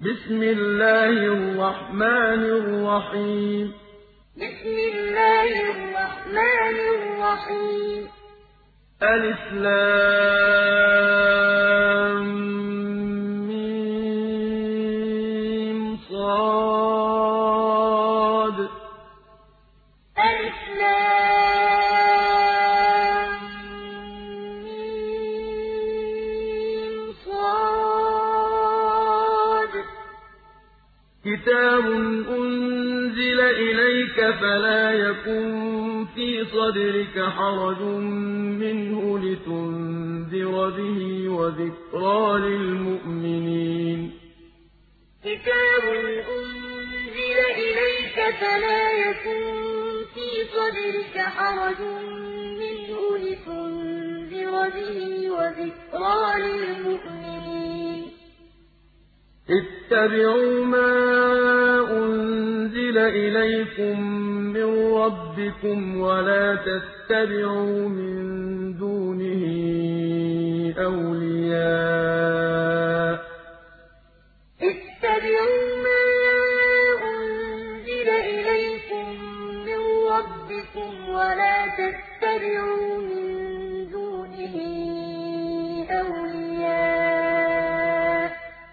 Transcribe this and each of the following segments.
بسم الله الرحمن الرحيم بسم الله الرحمن الرحيم ألف لام ميم صاد ألف لام ميم صاد كتاب أنزل إليك فلا يكن في صدرك حرج منه لتنذر به وذكرى للمؤمنين كتاب أنزل إليك فلا يكن في صدرك حرج منه لتنذر به وذكرى للمؤمنين اتبعوا ما أنزل إليكم من ربكم ولا تتبعوا من دونه أولياء اتبعوا ما أنزل إليكم من ربكم ولا تتبعوا من دونه أولياء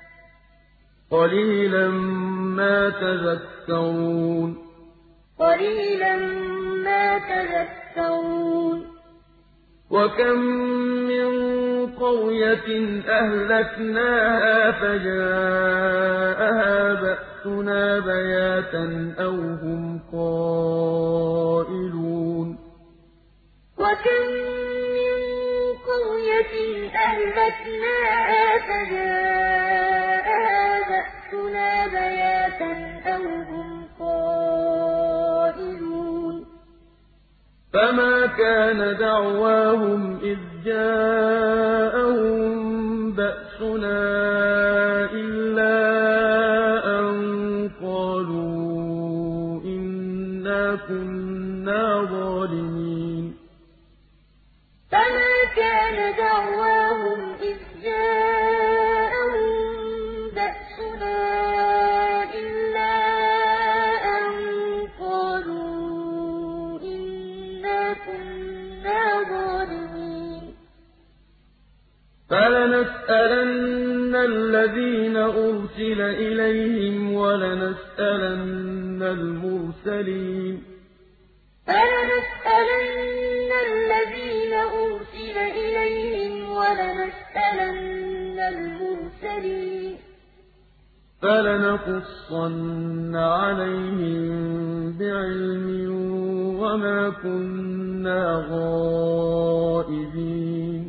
قليلا ما تذكرون قليلا ما تذكرون وكم من قرية أهلكناها فجاءها بأسنا بياتا أو هم قائلون وكم من قرية أهلكناها فجاءها بأسنا بياتا أو هم قائلون فما كان دعواهم إذ جاءهم بأسنا إلا أن قالوا إنا كنا ظالمين فما كان دعواهم إذ جاءهم بأسنا إلا أن قالوا إنا كنا ظالمين فلنسألن الذين أرسل إليهم ولنسألن المرسلين فلنسألن الذين أرسل إليهم ولنسألن المرسلين فلنقصن عليهم بعلم وما كنا غائبين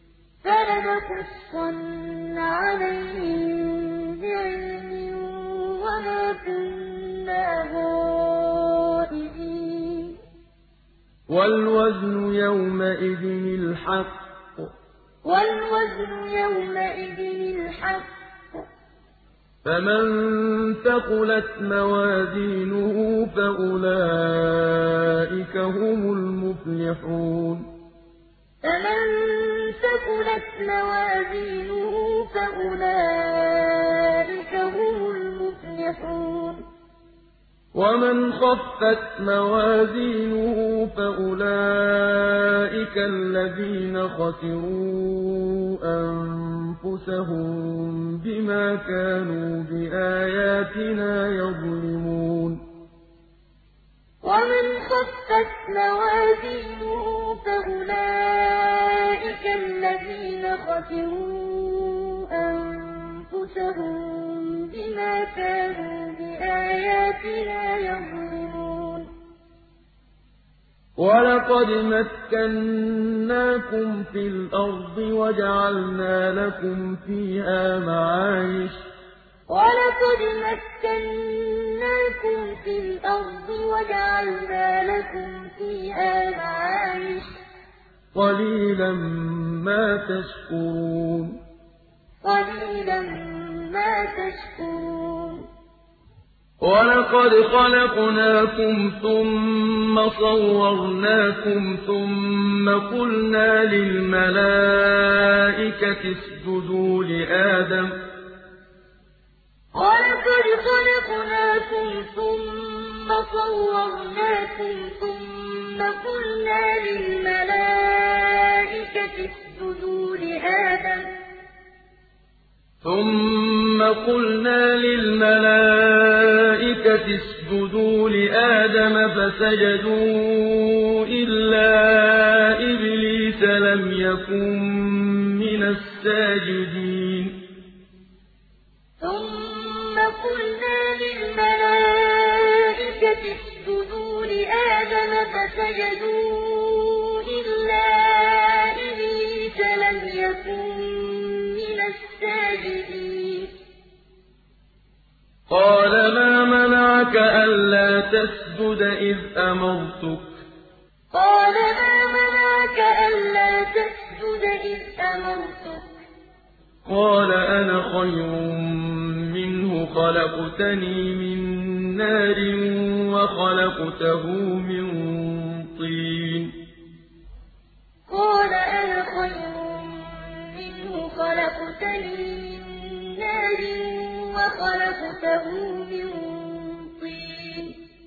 فلنقصن عليهم بعلم وما كنا غائبين والوزن يومئذ الحق والوزن يومئذ الحق فمن ثقلت موازينه فأولئك هم المفلحون فمن ثقلت موازينه فأولئك هم المفلحون ومن خفت موازينه فأولئك الذين خسروا أنفسهم بما كانوا بآياتنا يظلمون ومن خفت موازينه فأولئك الذين خسروا أنفسهم بما كانوا بآياتنا يظلمون ولقد مكناكم في الأرض وجعلنا لكم فيها معايش ولقد مكناكم في الأرض وجعلنا لكم فيها معايش قليلا ما تشكرون قليلا ما تشكرون ولقد خلقناكم ثم صورناكم ثم قلنا للملائكة اسجدوا لآدم خلقناكم ثم صورناكم ثم قلنا للملائكة اسجدوا لآدم فسجدوا إلا إبليس لم يكن من الساجدين ثم قلنا للملائكة اسجدوا لآدم فسجدوا إلا إبليس لم يكن من الساجدين قال ما منعك ألا تسجد إذ أمرتك قال أنا خير منه خلقتني من نار وخلقته من طين قال أنا خير منه خلقتني من نار وخلقته من طين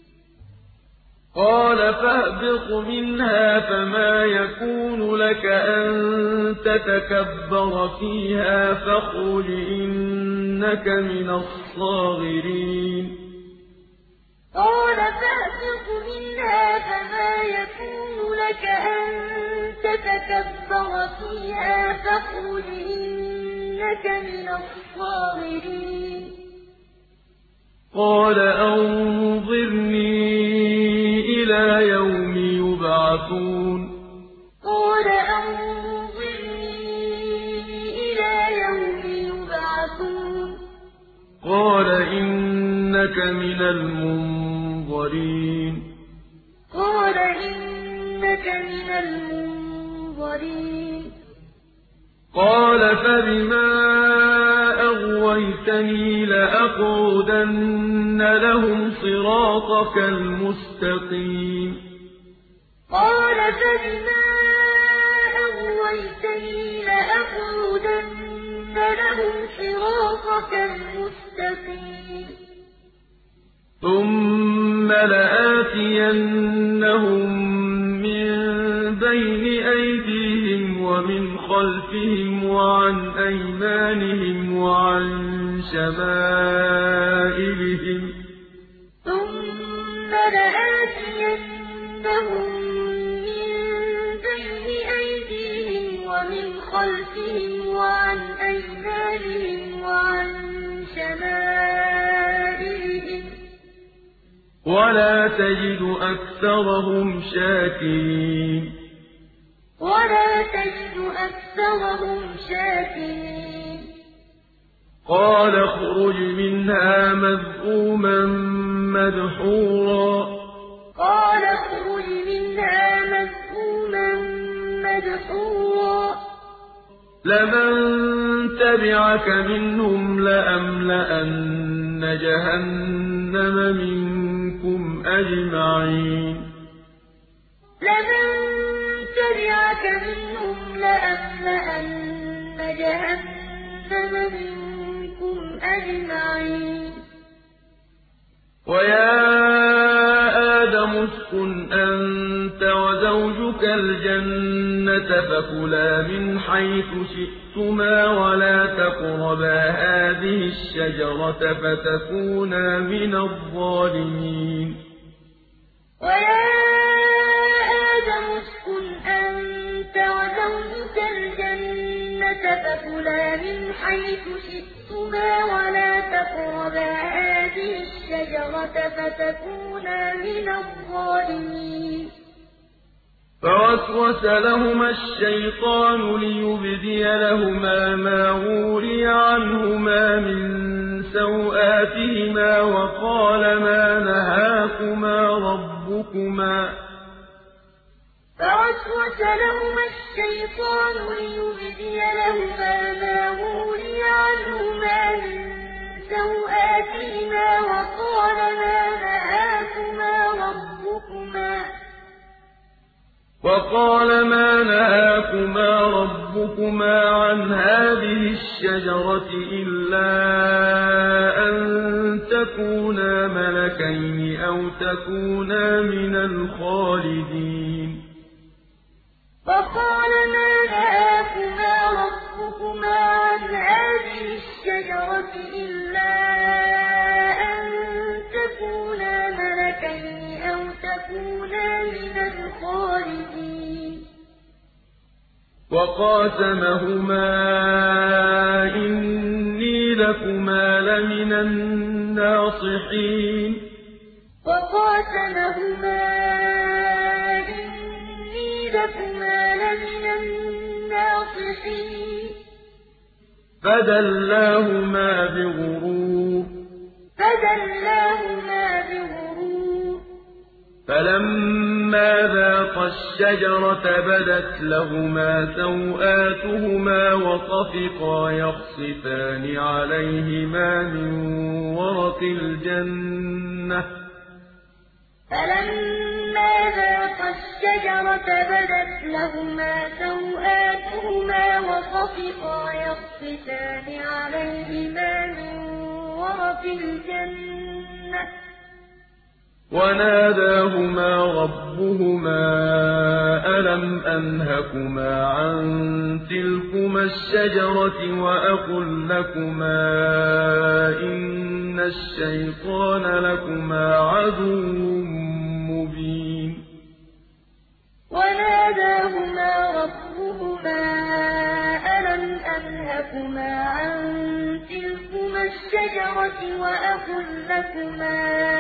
قال فاهبط منها فما يكون لك أن تتكبر فيها فاخرج إنك من الصاغرين قال فاهبط منها فما يكون لك أن تتكبر فيها فاخرج إنك من الصاغرين قال أنظرني إلى يوم يبعثون قال إنك من المنظرين قال فبما أغويتني لأقعدن لهم صراطك المستقيم قال فبما أغويتني لأقعدن لهم صراطك المستقيم ثم لآتينهم من بين أيديهم ومن خلفهم وعن أيمانهم وعن شمائلهم ثم لآتينهم من بين أيديهم ومن خلفهم وعن أيمانهم وعن شمائلهم ولا تجد أكثرهم شاكرين قال اخرج منها مذءوما مدحورا لمن تبعك منهم لأملأن جهنم منكم أجمعين ويا آدم اسكن أنت وزوجك الجنة فكلا من حيث شئتما ولا تقربا هذه الشجرة فتكونا من الظالمين ويا آدم اسكن أنت وزوجك الجنة فكلا من حيث شئتما ولا تقربا هذه الشجرة فتكونا من الظالمين فوسوس لهما الشيطان ليبدي لهما ما وري عنهما من سوآتهما وقال ما نهاكما ربكما عن هذه الشجرة إلا أن تكونا ملكين أو تكونا من الخالدين فقال ما نهاكما ربكما عن هذه الشجرة إلا أن تكونا ملكين أو تكونا من الخالدين وقاسمهما إني لكما لمن الناصحين وقاسمهما إني لكما لمن الناصحين فدلاهما بغرور فلما ذاقا الشجرة بدت لهما سوآتهما وطفقا يخصفان عليهما من ورق الجنة فلما ذاقا الشجرة بدت لهما سوآتهما وطفقا يخصفان عليهما من ورق الجنة وناداهما ربهما ألم أنهكما عن تلكما الشجرة وأقل لكما إن الشيطان لكما عدو مبين وناداهما ربهما ألم أنهكما عن تلكما الشجرة وأقل لكما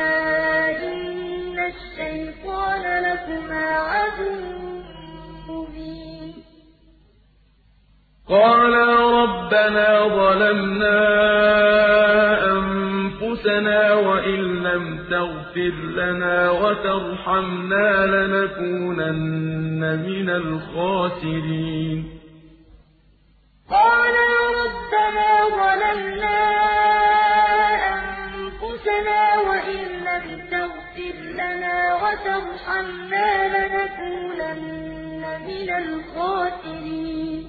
إن الشيطان لكما عدو مبين قالا ربنا ظلمنا أنفسنا وإن لم تغفر لنا وترحمنا لنكونن من الخاسرين قالا ربنا ظلمنا أنفسنا وإن لم تغفر لنا وترحمنا لنكونن من الخاسرين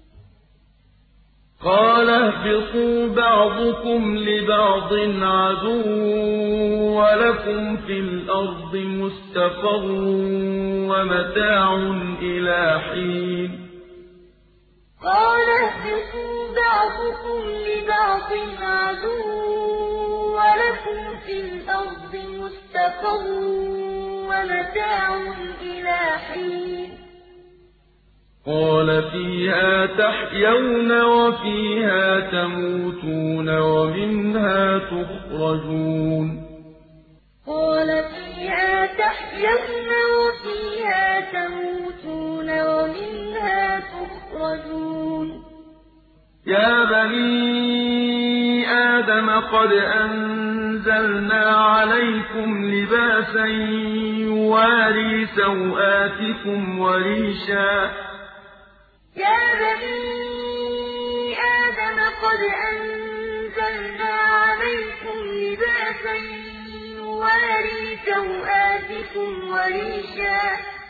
قال اهبطوا بعضكم لبعض عدو ولكم في الأرض مستقر ومتاع إلى حين قال اهبطوا بعضكم لبعض عدو ولكم في الأرض مستقر ومتاع إلى حين قال فيها تحيون وفيها تموتون ومنها تخرجون قال فيها تحيون وفيها تموتون ومنها تخرجون يا بني آدم قد أنزلنا عليكم لباسا يواري سوآتكم وريشا يا بني آدم قد أنزلنا عليكم لباسا يواري سوآتكم وريشا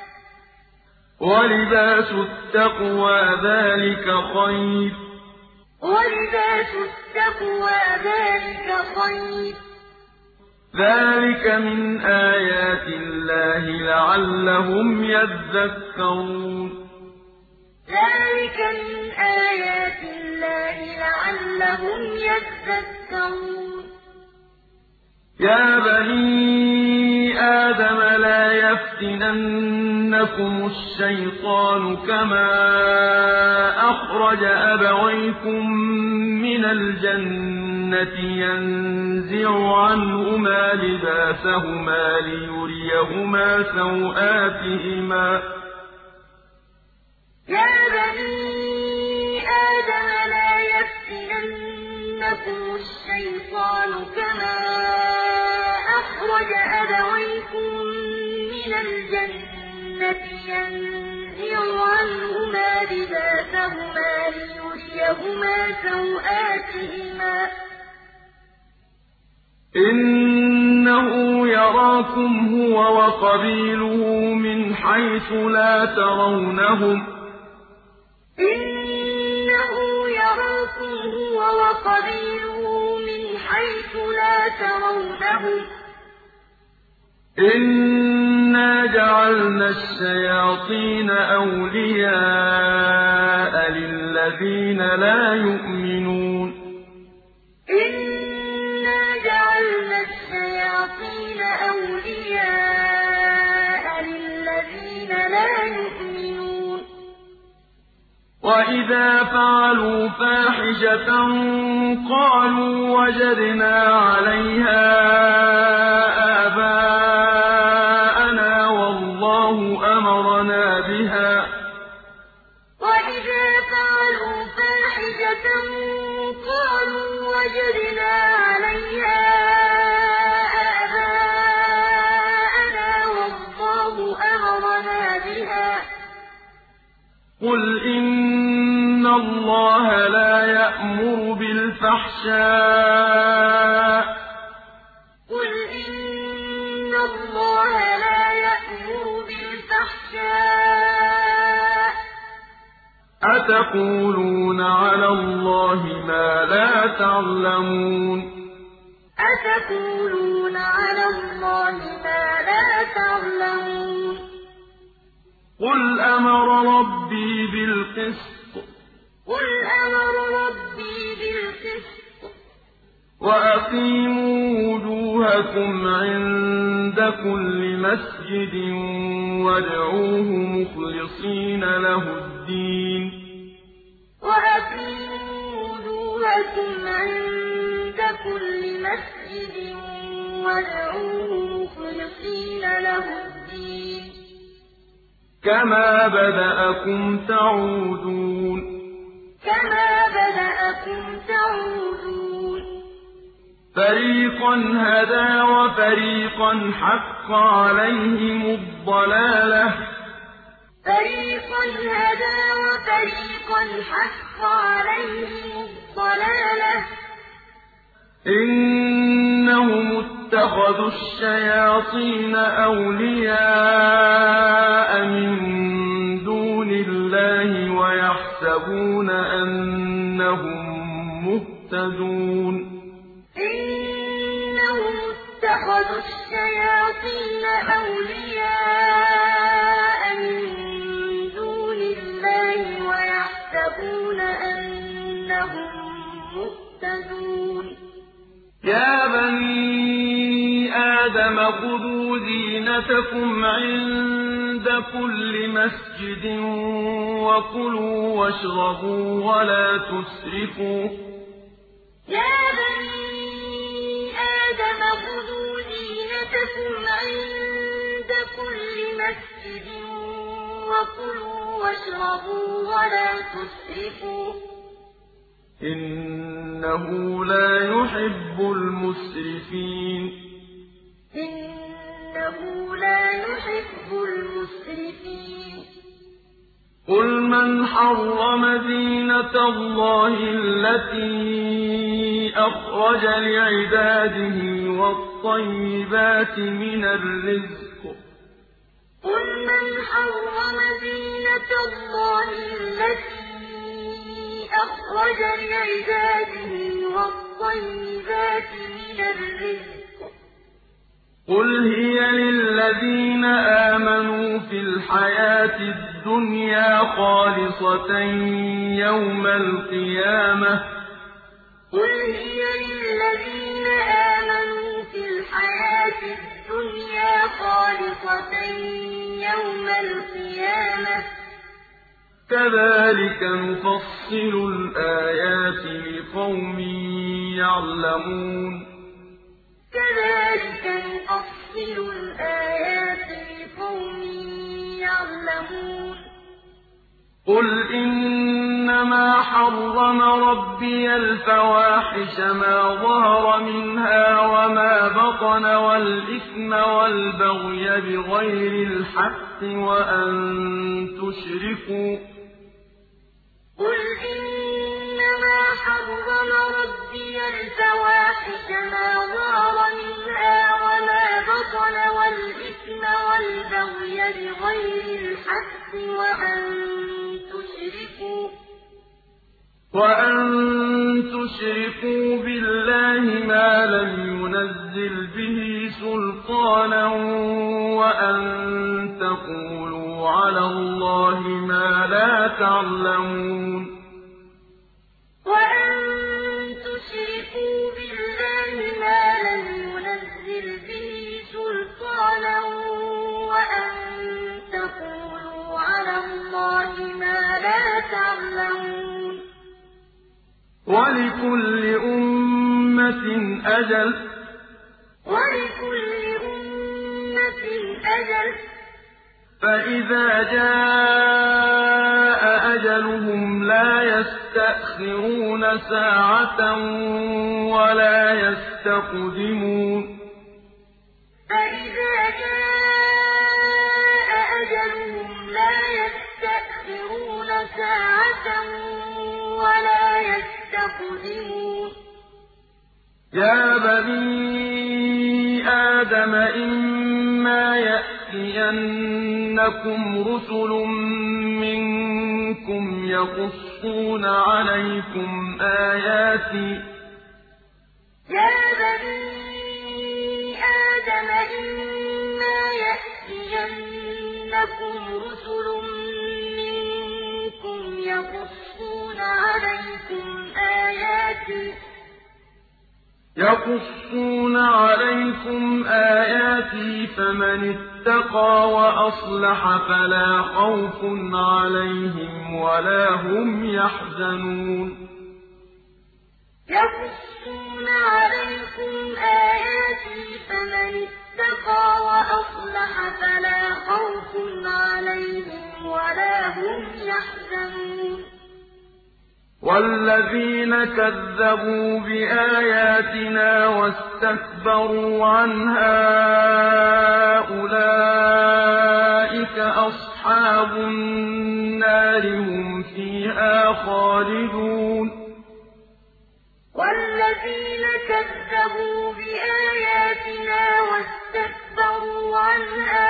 ولباس التقوى ذلك خير ذلك من آيات الله لعلهم يذكرون يا بني آدم لا يفتننكم الشيطان كما أخرج أبويكم من الجنة ينزع عنهما لباسهما ليريهما سوآتهما يا بني آدم لا يفتننكم الشيطان كما أخرج أبويكم من الجنة ينزع عنهما لباسهما ليريهما سوآتهما إنه يراكم هو وقبيله من حيث لا ترونهم إنه يراكم هو وقبيله من حيث لا ترونهم إنا جعلنا الشياطين أولياء للذين لا يؤمنون إنا جعلنا الشياطين أولياء للذين لا يؤمنون وإذا فعلوا فاحشة قالوا وجدنا عليها آباءنا والله أمرنا بها وإذا فعلوا فاحشة قالوا وجدنا عليها آباءنا والله أمرنا بها قل إن الله لا يأمر بالفحشاء قل إن الله لا يأمر بالفحشاء أتقولون على الله ما لا تعلمون أتقولون على الله ما لا تعلمون قل أمر ربي بالقسط قل أمر ربي بالقسط وأقيموا وجوهكم عند كل مسجد وادعوه مخلصين له الدين وأقيموا وجوهكم عند كل مسجد وادعوه مخلصين له الدين كما بدأكم تعودون كما بدأكم تعودون فريقا هدى وفريقا حق عليهم الضلالة فريقا هدى وفريقا حق عليهم الضلالة إنهم اتخذوا الشياطين أولياء من دون الله ويحسبون أنهم مهتدون إنهم اتخذوا الشياطين أولياء من دون الله ويحسبون أنهم مهتدون يا بني آدم خذوا زينتكم عند كل مسجد وكلوا واشربوا ولا تسرفوا يا بني آدم خذوا زينتكم عند كل مسجد وكلوا واشربوا ولا تسرفوا إنه لا يحب المسرفين إنه لا يحب المسرفين قل من حرم زينة الله التي أخرج لعباده والطيبات من الرزق قل من حرم زينة الله التي أخرج لعباده والطيبات من الرزق قل هي للذين آمنوا في الحياة الدنيا خالصة يوم القيامة قل هي للذين آمنوا في الحياة الدنيا خالصة يوم القيامة كذلك نفصل الآيات لقوم يعلمون كذلك نفصل الآيات لقوم يعلمون قل إنما حرم ربي الفواحش ما ظهر منها وما بطن والإثم والبغي بغير الحق وأن تشركوا قل إنما حرم ربي الفواحش ما ظهر منها وما بطن والإثم والبغي بغير الحق وأن تشركوا بالله ما لم ينزل نُنَزِّلْ بِهِ سُلْطَانًا وَأَن تَقُولُوا عَلَى اللَّهِ مَا لَا تَعْلَمُونَ وَأَن تُشْرِكُوا بِاللَّهِ مَا لَمْ يُنَزِّلْ بِهِ سُلْطَانًا وَأَن تَقُولُوا عَلَى اللَّهِ مَا لَا تعلمون. وَلِكُلِّ أُمَّةٍ أَجَلٌ فَإِذَا جَاءَ أَجَلُهُمْ لَا يَسْتَأْخِرُونَ سَاعَةً وَلَا يَسْتَقْدِمُونَ فَإِذَا جَاءَ أَجَلُهُمْ لَا يَسْتَأْخِرُونَ سَاعَةً وَلَا يَسْتَقْدِمُونَ يَا بَنِي آدَمَ إِمَّا يَأْتِيَنَّكُمْ رُسُلٌ مِّنكُمْ يَقُصُّونَ عَلَيْكُمْ آيَاتِي فَمَنِ اتَّقَىٰ وَأَصْلَحَ فَلَا خَوْفٌ عَلَيْهِمْ وَلَا هُمْ يَحْزَنُونَ يَقُصُّونَ عَلَيْكُمْ آيَاتِي فَمَنِ اتَّقَىٰ وَأَصْلَحَ فَلَا خَوْفٌ عَلَيْهِمْ وَلَا هُمْ يَحْزَنُونَ وَالَّذِينَ كَذَّبُوا بِآيَاتِنَا وَاسْتَكْبَرُوا عَنْهَا أُولَٰئِكَ أَصْحَابُ النَّارِ ۖ هُمْ فِيهَا خَالِدُونَ وَالَّذِينَ كَذَّبُوا بِآيَاتِنَا وَاسْتَكْبَرُوا عَنْهَا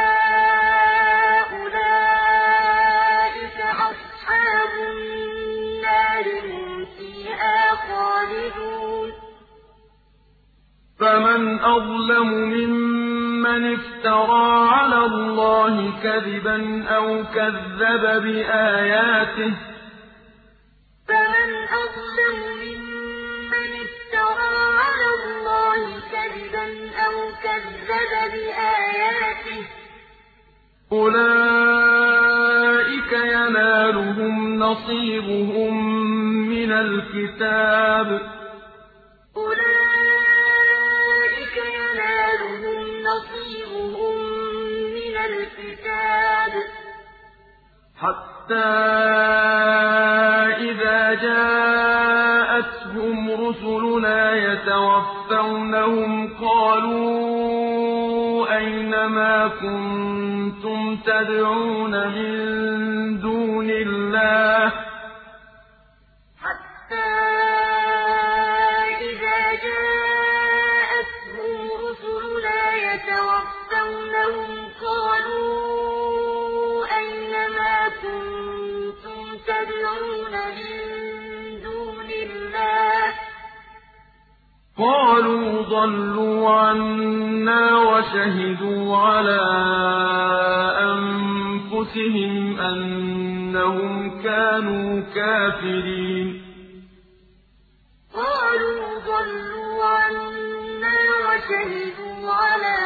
أُولَٰئِكَ أَصْحَابُ النَّارِ ۖ هُمْ فِيهَا خَالِدُونَ فَمَنْ أَظْلَمُ مِمَّنِ افْتَرَىٰ عَلَى اللَّهِ كَذِبًا أَوْ كَذَّبَ بِآيَاتِهِ ۚ فَمَنْ أَظْلَمُ مِمَّنِ افْتَرَىٰ عَلَى اللَّهِ كَذِبًا أَوْ كَذَّبَ بِآيَاتِهِ ۚ أُولَٰئِكَ يَنَالُهُمْ نَصِيبُهُم مِّنَ الْكِتَابِ ۖ حَتَّىٰ إِذَا جَاءَتْهُمْ رُسُلُنَا يَتَوَفَّوْنَهُمْ قَالُوا أَيْنَ مَا كُنتُمْ تَدْعُونَ مِن دُونِ اللَّهِ ۖ قَالُوا ضَلُّوا عَنَّا وَشَهِدُوا عَلَىٰ أَنفُسِهِمْ أَنَّهُمْ كَانُوا كَافِرِينَ قَالُوا ضَلُّوا عَنَّا وَشَهِدُوا عَلَىٰ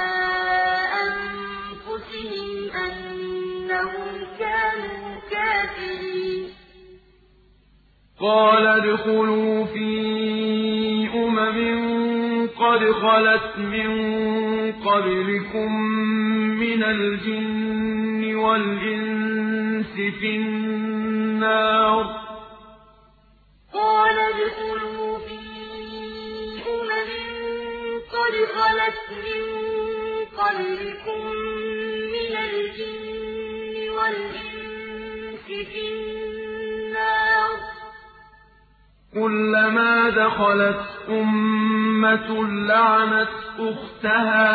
أَنفُسِهِمْ أَنَّهُمْ كَانُوا كَافِرِينَ قَالَ ادْخُلُوا فِي أُمَمٍ قَدْ خَلَتْ مِن قَبْلِكُم مِّنَ الْجِنِّ وَالْإِنسِ فِي النَّارِ ۖ قَالَ ادْخُلُوا فِي أُمَمٍ قَدْ خَلَتْ مِن قَبْلِكُم مِّنَ الْجِنِّ وَالْإِنسِ فِي النَّارِ ۖ كُلَّمَا دَخَلَتْ أُمَّةٌ لَّعَنَتْ أُخْتَهَا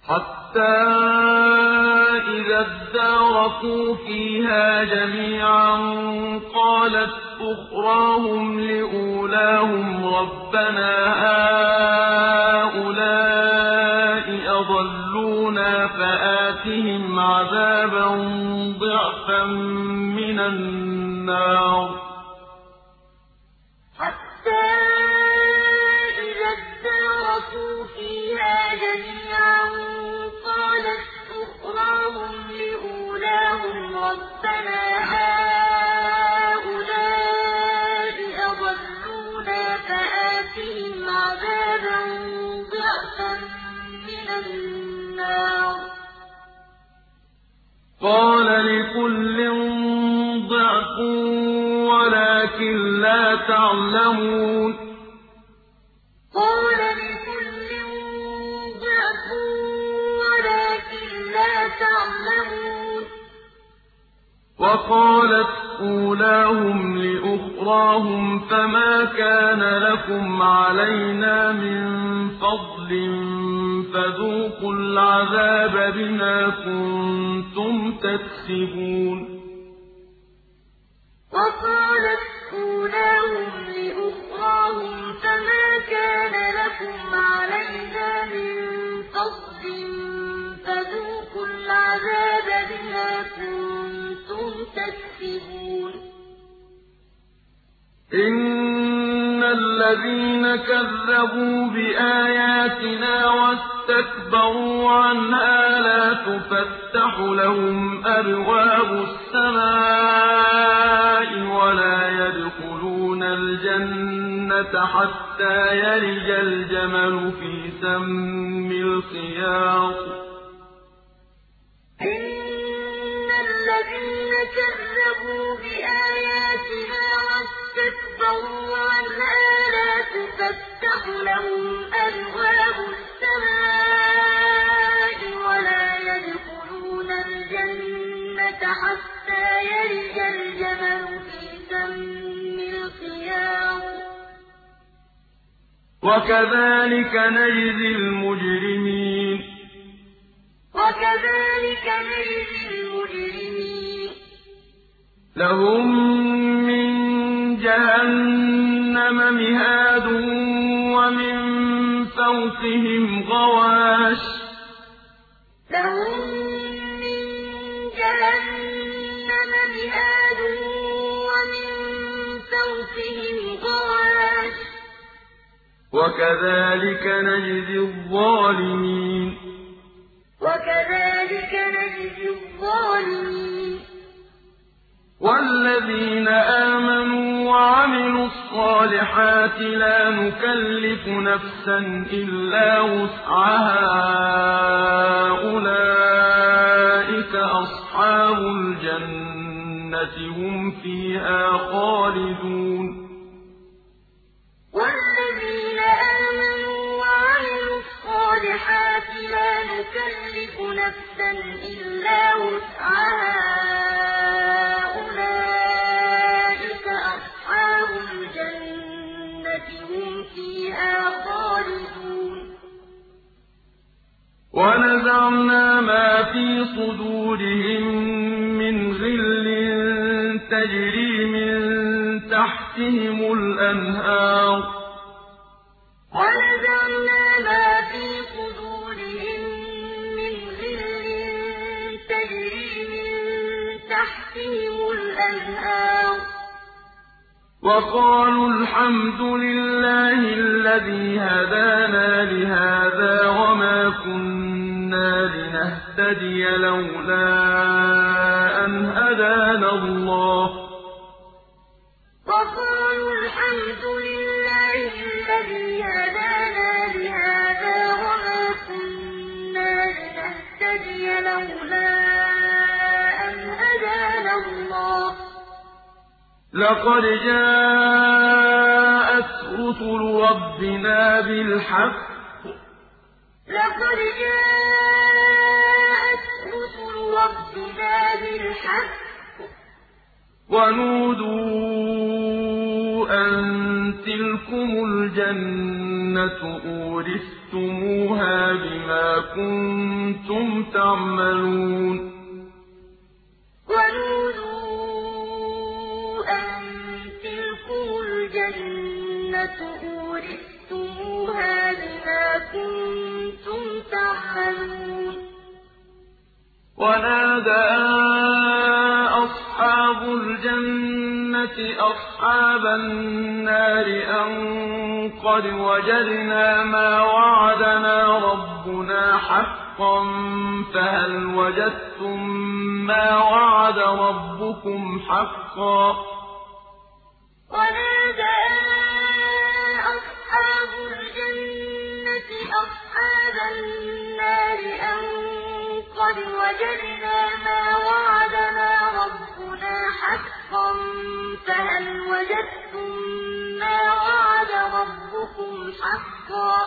حتى إذا اداركوا فيها جميعا قالت أخراهم لأولاهم ربنا هؤلاء أضلونا فآتهم عذابا ضعفا من النار حتى إذا اداركوا فيها جميعا قالت أخراهم لأولاهم ربنا هؤلاء أضلونا فآتهم عذابا ضعفا من النار قال لكل ضعف ولكن لا تعلمون قال لكل ضعف ولكن لا تعلمون وقالت أولاهم لأخراهم فما كان لكم علينا من فضل فذوقوا العذاب بما كنتم تكسبون وقالت أولاهم لأخراهم فما كان لكم علينا من فضل فذوقوا العذاب بما كنتم تكسبون إن الذين كذبوا بآياتنا واستكبروا عنها لا تفتح لهم أبواب السماء ولا يدخلون الجنة حتى يلج الجمل في سم الخياط إن الذين كذبوا بآياتنا واستكبروا عنها لا تفتح لهم أبواب السماء ولا يدخلون الجنة حتى يلج الجمل في سم الخياط وكذلك نجزي المجرمين وكذلك نجزي المجرمين لهم من جهنم مهاد ومن فوقهم غواش لهم من جهنم مهاد ومن فوقهم غواش وكذلك نجزي الظالمين وكذلك نجزي الظالمين والذين آمنوا وعملوا الصالحات لا نكلف نفسا إلا وسعها أولئك أصحاب الجنة هم فيها خالدون والذين آمنوا وعملوا الصالحات لا نكلف نفسا إلا وسعها أولئك أصحاب الجنة هم فيها خالدون ونزعنا ما في صدورهم من غل تجري من تحتهم الأنهار ونزعنا ما في صدورهم من غل تجري من تحتهم الأنهار وقالوا الحمد لله الذي هدانا لهذا وما كنا لنهتدي لولا أن هدانا الله وقالوا الحمد لله الذي هدانا لهذا وما كنا لنهتدي لولا أن هدانا الله لقد جاءت رسل ربنا بالحق لقد جاءت رسل ربنا بالحق ونودوا أن تلكم الجنة أورثتموها أُورِثْتُمُوهَا بِمَا كُنتُمْ تَعْمَلُونَ وَنُودُوا أَن تِلْكُمُ الْجَنَّةُ أُورِثْتُمُوهَا بِمَا كُنتُمْ تَعْمَلُونَ ونادى أصحاب الجنة أصحاب النار أن قد وجدنا ما وعدنا ربنا حقا فهل وجدتم ما وعد ربكم حقا ونادى أصحاب الجنة أصحاب النار أن قد وجدنا ما وعدنا ربنا حقا فهل وجدتم ما وعد ربكم حقا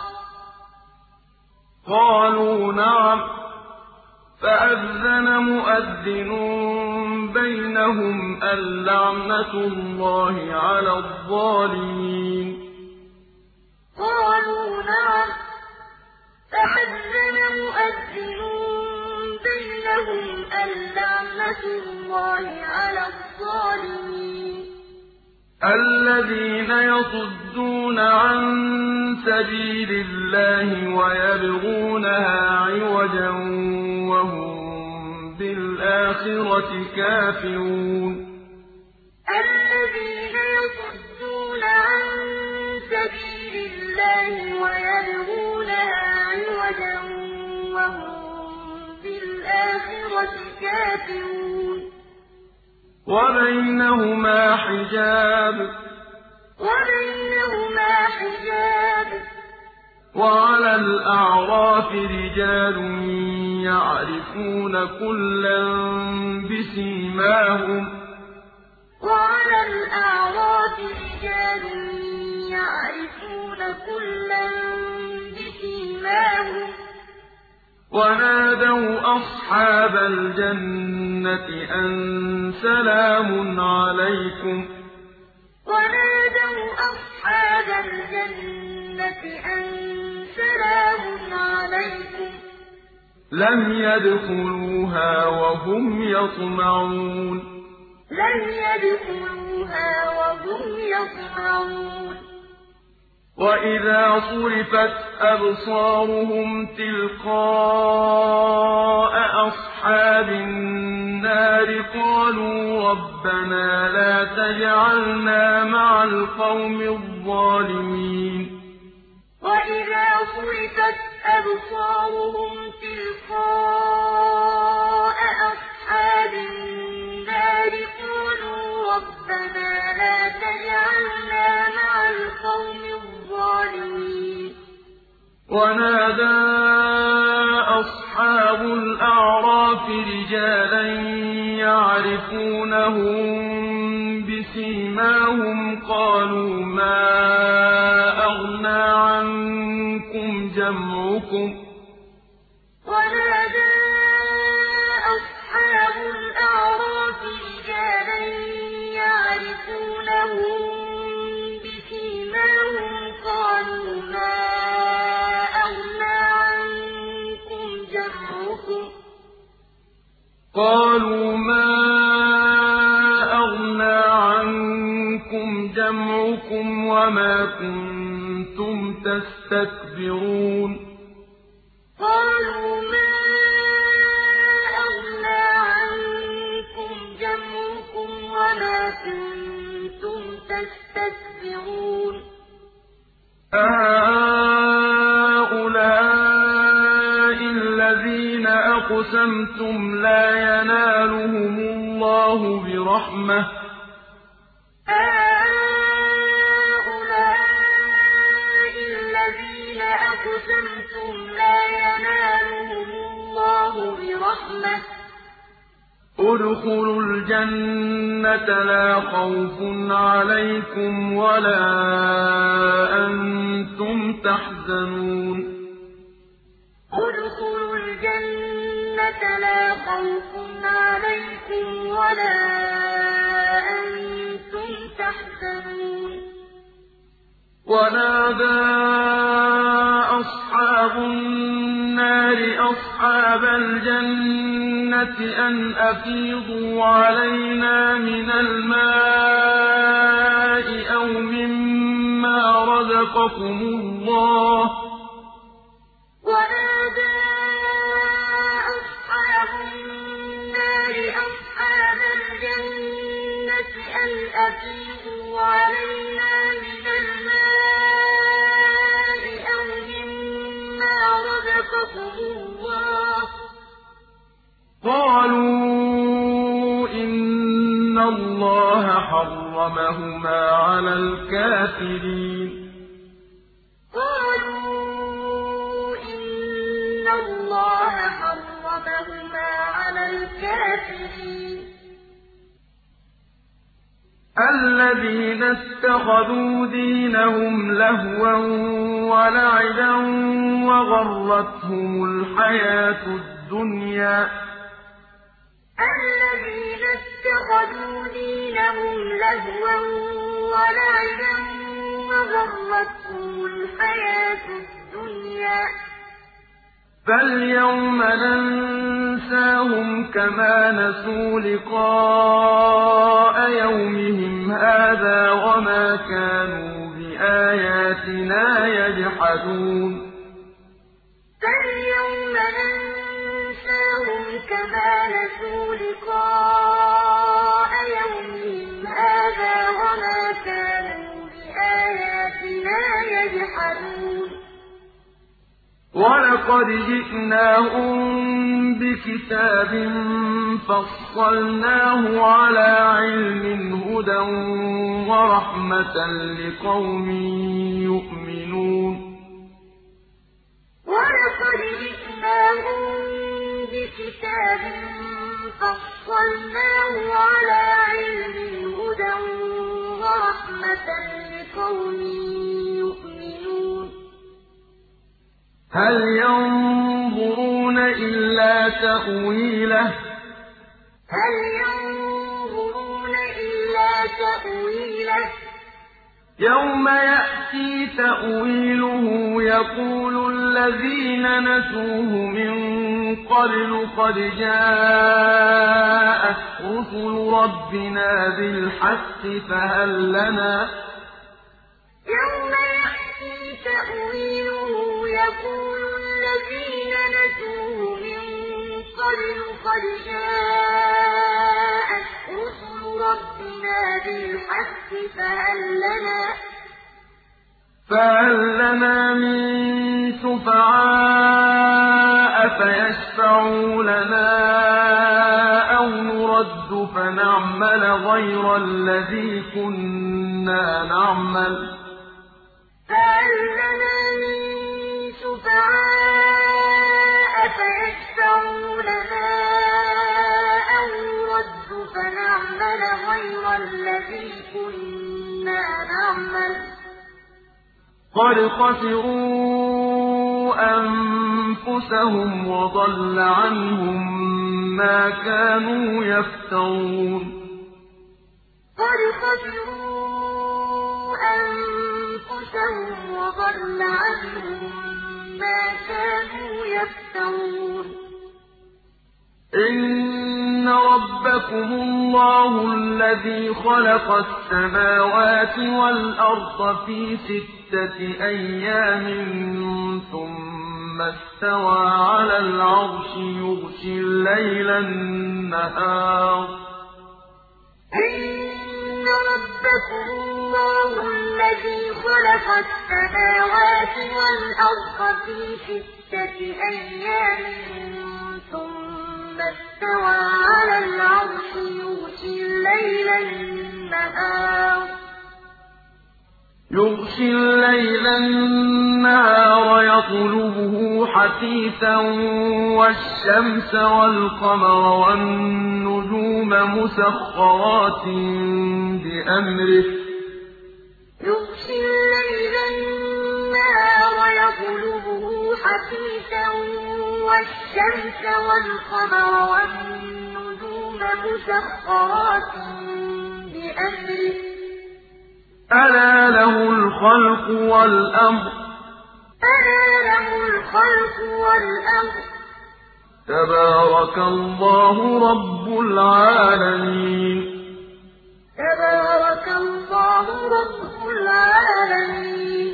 قالوا نعم فأذن مؤذن بينهم اللعنة الله على الظالمين قالوا نعم فأذن مؤذن بينهم اللعنة الله على الظالمين الذين يصدون عن سبيل الله ويبغونها عوجا وهم بالآخرة كافرون الذين يصدون عن سبيل الله ويبغونها عوجا وهم بالآخرة كافرون وبينهما حجاب وعلى الأعراف رجال يعرفون كلا بسيماهم ونادوا أصحاب الجنة أن سلام عليكم لم يدخلوها وهم يطمعون وإذا صرفت أبصارهم تلقاء أصحاب النار قالوا ربنا لا تجعلنا مع القوم الظالمين وَإِذَا صُرِفَتْ أَبْصَارُهُمْ تِلْقَاءَ أَصْحَابِ النَّارِ قَالُوا رَبَّنَا لَا تَجْعَلْنَا مَعَ الْقَوْمِ الظَّالِمِينَ ونادى أصحاب الأعراف رجالا يعرفونهم بسيماهم قالوا ما أغنى عنكم جمعكم ونادى أصحاب الأعراف رجالا يعرفونهم بسيماهم قالوا ما أغنى عنكم جمعكم وما كنتم تستكبرون قالوا ما أغنى عنكم جمعكم وما كنتم تستكبرون أهؤلاء الذين أقسمتم لا ينالهم الله برحمة أهؤلاء الذين أقسمتم لا ينالهم الله برحمة ادخلوا الجنة لا خوف عليكم ولا أنتم تحزنون ادخلوا الجنة لا خوف عليكم ولا أنتم تحزنون ونادى أصحاب أَصْحَابَ الْجَنَّةِ أَنْ أَفِيضُوا عَلَيْنَا مِنَ الْمَاءِ أَوْ مِمَّا رَزَقَكُمُ اللَّهُ ۚ وَنَادَىٰ أَصْحَابُ النَّارِ أَصْحَابَ الْجَنَّةِ أَنْ أَفِيضُوا عَلَيْنَا مِنَ الْمَاءِ أَوْ مِمَّا رَزَقَكُمُ اللَّهُ ۚ قَالُوا إِنَّ اللَّهَ حَرَّمَهُمَا عَلَى الْكَافِرِينَ قَالُوا إِنَّ اللَّهَ حَرَّمَهُمَا عَلَى الْكَافِرِينَ الَّذِينَ اتَّخَذُوا دِينَهُمْ لَهْوًا وَلَعِبًا وَغَرَّتْهُمُ الْحَيَاةُ الدُّنْيَا ۚ الَّذِينَ اتَّخَذُوا دِينَهُمْ لَهْوًا وَلَعِبًا وَغَرَّتْهُمُ الْحَيَاةُ الدُّنْيَا ۚ فَالْيَوْمَ نَنسَاهُمْ كَمَا نَسُوا لِقَاءَ يَوْمِهِمْ هَٰذَا وَمَا كَانُوا بِآيَاتِنَا يَجْحَدُونَ فَالْيَوْمَ نَنسَاهُمْ كَمَا نَسُوا لِقَاءَ يَوْمِهِمْ هَٰذَا وَمَا كَانُوا بِآيَاتِنَا يَجْحَدُونَ وَلَقَدْ جِئْنَاهُم بِكِتَابٍ فَصَّلْنَاهُ عَلَىٰ عِلْمٍ هُدًى وَرَحْمَةً لِّقَوْمٍ يُؤْمِنُونَ وَلَقَدْ جِئْنَاهُم بِكِتَابٍ فَصَّلْنَاهُ عَلَىٰ عِلْمٍ هُدًى وَرَحْمَةً لِّقَوْمٍ يُؤْمِنُونَ هَلْ يَنظُرُونَ إِلَّا تَأْوِيلَهُ ۚ يَوْمَ يَأْتِي تَأْوِيلُهُ يَقُولُ الَّذِينَ نَسُوهُ مِن قَبْلُ قَدْ جَاءَتْ رُسُلُ رَبِّنَا بِالْحَقِّ فَهَل لَّنَا يَوْمَ يَأْتِي تَأْوِيلُهُ يَقُولُ الَّذِينَ نَسُوهُ مِن قَبْلُ قَدْ جَاءَتْ رُسُلُ رَبِّنَا بِالْحَقِّ فَهَل لَّنَا مِن شُفَعَاءَ فَيَشْفَعُوا لَنَا أَوْ نُرَدُّ فَنَعْمَلَ غَيْرَ الَّذِي كُنَّا نَعْمَلُ ۚ فَهَل لَّنَا مِن شُفَعَاءَ فَيَشْفَعُوا لَنَا أَوْ نُرَدُّ فَنَعْمَلَ غَيْرَ الَّذِي كُنَّا نَعْمَلُ ۚ قَدْ خَسِرُوا أَنفُسَهُمْ وَضَلَّ عَنْهُم مَّا كَانُوا يَفْتَرُونَ قَدْ خَسِرُوا أَنفُسَهُمْ وَضَلَّ عَنْهُم مَّا كَانُوا يَفْتَرُونَ إِنَّ رَبَّكُمُ اللَّهُ الَّذِي خَلَقَ السَّمَاوَاتِ وَالْأَرْضَ فِي 6 أَيَّامٍ ثُمَّ اسْتَوَىٰ عَلَى الْعَرْشِ يُغْشِي اللَّيْلَ النَّهَارَ ۚ إِنَّ رَبَّكُمُ اللَّهُ الَّذِي خَلَقَ السَّمَاوَاتِ وَالْأَرْضَ فِي 6 أَيَّامٍ ثُمَّ اسْتَوَىٰ عَلَى الْعَرْشِ يُغْشِي اللَّيْلَ النَّهَارَ يَطْلُبُهُ حَثِيثًا وَالشَّمْسَ وَالْقَمَرَ وَالنُّجُومَ مُسَخَّرَاتٍ بِأَمْرِهِ ۗ يُغْشِي اللَّيْلَ النَّهَارَ يَطْلُبُهُ حَثِيثًا وَالشَّمْسَ وَالْقَمَرَ وَالنُّجُومَ مُسَخَّرَاتٍ بِأَمْرِهِ ۗ أَلَا لَهُ الْخَلْقُ وَالْأَمْرُ ۗ تبارك الله رب العالمين. تبارك الله رب العالمين.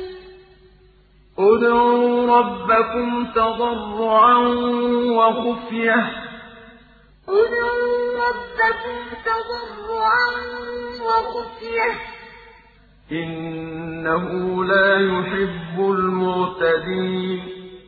ادعوا ربكم تضرعا وخفية. ادعوا ربكم تضرعا وخفية. إنه لا يحب المعتدين.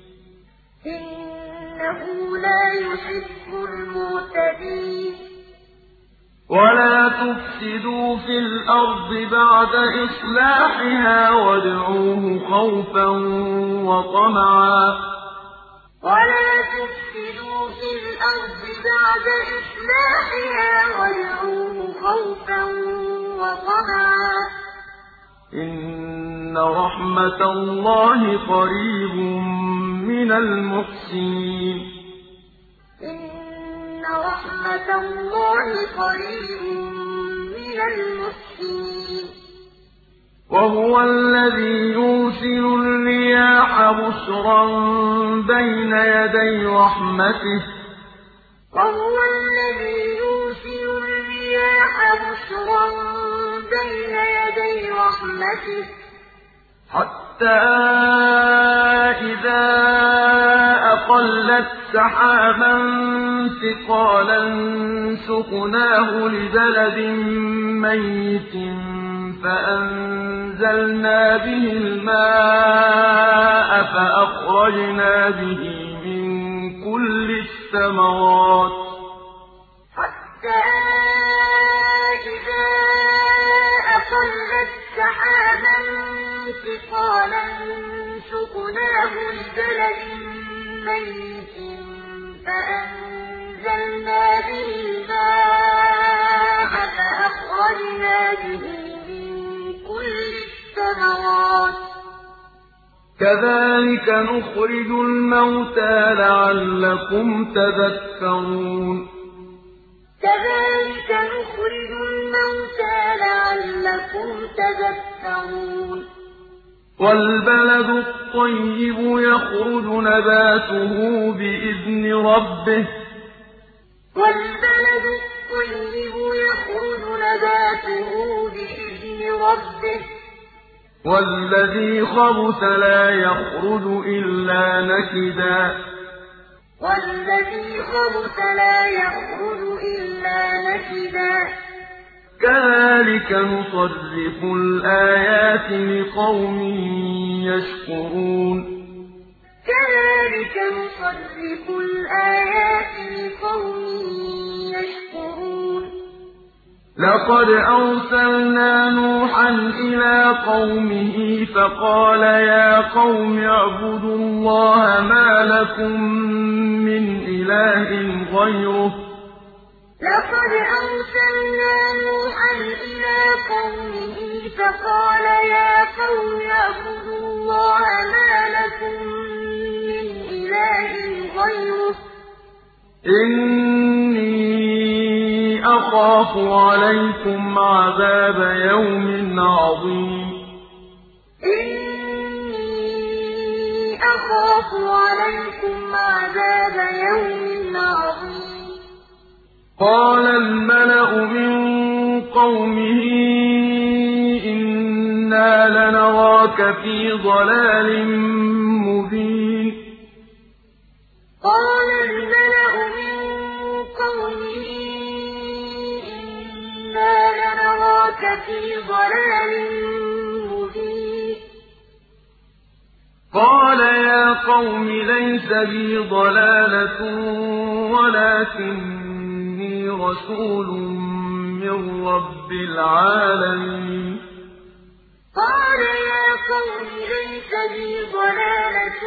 إنه لا يحب المعتدين. ولا تفسدوا في الأرض بعد إصلاحها وادعوه خوفا وطمعا. ولا تفسدوا في الأرض بعد إصلاحها وادعوه خوفا وطمعا. إن رحمة الله قريب من المحسنين. إن رحمة الله قريب من المحسنين. وهو الذي يرسل الرياح بشرا بين يدي رحمته. وهو الذي يرسل الرياح بشرا بين يدي رحمته. حتى إذا أقلت سحابا ثقالا سقناه لبلد ميت فأنزلنا به الماء فأخرجنا به من كل الثمرات. حتى إذا أقلت سحابا ثقالا سقناه لبلد ميت فأنزلنا به الماء فأخرجنا به من كل الثمرات. كذلك نخرج الموتى لعلكم تذكرون. كذلك نخرج الموتى لعلكم تذكرون. والبلد الطيب يخرج نباته بإذن ربه. والبلد الطيب يخرج نباته بإذن ربه. والذي خبث لا يخرج إلا نكدا. والذي خبث لا يخرج إلا نكدا. كذلك نصرف الآيات لقوم يشكرون. كذلك نصرف الآيات لقوم يشكرون. لقد أرسلنا نوحا إلى قومه فقال يا قوم اعبدوا الله ما لكم من إله غيره. لقد أرسلنا نوحا إلى قومه فقال يا قوم اعبدوا الله ما لكم من إله غيره. إني أخاف عليكم عذاب يوم عظيم. إني أخاف عليكم عذاب يوم عظيم. قال الملأ من قومه إنا لنراك في ضلال مبين. قال الملأ من قومه إنا لنراك في ضلال مبين. قال يا قوم ليس بي ضلالة ولكني رسول من رب العالمين. قال يا قوم ليس بي ضلالة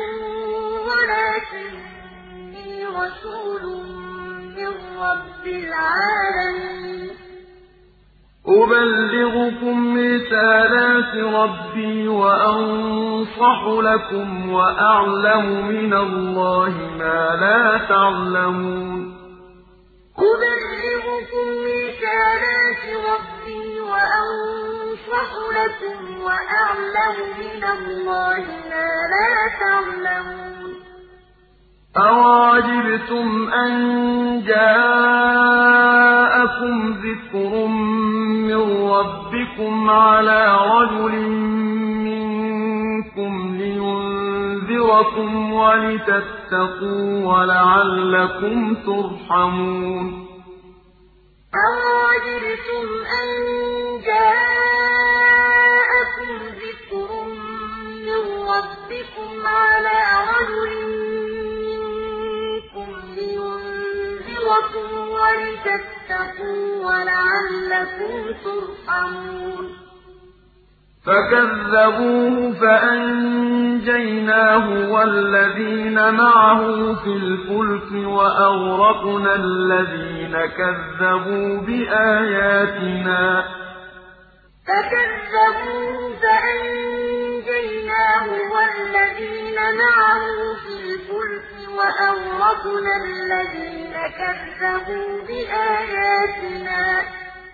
ولكني رسول من رب العالمين. أبلغكم رسالات ربي وأنصح لكم وأعلم من الله ما لا تعلمون. أبلغكم رسالات ربي وأنصح لكم وأعلم من الله ما لا تعلمون. أَوَعَجِبْتُمْ أَن جَاءَكُمْ ذِكْرٌ مِّن رَّبِّكُمْ عَلَىٰ رَجُلٍ مِّنكُمْ لِيُنذِرَكُمْ وَلِتَتَّقُوا وَلَعَلَّكُمْ تُرْحَمُونَ أَوَعَجِبْتُمْ أَن جَاءَكُمْ ذِكْرٌ مِّن رَّبِّكُمْ عَلَىٰ رَجُلٍ مِّنكُمْ لِيُنذِرَكُمْ وَلِتَتَّقُوا وَلَعَلَّكُمْ تُرْحَمُونَ فَكَذَّبُوهُ فَأَنجَيْنَاهُ وَالَّذِينَ مَعَهُ فِي الْفُلْكِ وَأَغْرَقْنَا الَّذِينَ كَذَّبُوا بِآيَاتِنَا ۚ فَكَذَّبُوهُ فَأَنجَيْنَاهُ وَالَّذِينَ مَعَهُ فِي الْفُلْكِ وَأَغْرَقْنَا الَّذِينَ كَذَّبُوا بِآيَاتِنَا ۚ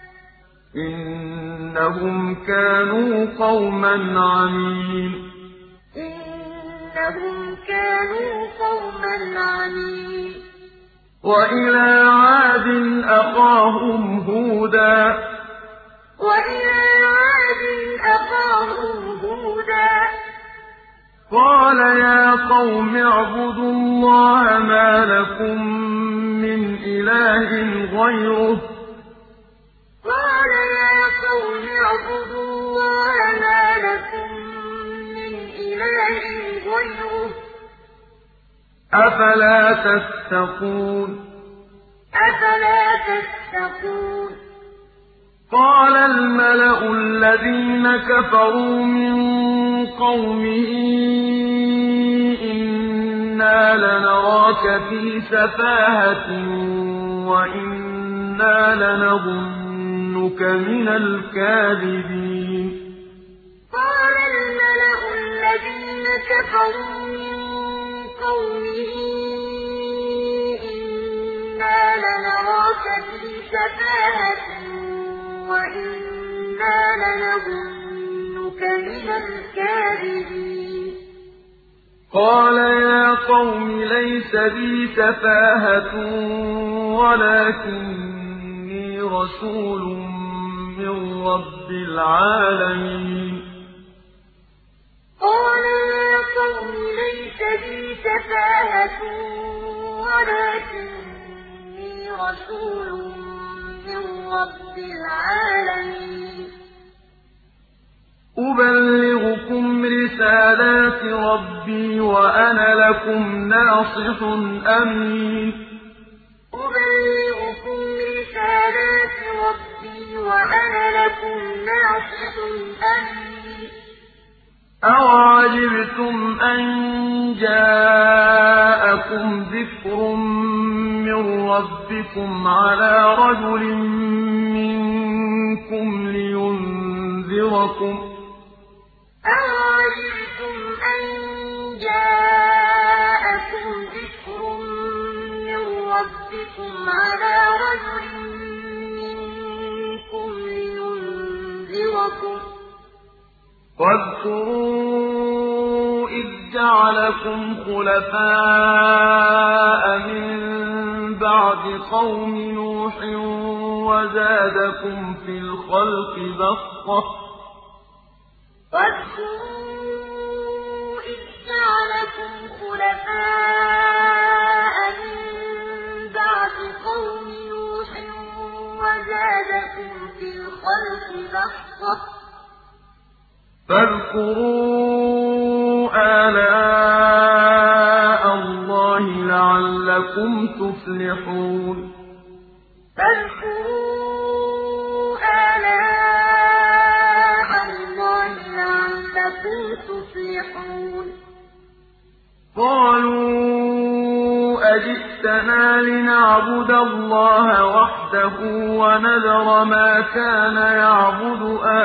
إِنَّهُمْ كَانُوا قَوْمًا عَمِينَ إِنَّهُمْ كَانُوا قَوْمًا عَمِينَ وَإِلَىٰ عَادٍ أَخَاهُمْ هُودًا وَإِلَىٰ عَادٍ أَخَاهُمْ هُودًا قَالَ يَا قَوْمِ اعْبُدُوا اللَّهَ مَا لَكُم مِّنْ إِلَٰهٍ غَيْرُهُ قَالَ يَا قَوْمِ اعْبُدُوا اللَّهَ مَا لَكُم مِّنْ إِلَٰهٍ غَيْرُهُ أَفَلَا تَتَّقُونَ أَفَلَا تَتَّقُونَ قَالَ الْمَلَأُ الَّذِينَ كَفَرُوا مِن قَوْمِهِ إِنَّا لَنَرَاكَ فِي سَفَاهَةٍ وَإِنَّا لَنَظُنُّكَ مِنَ الْكَاذِبِينَ قَالَ الْمَلَأُ الَّذِينَ كَفَرُوا مِن قَوْمِهِ إِنَّا لَنَرَاكَ فِي سَفَاهَةٍ وَإِنَّا لَنَظُنُّكَ مِنَ الْكَاذِبِينَ قَالَ يَا قَوْمِ لَيْسَ بِي سَفَاهَةٌ وَلَٰكِنِّي رَسُولٌ مِّن رَّبِّ الْعَالَمِينَ قَالَ يَا قَوْمِ لَيْسَ بِي سَفَاهَةٌ وَلَٰكِنِّي رَسُولٌ مِّن رَّبِّ الْعَالَمِينَ أُبَلِّغُكُمْ رِسَالَاتِ رَبِّي وَأَنَا لَكُمْ نَاصِحٌ أَمِينٌ أُبَلِّغُكُمْ رِسَالَاتِ رَبِّي وَأَنَا لَكُمْ نَاصِحٌ أَمِينٌ أَوَعَجِبْتُمْ أَن جَاءَكُمْ ذِكْرٌ مِّن رَّبِّكُمْ عَلَىٰ رَجُلٍ مِّنكُمْ لِيُنذِرَكُمْ ۚ أَوَعَجِبْتُمْ أَن جَاءَكُمْ ذِكْرٌ مِّن رَّبِّكُمْ عَلَىٰ رَجُلٍ مِّنكُمْ لِيُنذِرَكُمْ ۚ وَاذْكُرُوا إِذْ جَعَلَكُمْ خُلَفَاءَ مِن بَعْدِ قَوْمِ نُوحٍ وَزَادَكُمْ فِي الْخَلْقِ بَسْطَةً ۖ وَاذْكُرُوا إِذْ جَعَلَكُمْ خُلَفَاءَ مِن بَعْدِ قَوْمِ نُوحٍ وَزَادَكُمْ فِي الْخَلْقِ بَسْطَةً ۖ فاذكروا آلاء اللَّهِ لَعَلَّكُمْ تُفْلِحُونَ فاذكروا آلاء اللَّهِ لَعَلَّكُمْ تُفْلِحُونَ قَالُوا أَجِئْتَنَا لِنَعْبُدَ اللَّهَ وَحْدَهُ وَنَذَرَ مَا كَانَ يَعْبُدُ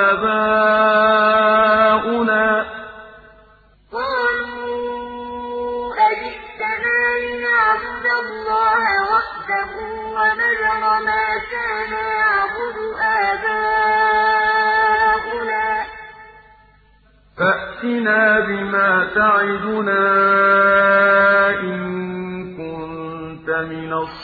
آبَاؤُنَا ۖ قَالُوا أَجِئْتَنَا لِنَعْبُدَ اللَّهَ وَحْدَهُ وَنَذَرَ مَا كَانَ يَعْبُدُ آبَاؤُنَا ۖ فَأْتِنَا بِمَا تَعِدُنَا إِن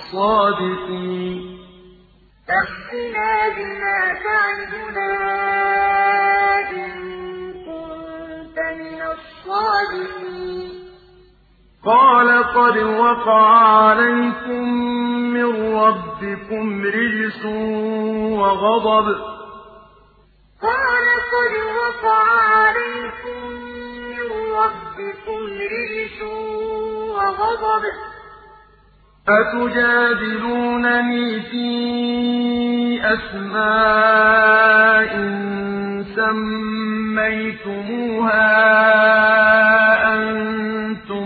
الصادقين فأتنا بما تعدنا إن كنت من الصادقين قال قد وقع عليكم من ربكم رجس وغضب قال قد وقع عليكم من ربكم رجس وغضب أتجادلونني في أسماء سميتموها أنتم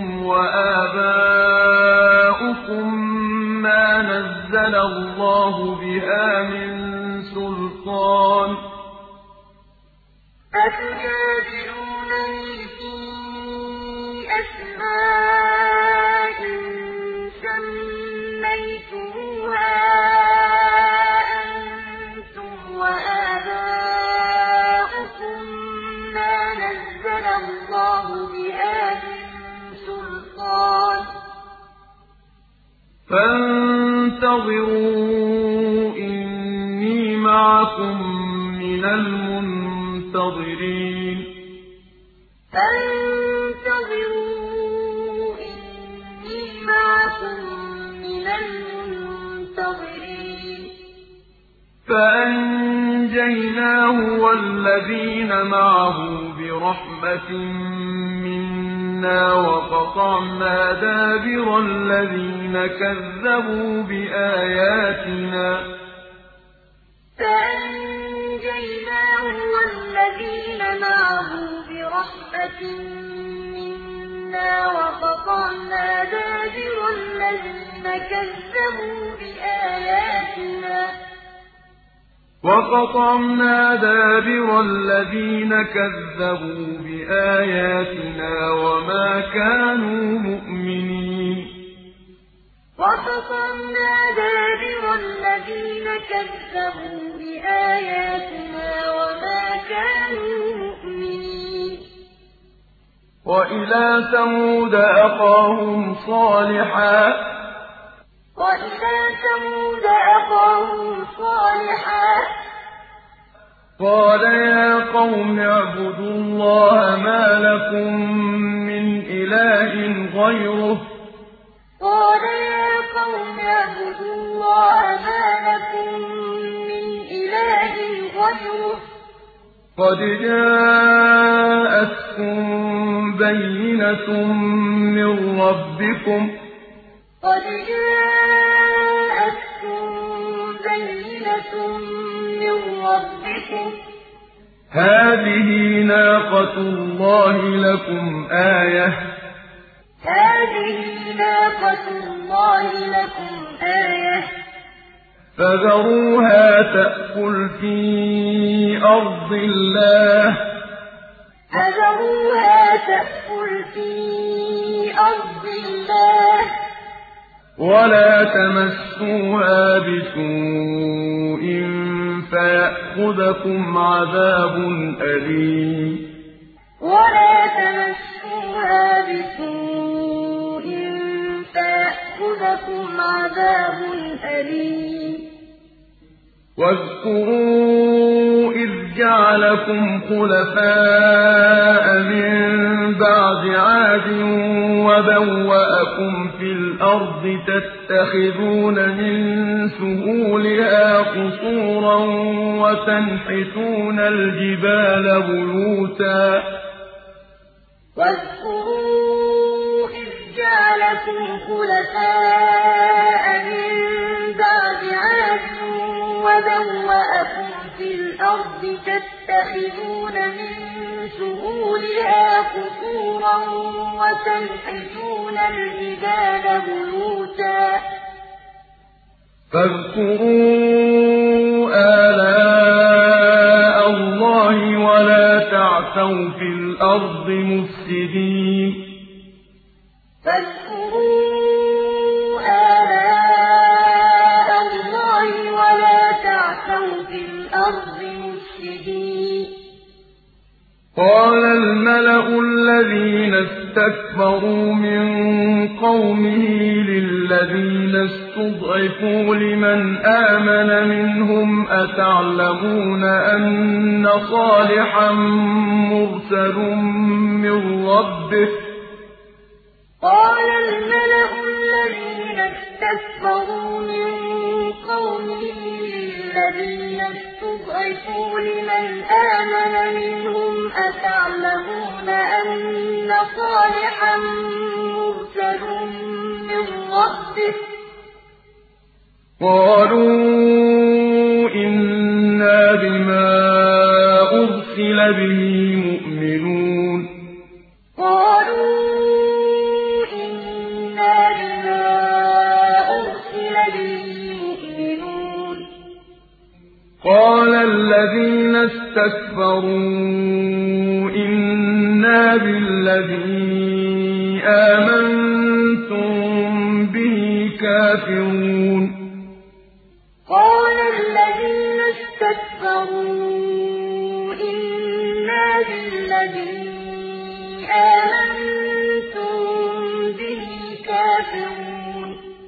وآباؤكم ما نزل الله بها من سلطان أتجادلونني في أسماء سميتموها أنتم وآباؤكم ما نزل الله بها من سلطان فانتظروا إني معكم من المنتظرين فانتظروا إني معكم من المنتظرين فأنجيناه والذين معه برحمة منا وقطعنا دابر الذين كذبوا بآياتنا فأنجيناه والذين معه برحمة منا وقطعنا دابر الذين كذبوا بآياتنا وما كانوا مؤمنين وقطعنا دابر الذين كذبوا بآياتنا وما كانوا مؤمنين وإلى ثمود أخاهم صالحا قال يا قوم اعبدوا الله ما لكم من إله غيره قد جاءتكم بينة من ربكم هذه ناقة الله لكم آية فذروها تأكل في أرض الله ولا تمسوها بسوء فيأخذكم عذاب أليم ولا تمسوها بسوء فيأخذكم عذاب أليم واذكروا إذ جعلكم خلفاء من بعد عاد وبوأكم في الأرض تتخذون من سهولها قصورا وتنحتون الجبال بيوتا واذكروا إذ جعلكم خلفاء من بعد عاد وبوأكم في الأرض تتخذون من سهولها قصورا وتنحتون الجبال بيوتا فاذكروا آلاء الله ولا تعثوا في الأرض مفسدين فاذكروا آلاء الله ولا تعثوا في الأرض مفسدين قال الملأ الذين اسْتَكْبَرُوا مِن قَوْمِهِ لِلَّذِينَ اسْتُضْعِفُوا لِمَنْ آمَنَ مِنْهُمْ أَتَعْلَمُونَ أَنَّ صَالِحًا مُّرْسَلٌ مِّن رَّبِّهِ ۚ قَالَ الْمَلَأُ الَّذِينَ اسْتَكْبَرُوا مِن قَوْمِهِ لِلَّذِينَ اسْتُضْعِفُوا لِمَنْ آمَنَ مِنْهُمْ أَتَعْلَمُونَ أَنَّ صَالِحًا مُّرْسَلٌ مِّن رَّبِّهِ ۚ قَالُوا إِنَّا بِمَا أُرْسِلَ بِهِ مُؤْمِنُونَ قَالُوا إِنَّا بِمَا أُرْسِلَ بِهِ مُؤْمِنُونَ قَالَ الَّذِينَ اسْتَكْبَرُوا إِنَّا بِالَّذِي آمَنتُم بِهِ كَافِرُونَ قَالَ الَّذِينَ اسْتَكْبَرُوا إِنَّا بِالَّذِي آمَنتُم بِهِ كَافِرُونَ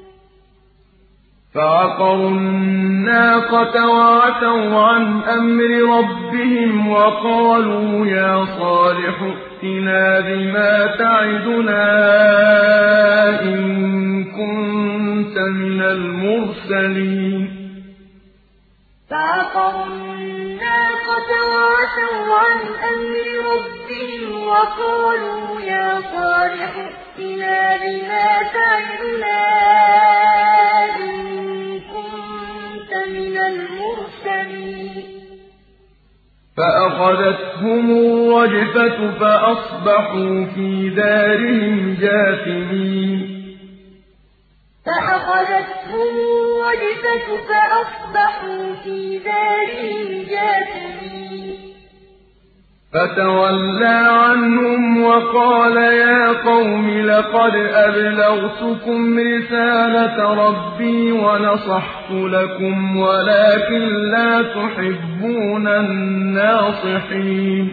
فَعَقَرُوا النَّاقَةَ وَعَتَوْا عَنْ أَمْرِ رَبِّهِمْ وَقَالُوا يَا صَالِحُ ائْتِنَا بِمَا تَعِدُنَا إِن كُنتَ مِنَ الْمُرْسَلِينَ فَعَقَرُوا النَّاقَةَ وَعَتَوْا عَنْ أَمْرِ رَبِّهِمْ وَقَالُوا يَا صَالِحُ ائْتِنَا بِمَا تَعِدُنَا إِن كُنتَ مِنَ الْمُرْسَلِينَ فَأَخَذَتْهُمُ الرَّجْفَةُ فَأَصْبَحُوا فِي دَارِهِمْ جَاثِمِينَ فَأَخَذَتْهُمُ الرَّجْفَةُ فَأَصْبَحُوا فِي دَارِهِمْ جَاثِمِينَ فَتَوَلَّىٰ عَنْهُمْ وَقَالَ يَا قَوْمِ لَقَدْ أَبْلَغْتُكُمْ رِسَالَةَ رَبِّي وَنَصَحْتُ لَكُمْ وَلَٰكِن لَّا تُحِبُّونَ النَّاصِحِينَ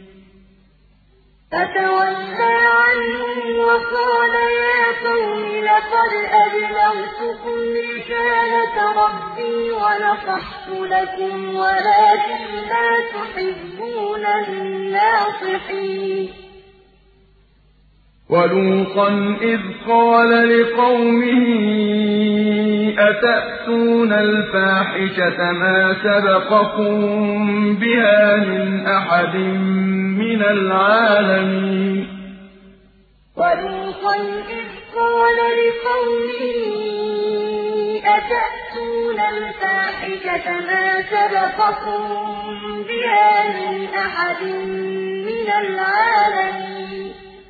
فَتَوَلَّىٰ عَنْهُمْ وَقَالَ يَا قَوْمِ لَقَدْ أَبْلَغْتُكُمْ رِسَالَةَ رَبِّي وَنَصَحْتُ لَكُمْ وَلَٰكِن لَّا تُحِبُّونَ النَّاصِحِينَ وَلُوطًا إِذْ قَالَ لِقَوْمِهِ أَتَأْتُونَ الْفَاحِشَةَ مَا سَبَقَكُم بِهَا مِنْ أَحَدٍ مِّنَ الْعَالَمِينَ وَلُوطًا إِذْ قَالَ لِقَوْمِهِ أَتَأْتُونَ الْفَاحِشَةَ مَا سَبَقَكُم بِهَا مِنْ أَحَدٍ مِّنَ الْعَالَمِينَ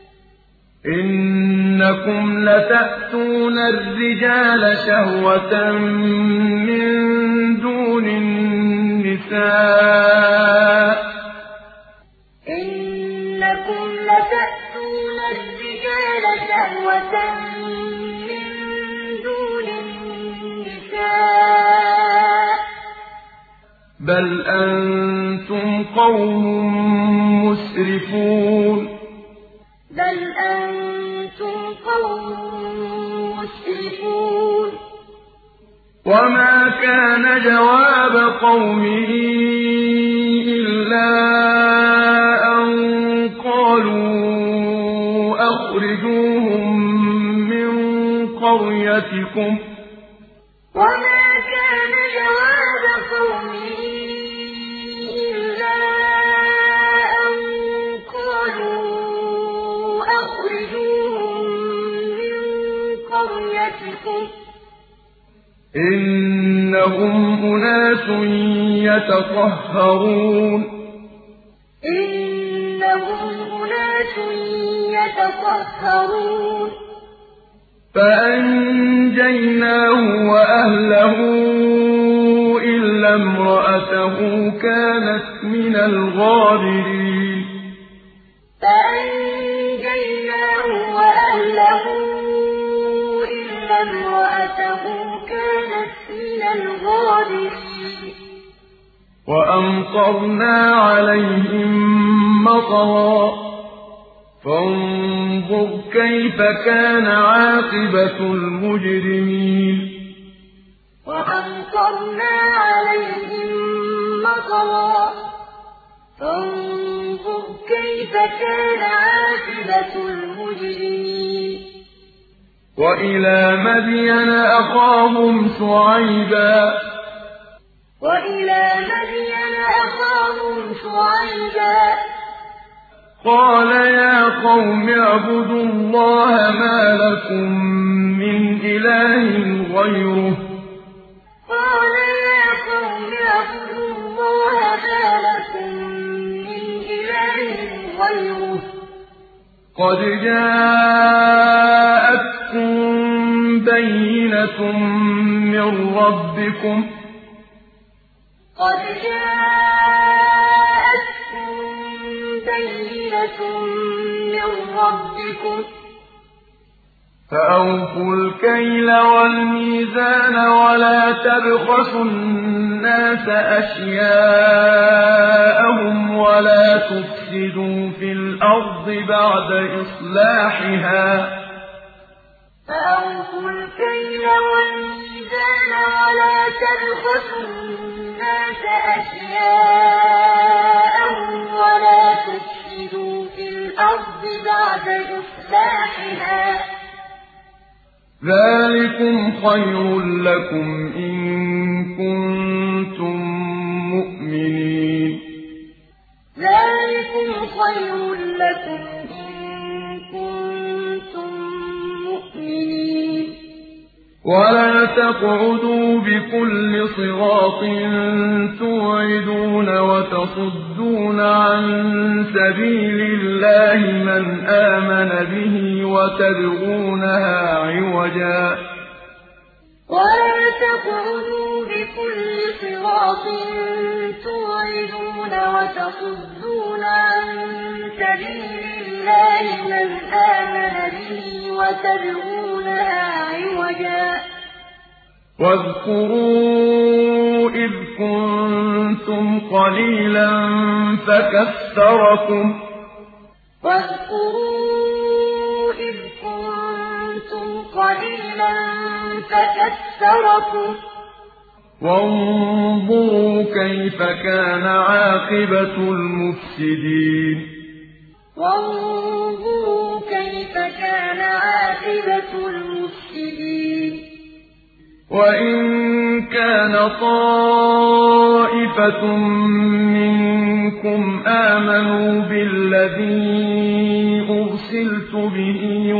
إِنَّكُمْ لَتَأْتُونَ الرِّجَالَ شَهْوَةً مِّن دُونِ النِّسَاءِ ۚ إِنَّكُمْ لَتَأْتُونَ الرِّجَالَ شَهْوَةً مِّن دُونِ النِّسَاءِ ۚ بَلْ أَنتُمْ قَوْمٌ مُّسْرِفُونَ بَلْ أَنتُمْ قَوْمٌ مُّسْرِفُونَ وَمَا كَانَ جَوَابَ قَوْمِهِ إِلَّا أَن قَالُوا أَخْرِجُوهُم مِّن قَرْيَتِكُمْ ۖ وَمَا كَانَ جَوَابَ قَوْمِهِ إِلَّا أَن قَالُوا أَخْرِجُوهُم مِّن قَرْيَتِكُمْ ۖ إِنَّهُمْ أُنَاسٌ يَتَطَهَّرُونَ إِنَّهُمْ أُنَاسٌ يَتَطَهَّرُونَ فَأَنجَيْنَاهُ وَأَهْلَهُ إِلَّا امْرَأَتَهُ كَانَتْ مِنَ الْغَابِرِينَ فَأَنجَيْنَاهُ وَأَهْلَهُ إِلَّا امْرَأَتَهُ كَانَتْ مِنَ الْغَابِرِينَ وَأَمْطَرْنَا عَلَيْهِم مَّطَرًا ۖ فانظر كيف كان عاقبة المجرمين وأمطرنا عليهم مطرا فانظر كيف كان عاقبة المجرمين وإلى مدين أخاهم شعيبا قال يا قوم اعبدوا الله ما لكم من إله غيره قد جاءتكم بينة من ربكم فأوفوا الكيل والميزان ولا تبخسوا الناس أشياءهم ولا تفسدوا في الأرض بعد إصلاحها فأوفوا الكيل والميزان ولا تبخسوا الناس أشياءهم ولا تفسدوا في الأرض بعد إصلاحها ذلكم خير لكم إن كنتم مؤمنين ولا تقعدوا بكل صراط توعدون وتصدون عن سبيل الله من آمن به وتبغونها عوجا واذكروا إذ كنتم قليلا فكثركم وانظروا كيف كان عاقبة المفسدين وإن كان طائفة منكم آمنوا بالذي أرسلت به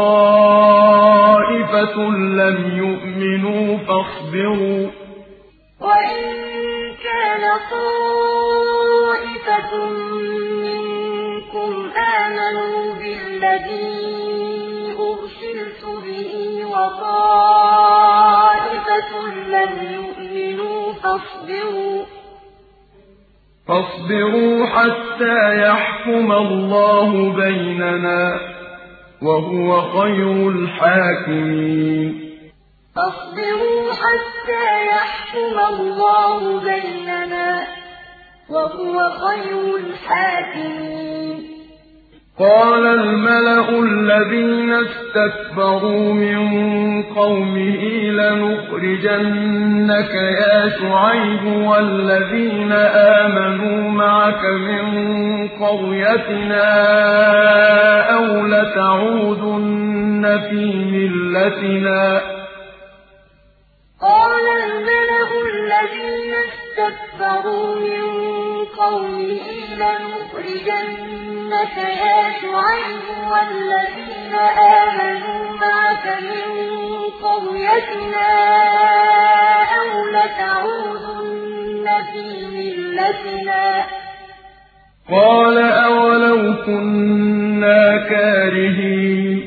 وطائفة لم يؤمنوا فاصبروا فاصبروا حتى يحكم الله بيننا وهو خير الحاكمين قال الملأ الذين استكبروا من قومه لنخرجنك يا شعيب والذين آمنوا معك من قريتنا أو لتعودن في ملتنا قال الملأ الذين استكبروا من قومه لنخرجنك يا شعيب والذين آمنوا معك من قريتنا أو لتعودن في ملتنا قال أولو كنا كارهين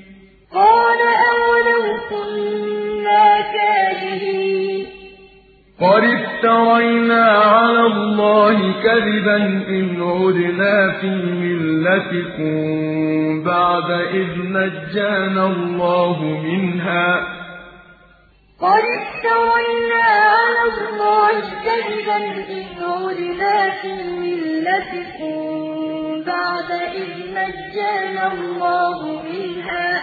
قد افترينا على الله كذبا إن عدنا في ملتكم بعد إذ نجانا الله منها بَعْدَ إِذْ نَجَّانَا اللَّهُ مِنْهَا ۚ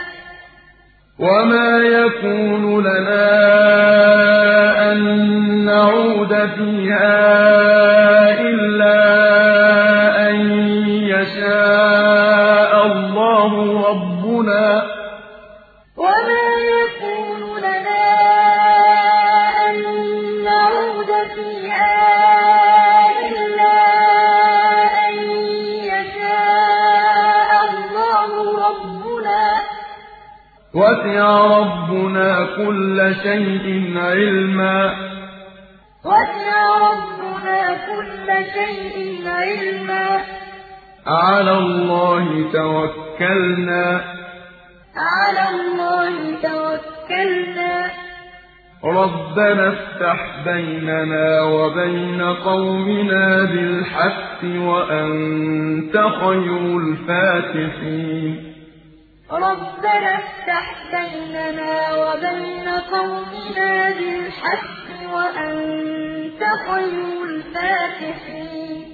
وَمَا يَكُونُ لَنَا أَن نَّعُودَ فِيهَا إِلَّا أَن يَشَاءَ اللَّهُ رَبُّنَا ۚ وَمَا يَكُونُ لَنَا أَن نَّعُودَ فِيهَا إِلَّا أَن يَشَاءَ اللَّهُ رَبُّنَا ۚ وَسِعَ رَبُّنَا كُلَّ شَيْءٍ عِلْمًا ۚ وَسِعَ رَبُّنَا كُلَّ شَيْءٍ عِلْمًا ۚ عَلَى اللَّهِ تَوَكَّلْنَا ۚ عَلَى اللَّهِ تَوَكَّلْنَا ۚ رَبَّنَا افْتَحْ بَيْنَنَا وَبَيْنَ قَوْمِنَا بِالْحَقِّ وَأَنتَ خَيْرُ الْفَاتِحِينَ رَبَّنَا افْتَحْ بَيْنَنَا وَبَيْنَ قَوْمِنَا بِالْحَقِّ وَأَنتَ خَيْرُ الْفَاتِحِينَ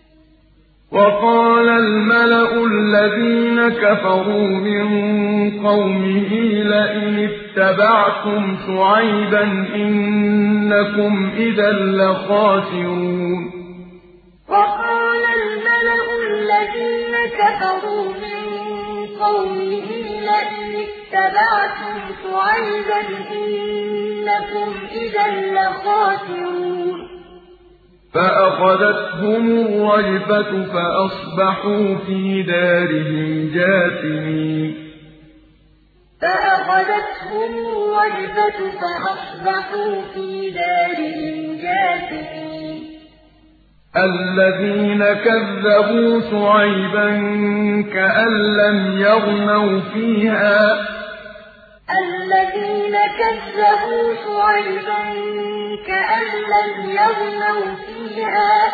وَقَالَ الْمَلَأُ الَّذِينَ كَفَرُوا مِن قَوْمِهِ لَئِنِ اتَّبَعْتُمْ شُعَيْبًا إِنَّكُمْ إِذًا لَّخَاسِرُونَ وَقَالَ الْمَلَأُ الَّذِينَ كَفَرُوا مِن قَوْمِهِ لَئِنِ اتَّبَعْتُمْ شُعَيْبًا إِنَّكُمْ إِذًا لَّخَاسِرُونَ فَأَخَذَتْهُمُ الرَّجْفَةُ فَأَصْبَحُوا فِي دَارِهِمْ جَاثِمِينَ فَأَخَذَتْهُمُ الرَّجْفَةُ فَأَصْبَحُوا فِي دَارِهِمْ جَاثِمِينَ الَّذِينَ كَذَّبُوا شُعَيْبًا كَأَن لَّمْ يَغْنَوْا فِيهَا ۚ الَّذِينَ كَذَّبُوا شُعَيْبًا كَأَن لَّمْ يَغْنَوْا فِيهَا ۚ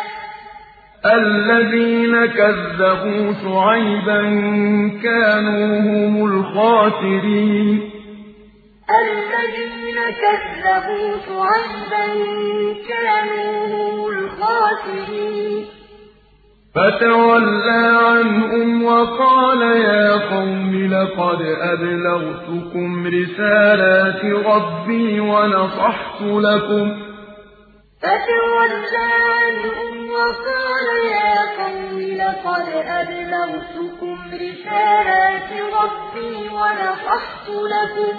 الَّذِينَ كَذَّبُوا شُعَيْبًا كَانُوا هُمُ الْخَاسِرِينَ الَّذِينَ كَذَّبُوا شُعَيْبًا كَانُوا هُمُ الْخَاسِرِينَ فَتَوَلَّىٰ عَنْهُمْ وَقَالَ يَا قَوْمِ لَقَدْ أَبْلَغْتُكُمْ رِسَالَاتِ رَبِّي وَنَصَحْتُ لَكُمْ ۖ فَتَوَلَّىٰ عَنْهُمْ وَقَالَ يَا قَوْمِ لَقَدْ أَبْلَغْتُكُمْ رِسَالَاتِ رَبِّي وَنَصَحْتُ لَكُمْ ۖ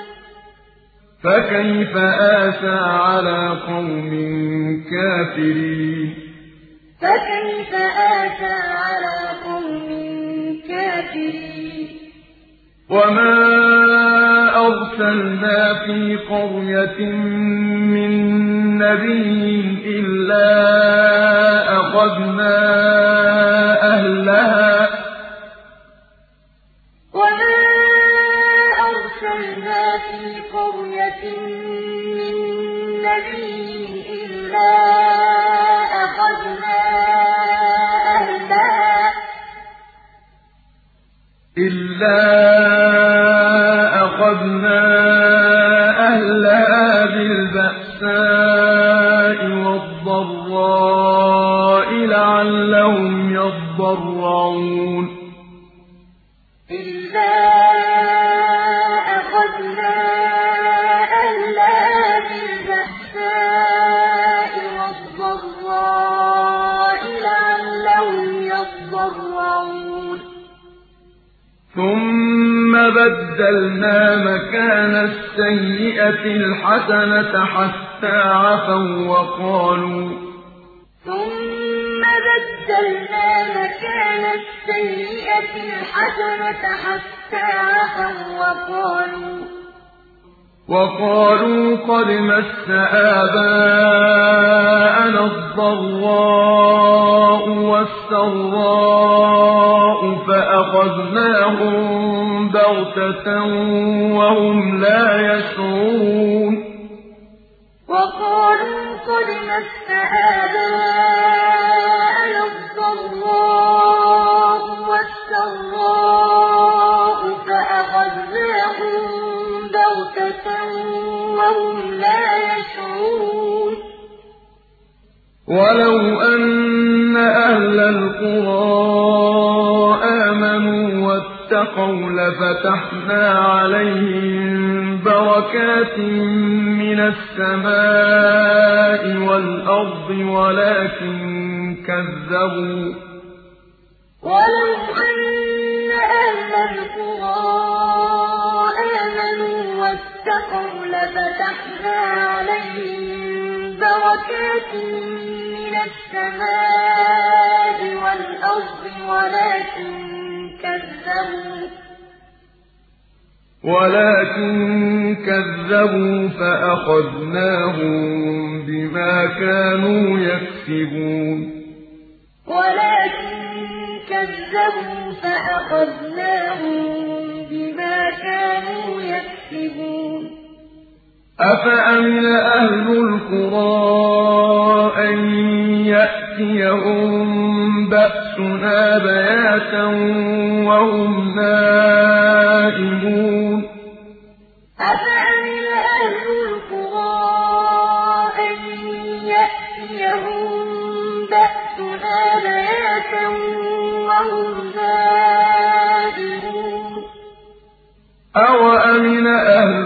فَكَيْفَ آسَىٰ عَلَىٰ قَوْمٍ كَافِرِينَ فَكَيْفَ آسَىٰ عَلَىٰ قَوْمٍ كَافِرِينَ وَمَا أَرْسَلْنَا فِي قَرْيَةٍ مِّن نَّبِيٍّ إِلَّا أَخَذْنَا أَهْلَهَا ۖ وَمَا أَرْسَلْنَا فِي قَرْيَةٍ مِّن نَّبِيٍّ إِلَّا أَخَذْنَا أَهْلَهَا بِالْبَأْسَاءِ وَالضَّرَّاءِ لَعَلَّهُمْ يَضَّرَّعُونَ إِلَّا أَخَذْنَا أَهْلَهَا بِالْبَأْسَاءِ وَالضَّرَّاءِ لَعَلَّهُمْ يَضَّرَّعُونَ ثُمَّ بَدَّلْنَا مَكَانَ السَّيِّئَةِ الْحَسَنَةَ حَتَّىٰ عَفَوا وَّقَالُوا قَدْ مَسَّ آبَاءَنَا الضَّرَّاءُ وَالسَّرَّاءُ فَأَخَذْنَاهُم بَغْتَةً وَهُمْ لَا يَشْعُرُونَ وَقَالُوا قَدْ مَسَّ آبَاءَنَا الضَّرَّاءُ وَالسَّرَّاءُ فَأَخَذْنَاهُم بَغْتَةً وَهُمْ لَا يَشْعُرُونَ وَلَوْ أَنَّ أَهْلَ الْقُرَىٰ واتقوا لفتحنا عليهم بركات من السماء والأرض ولو أن أهل القرى آمنوا واتقوا لفتحنا عليهم بركات من السماء والأرض ولكن كذبوا فأخذناهم بما كانوا يكسبون أفأمن أهل القرى أن يأتيهم بأسنا بياتا وهم نائمون أفأمن أهل القرى أن يأتيهم بأسنا بياتا وهم نائمون أوأمن أهل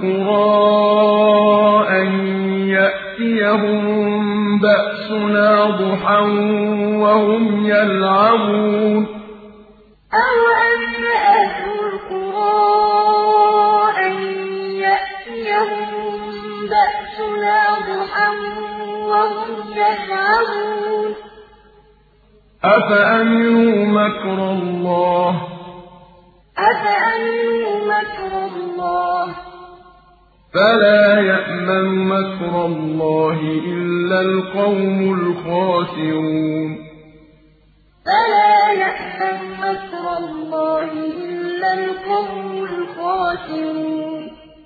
القرى أن يأتيهم بأسنا ضحى وهم يلعبون أوأمن أهل القرى أن يأتيهم بأسنا ضحى وهم يلعبون أفأمنوا مكر الله فلا يأمن مكر الله إلا القوم الخاسرون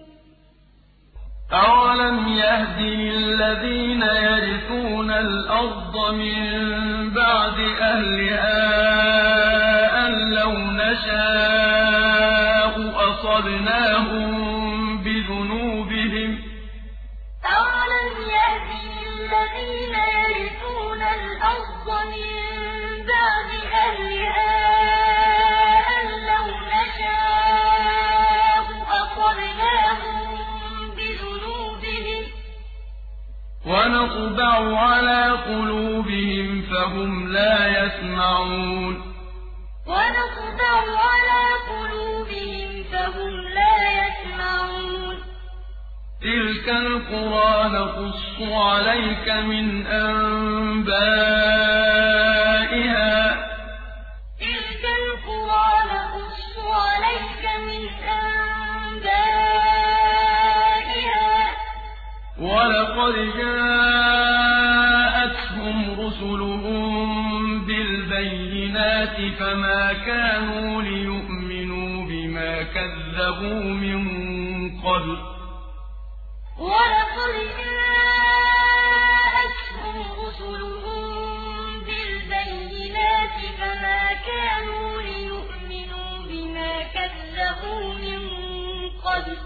أولم يهد للذين يرثون الأرض من بعد أهلها أن لو نشاء أصبناهم بذنوبهم أولم يهد للذين يرثون الأرض من بعد أهلها أن لو نشاء أصبناهم بذنوبهم ونطبع على قلوبهم فهم لا يسمعون تلك القرى نقص عليك من أنبائها ولقد جاءتهم رسلهم بالبينات فما كانوا ليؤمنوا بما كذبوا من قبل ولقد جاءتهم رسلهم بالبينات فما كانوا ليؤمنوا بما كذبوا من قبل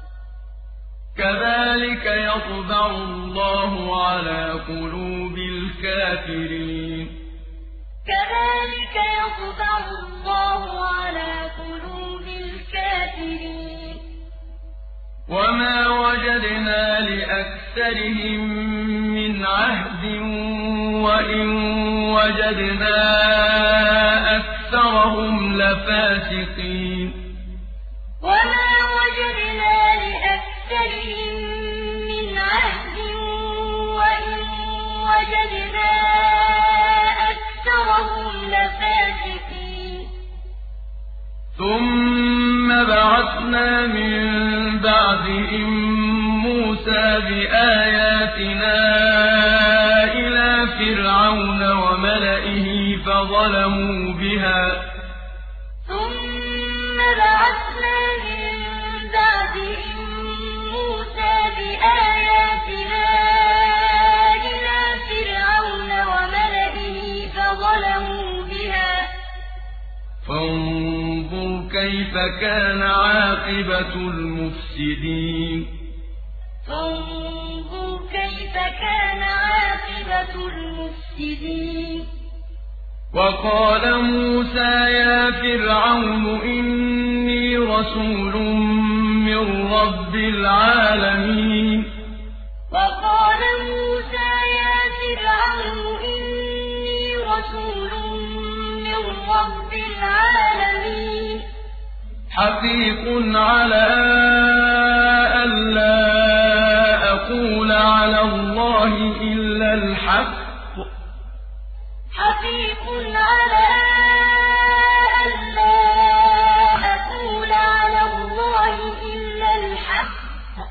كذلك يطبع الله على قلوب الكافرين وما وجدنا لأكثرهم من عهد وإن وجدنا أكثرهم لفاسقين وما وجدنا لأكثرهم من عهد وإن وجدنا أكثرهم لفاسقين ثم بعثنا من بعدهم موسى بآياتنا إلى فرعون وملئه فظلموا بها ثم بعثنا من بعدهم موسى بآياتنا إلى فرعون وملئه فظلموا بها فانظر كيف كان عاقبة المفسدين وقال موسى يا فرعون رسول من رب العالمين وقال موسى يا فرعون إني رسول من رب العالمين حقيق على ألا أقول على الله إلا الحق حقيق على ألا أقول على الله إلا الحق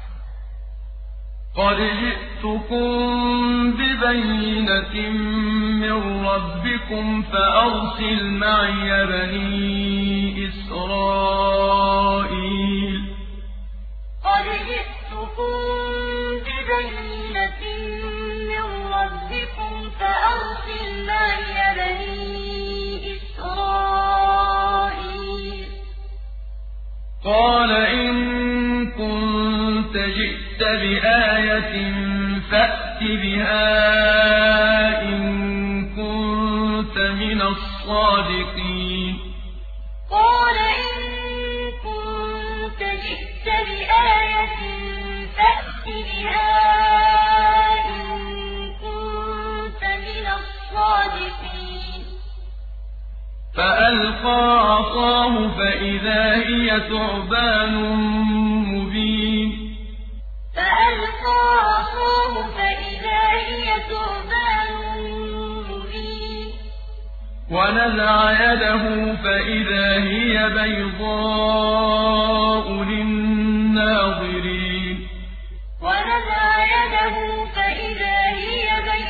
قد جئتكم ببينة من ربكم فأرسل معي بني إسرائيل قد جئتكم ببينة من ربكم فأرسل معي بني إسرائيل قال إن كنت جئت بآية فأت بها إن كنت من الصادقين قال إن كنت جئت بآية فأت بها إن كنت من الصادقين فألقى عصاه فإذا هي ثعبان مبين فألقى عصاه فإذا هي ثعبان مبين ونزع يده فإذا هي بيضاء للناظرين ونزع يده فإذا هي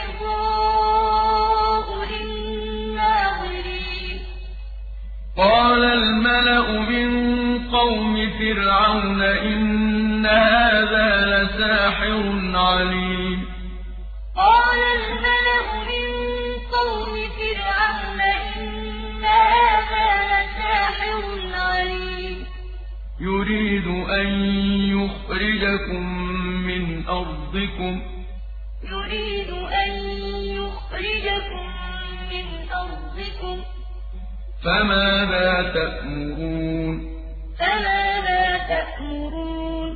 بيضاء للناظرين قال الملأ من قوم فرعون إن هذا لساحر عليم قال الملأ من قوم فرعون إن هذا لساحر عليم يريد أن يخرجكم من أرضكم يريد أن يخرجكم من أرضكم فماذا تأمرون فماذا تأمرون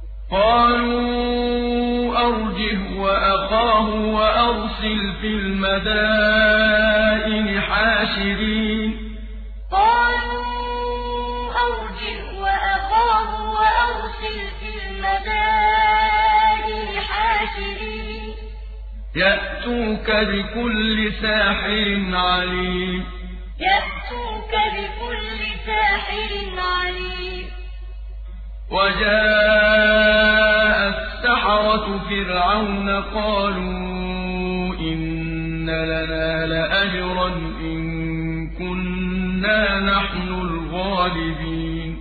قالوا أرجه وأخاه وأرسل في المدائن حاشرين قالوا أرجه وأخاه وأرسل في المدائن حاشرين يأتوك بكل ساحر عليم يأتوك بكل ساحر عليم وجاء السحرة فرعون قالوا إن لنا لأجرا إن كنا نحن الغالبين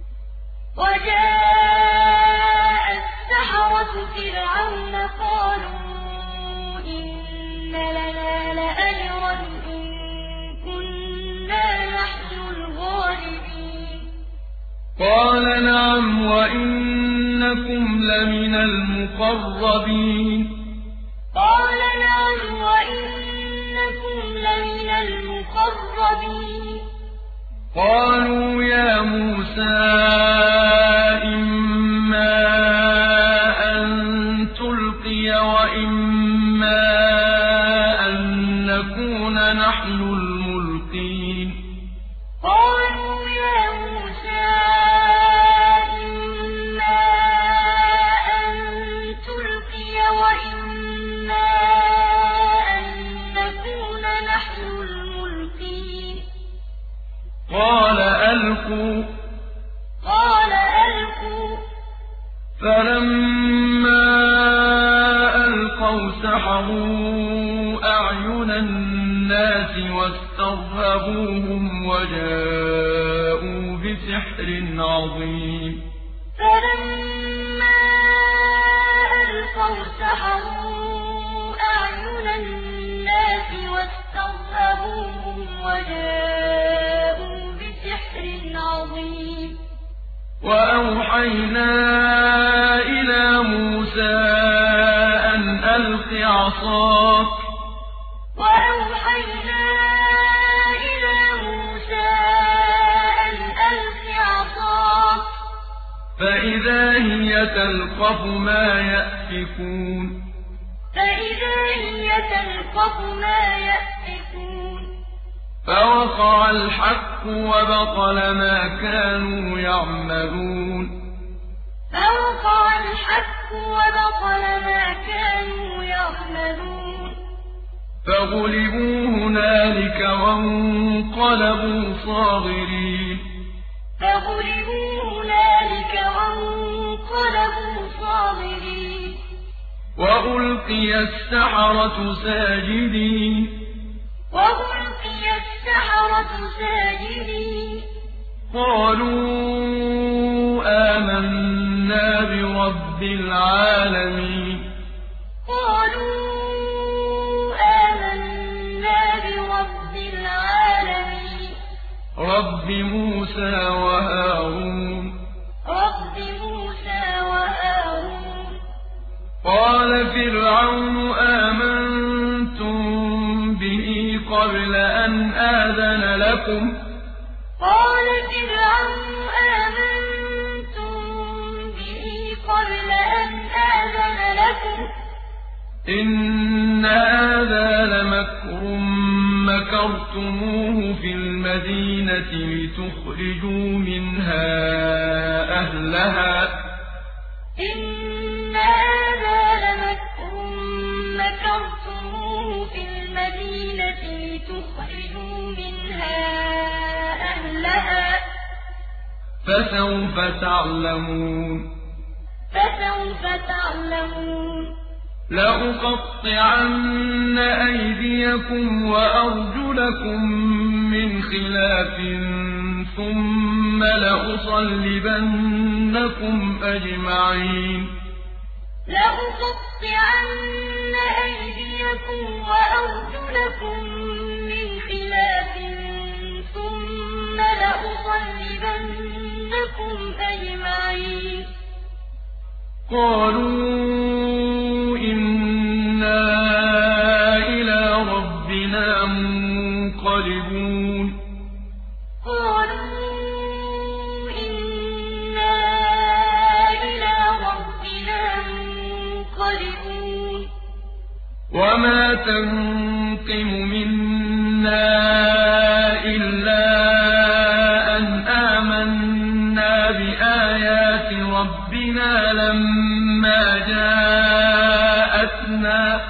وجاء السحرة فرعون قالوا إن لنا لأجرا إن كنا نحن الغالبين قال نعم وإنكم لمن المقربين قال نعم وإنكم لمن المقربين قالوا يا موسى إما أن تلقي وإما أن نكون نحن الملقين قالوا يا موسى إما أن تلقي وإما أن نكون نحن الملقين قال ألقوا فلما ألقوا سحروا أعين الناس واسترهبوهم وجاءوا بسحر عظيم فلما ألقوا سحروا أعين الناس واسترهبوهم وجاءوا بسحر عظيم وأوحينا إلى موسى أن ألق عصاك وأوحينا إلى موسى أن ألق عصاك تلقف ما يأفكون فوقع الحق وبطل ما كانوا يعملون فغلبوا هنالك وانقلبوا صاغرين وألقي السحرة ساجدين قالوا آمنا برب العالمين رب موسى وهارون قال فرعون آمنتم به قبل أن آذن لكم إن هذا لمكر مكرتموه في المدينة لتخرجوا منها أهلها فسوف تعلمون لأقطعن أيديكم وأرجلكم من خلاف ثم لأصلبنكم أجمعين قالوا إنا إلى ربنا منقلبون وما تنقم منا إلا أن آمنا بآيات ربنا لما جاءتنا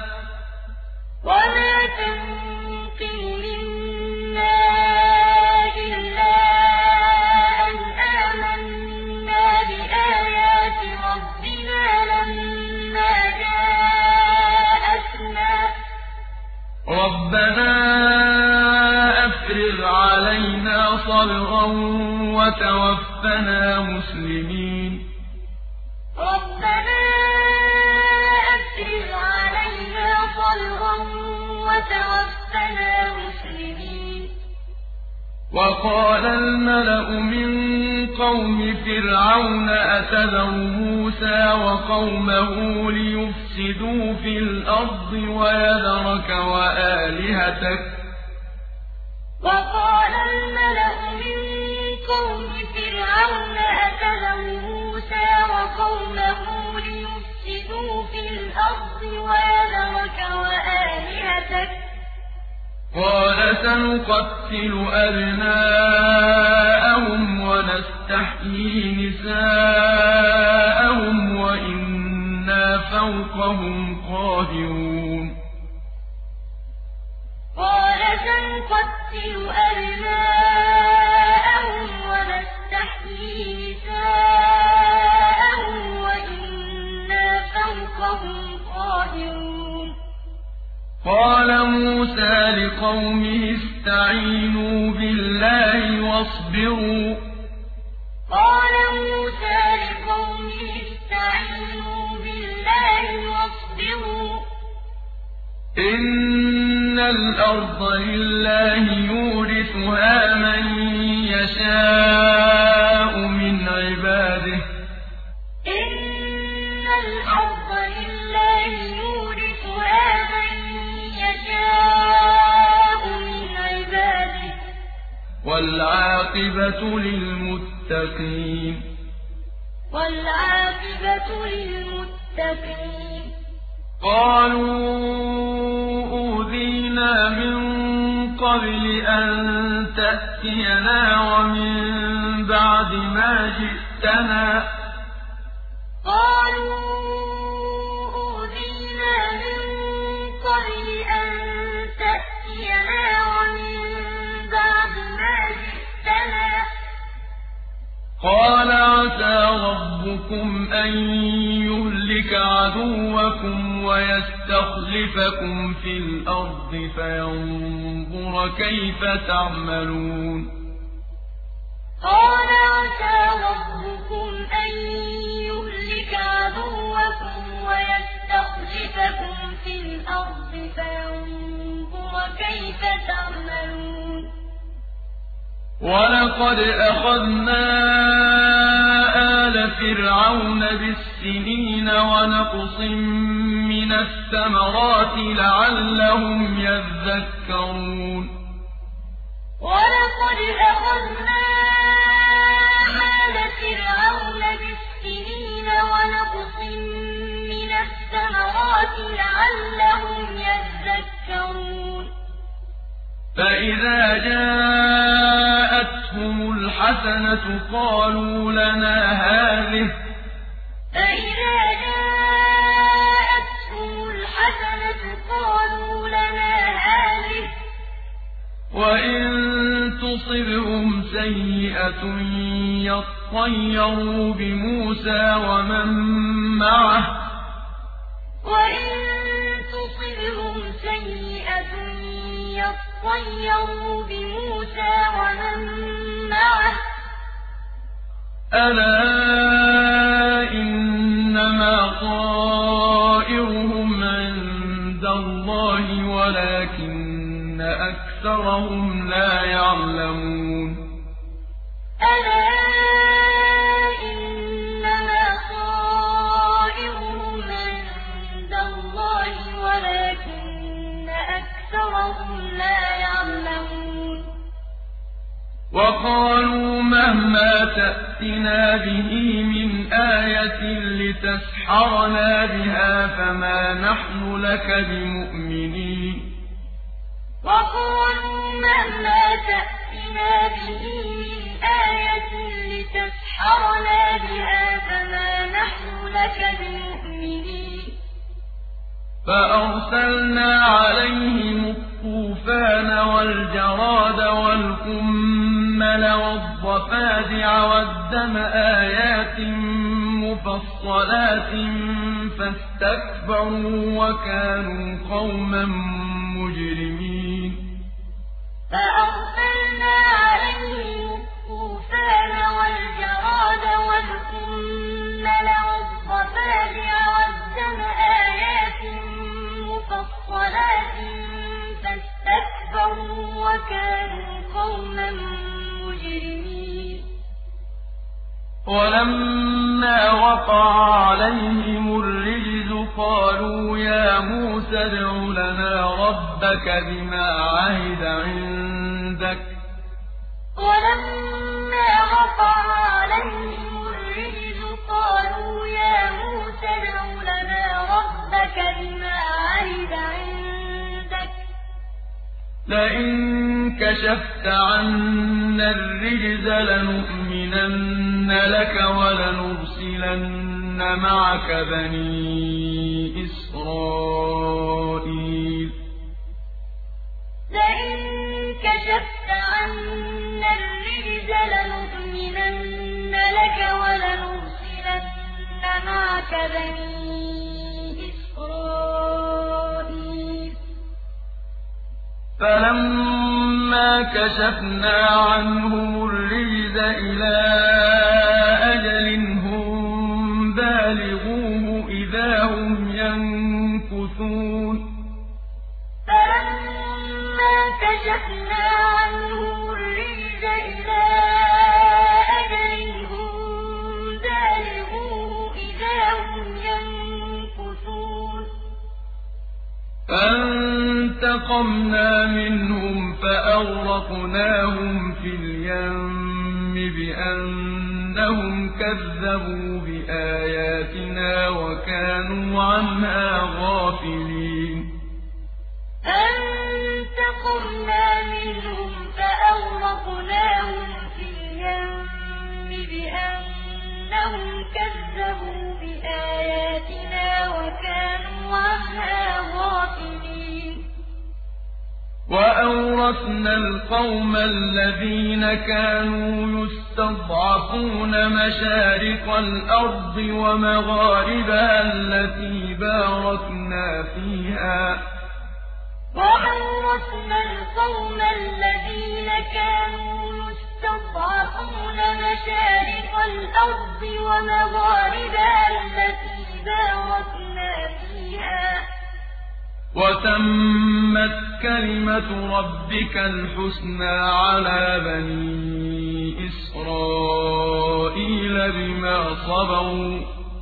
ربنا أفرغ علينا صبرا وتوفنا مسلمين وقال الملأ من قوم فرعون أتذر موسى وقومه ليفسدوا في الأرض ويذرك وآلهتك قال سنقتل أبناءهم ونستحيي نساءهم وإنا فوقهم قاهرون قال موسى لقومه استعينوا بالله واصبروا إن الأرض لله يورثها من يشاء من عباده والعاقبة للمتقين والعاقبة للمتقين قالوا أوذينا من قبل أن تأتينا ومن بعد ما جئتنا قالوا أوذينا من قبل أن تأتينا ومن بعد ما جئتنا قال عسى ربكم أن يهلك عدوكم ويستخلفكم في الأرض فينظر كيف تعملون قال عسى ربكم أن يهلك عدوكم ويستخلفكم في الأرض فينظر كيف تعملون ولقد أخذنا آل فرعون بالسنين ونقص من الثمرات لعلهم يذكرون ولقد أخذنا آل فرعون بالسنين ونقص من الثمرات لعلهم يذكرون فإذا جاءتهم الحسنة قالوا لنا هذه فإذا جاءتهم الحسنة قالوا لنا هذه وإن تصبهم سيئة يطيروا بموسى ومن معه وإن تصبهم سيئة يطيروا بموسى ومن معه ألا إنما طائرهم عند الله ولكن أكثرهم لا يعلمون ألا إنما طائرهم عند الله ولكن أكثرهم لا يعلمون وقالوا مهما تأتنا به من آية لتسحرنا بها فما نحن لك بمؤمنين وقالوا مهما تأتنا به من آية لتسحرنا بها فما نحن لك بمؤمنين فأرسلنا عليهم الطوفان والجراد والقمل والضفادع والدم آيات مفصلات فاستكبروا وكانوا قوما مجرمين فأرسلنا عليهم الطوفان والجراد والقمل والضفادع والدم آيات مفصلات فاستكبروا وكانوا قوما مجرمين ولما وقع عليهم الرجز قالوا يا موسى ادع لنا ربك بما عهد عندك ولما وقع عليهم الرجز قالوا يا موسى ادع لنا ربك بما عهد عندك لئن كشفت عنا الرجز لنؤمنن لك ولنرسلن معك بني إسرائيل لئن كشفت عنا الرجز لنؤمنن لك ولنرسلن معك بني إسرائيل فلما كشفنا عنهم الرجز إلى أجل هم بالغوه إذا هم ينكثون فلما كشفنا عنهم الرجز إلى أجل هم بالغوه إذا هم ينكثون فانتقمنا منهم فأغرقناهم في اليم بأنهم كذبوا بآياتنا وكانوا عنها غافلين فانتقمنا منهم فأغرقناهم في اليم بأنهم كذبوا بآياتنا وكانوا عنها غافلين وأورثنا القوم الذين كانوا يستضعفون مشارق الأرض ومغاربها التي باركنا فيها وأورثنا القوم الذين كانوا يستضعفون مشارق الأرض ومغاربها التي باركنا فيها وتمت كلمة ربك الحسنى على بني إسرائيل بما صبروا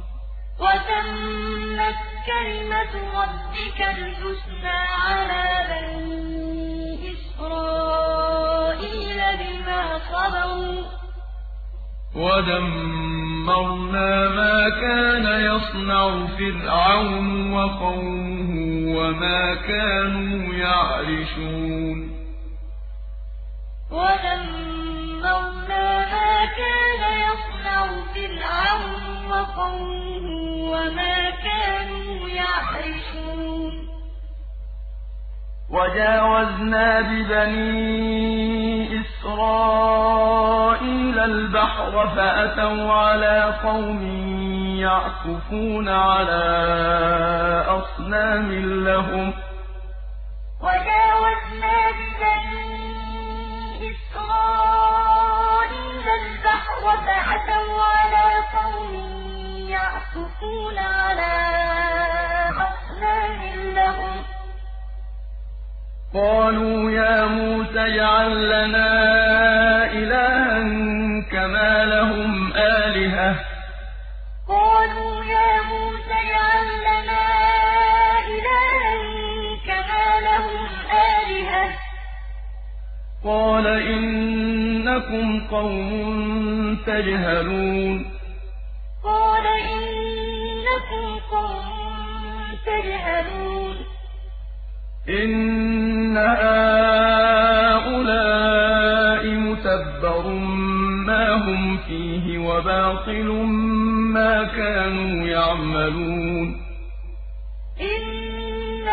وتمت كلمة ربك الحسنى على بني إسرائيل بما صبروا ودمرنا ما كان يصنع فرعون وقومه وما كانوا يعرشون ودمرنا ما كان يصنع فرعون وقومه وما كانوا يعرشون وجاوزنا ببني إسرائيل البحر فأتوا على قوم يعكفون على أصنام لهم وجاوزنا ببني إسرائيل البحر فأتوا على قوم يعكفون على أصنام لهم قالوا يا موسى اجعل لنا إلها كما لهم آلهة قالوا يا موسى اجعل لنا إلها كما لهم آلهة قال إنكم قوم تجهلون قال إنكم قوم تجهلون إن هؤلاء متبر ما هم فيه وباطل ما كانوا يعملون إن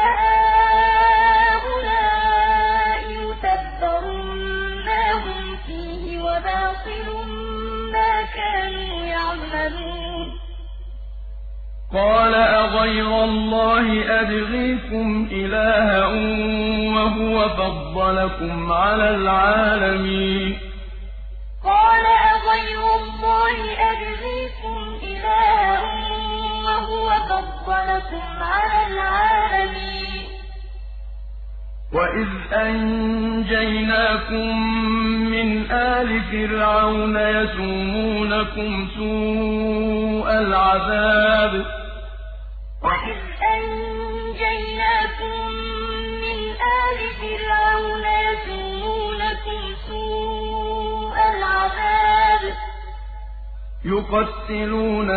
هؤلاء متبر ما هم فيه وباطل ما كانوا يعملون قال أغير الله أبغيكم إلها وهو فضلكم على العالمين قال أغير الله أبغيكم إلها وهو فضلكم على العالمين وإذ أنجيناكم من آل فرعون يسومونكم سوء العذاب وإذ أنجيناكم من آل فرعون يسومونكم سوء العذاب يقتلون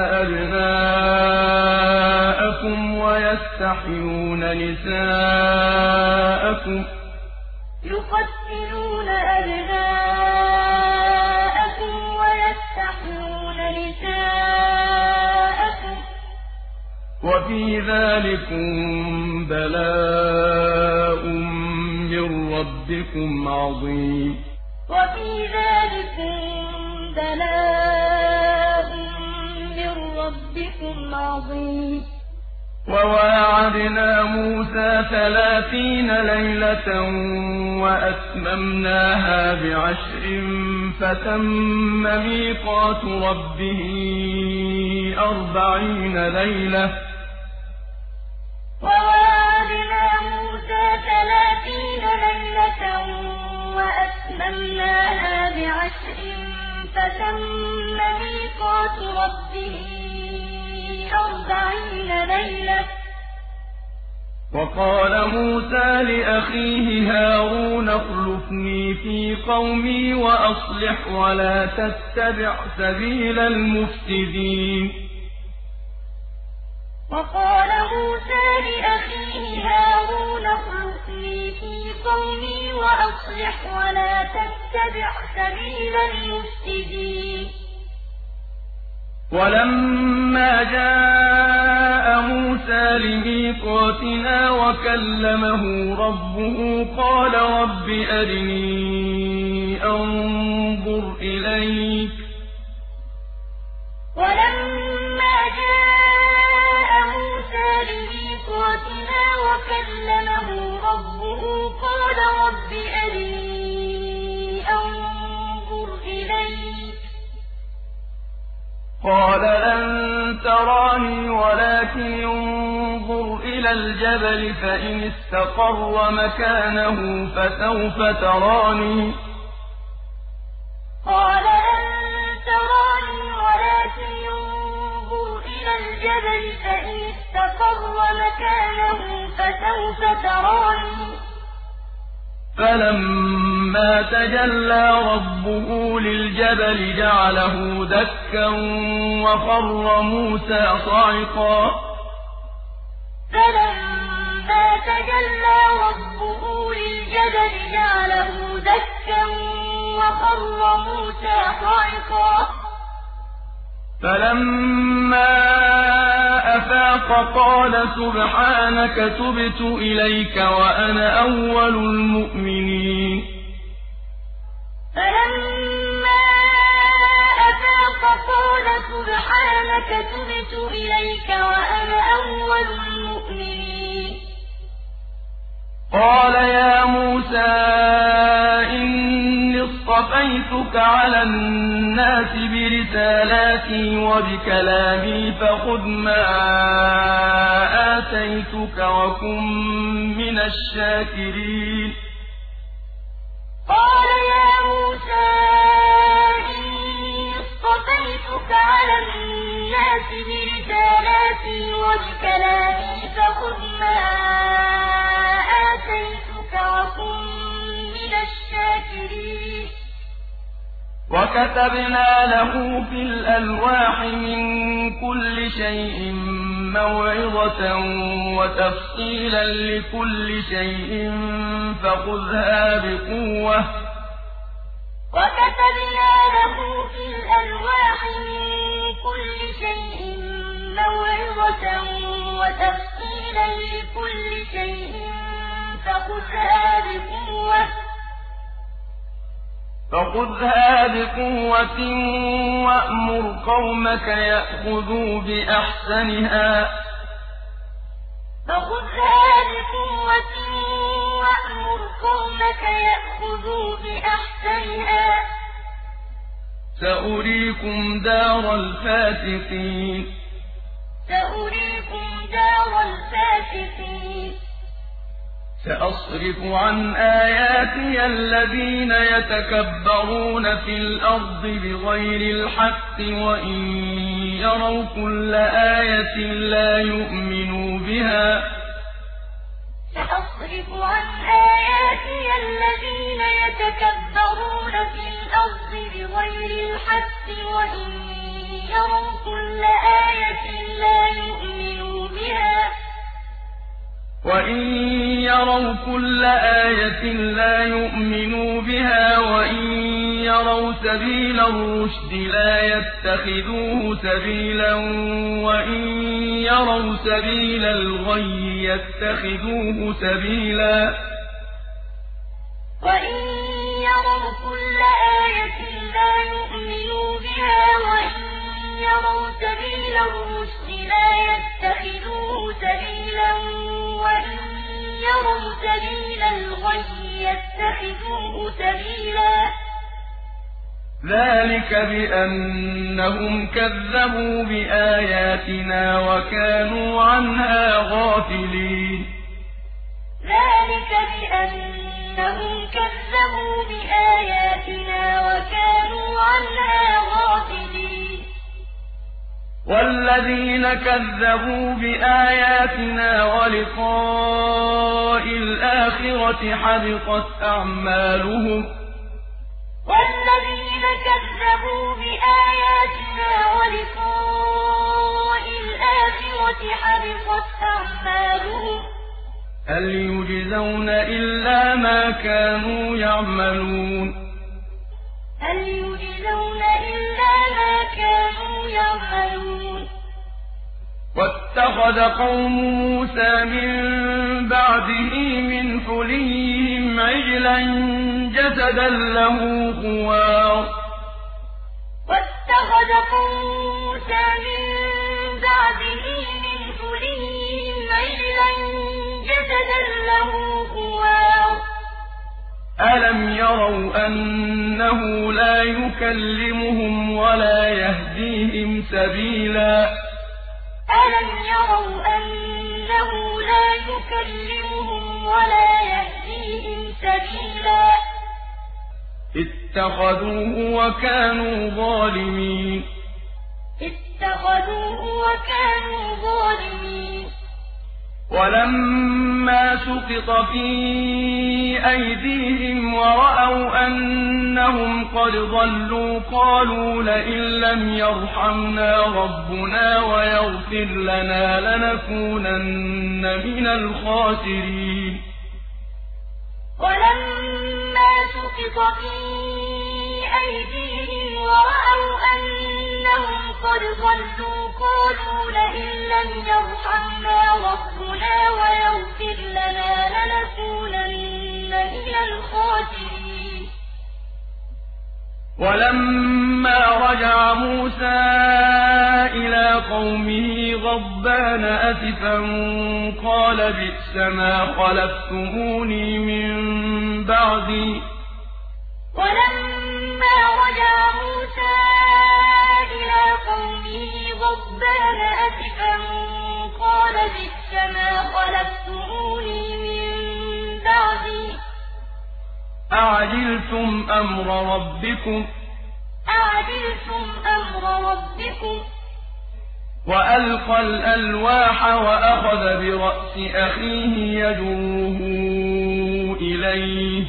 أبناءكم ويستحيون نساءكم يقتلون أبناءكم ويستحيون نساءكم وفي ذلكم بلاء من ربكم عظيم وفي ذلكم بلاء من ربكم عظيم وواعدنا موسى 30 ليلة وأتممناها ب10 فتم ميقات ربه 40 ليلة وواعدنا موسى 30 ليلة وأتممناها ب10 فتم ميقات ربه 40 ليلة وقال موسى لأخيه هارون اخلفني في قومي وأصلح ولا تتبع سبيل المفسدين وقال موسى لأخيه هارون اخلفني في قومي وأصلح ولا تتبع سبيل المفسدين ولما جاء موسى لميقاتنا وكلمه ربه قال رب أرني أنظر إليك ولما جاء موسى لميقاتنا وكلمه ربه قال رب أرني أنظر إليك قال لن تراني ولكن انظر إلى الجبل فإن استقر مكانه فسوف تراني قال لن تراني ولكن انظر إلى الجبل فإن استقر مكانه فسوف تراني فلما تجلى ربه للجبل جعله دكا وخر موسى صعقا فلما تجلى ربه للجبل جعله دكا وخر موسى صعقا فلما أفاق قال سبحانك تبت إليك وأنا أول المؤمنين فلما أفاق قال سبحانك تبت إليك وأنا أول المؤمنين قال يا موسى إني اصطفيتك على الناس برسالاتي وبكلامي فخذ ما آتيتك وكن من الشاكرين قال يا موسى إني اصطفيتك على الناس برسالاتي وبكلامي فخذ ما آتيتك وكن من الشاكرين وكتبنا له في الألواح من كل شيء موعظة وتفصيلا لكل شيء فخذها بقوة وكتبنا له في الألواح من كل شيء موعظة وتفصيلا لكل شيء فخذها بقوة وأمر قومك يأخذوا بأحسنها سأريكم دار الفاسقين سأصرف عن آياتي الذين يتكبرون في الأرض بغير الحق وإن يروا كل آية لا يؤمنوا بها سأصرف عن آياتي الذين يتكبرون في الأرض بغير الحق وإن يروا كل آية لا يؤمنوا بها وإن يروا كل آية لا يؤمنوا بها وإن يروا سبيل الرشد لا يتخذوه سبيلا وإن يروا سبيل الغي يتخذوه سبيلا وإن يروا كل آية لا يؤمنوا بها وإن يروا سبيل الرشد لا يتخذوه سبيلا وإن يروا سبيل الغي يتخذوه سبيلا ذلك بأنهم كذبوا بآياتنا وكانوا عنها غافلين ذلك بأنهم كذبوا بآياتنا وكانوا عنها غافلين والذين كذبوا بآياتنا ولقاء الآخرة حبطت أعمالهم والذين كذبوا بآياتنا ولقاء الآخرة حبطت أعمالهم هل يجزون إلا ما كانوا يعملون هل يجزون إلا ما كانوا يعملون واتخذ قوم موسى من بعده من حليهم عجلا جسدا له خوار واتخذ قوم موسى من بعده من حليهم عجلا جسدا له خوار ألم يروا أنه لا يكلمهم ولا يهديهم سبيلا ألم يروا أنه لا يكلمهم ولا يهديهم سبيلا اتخذوه وكانوا ظالمين اتخذوه وكانوا ظالمين ولما سقط في أيديهم ورأوا أنهم قد ضلوا قالوا لئن لم يرحمنا ربنا ويغفر لنا لنكونن من الخاسرين ولما سقط في أيديهم ورأوا أنهم قد ضلوا قالوا لئن لم يرحمنا ربنا ويغفر لنا لنكونن من الخاسرين ولما رجع موسى إلى قومه غضبان أسفا قال بئس ما خلفتموني من بعدي ولما رجع موسى إلى قومه غضبان أسفا قال بئس ما خلفتموني من بعدي أعجلتم أمر ربكم وألقى الألواح وأخذ برأس أخيه يجره إليه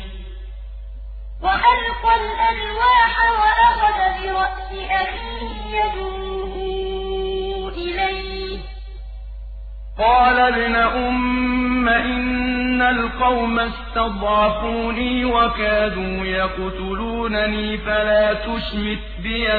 قال ابن أم إن القوم استضعفوني وكادوا يقتلونني فلا تشمت بي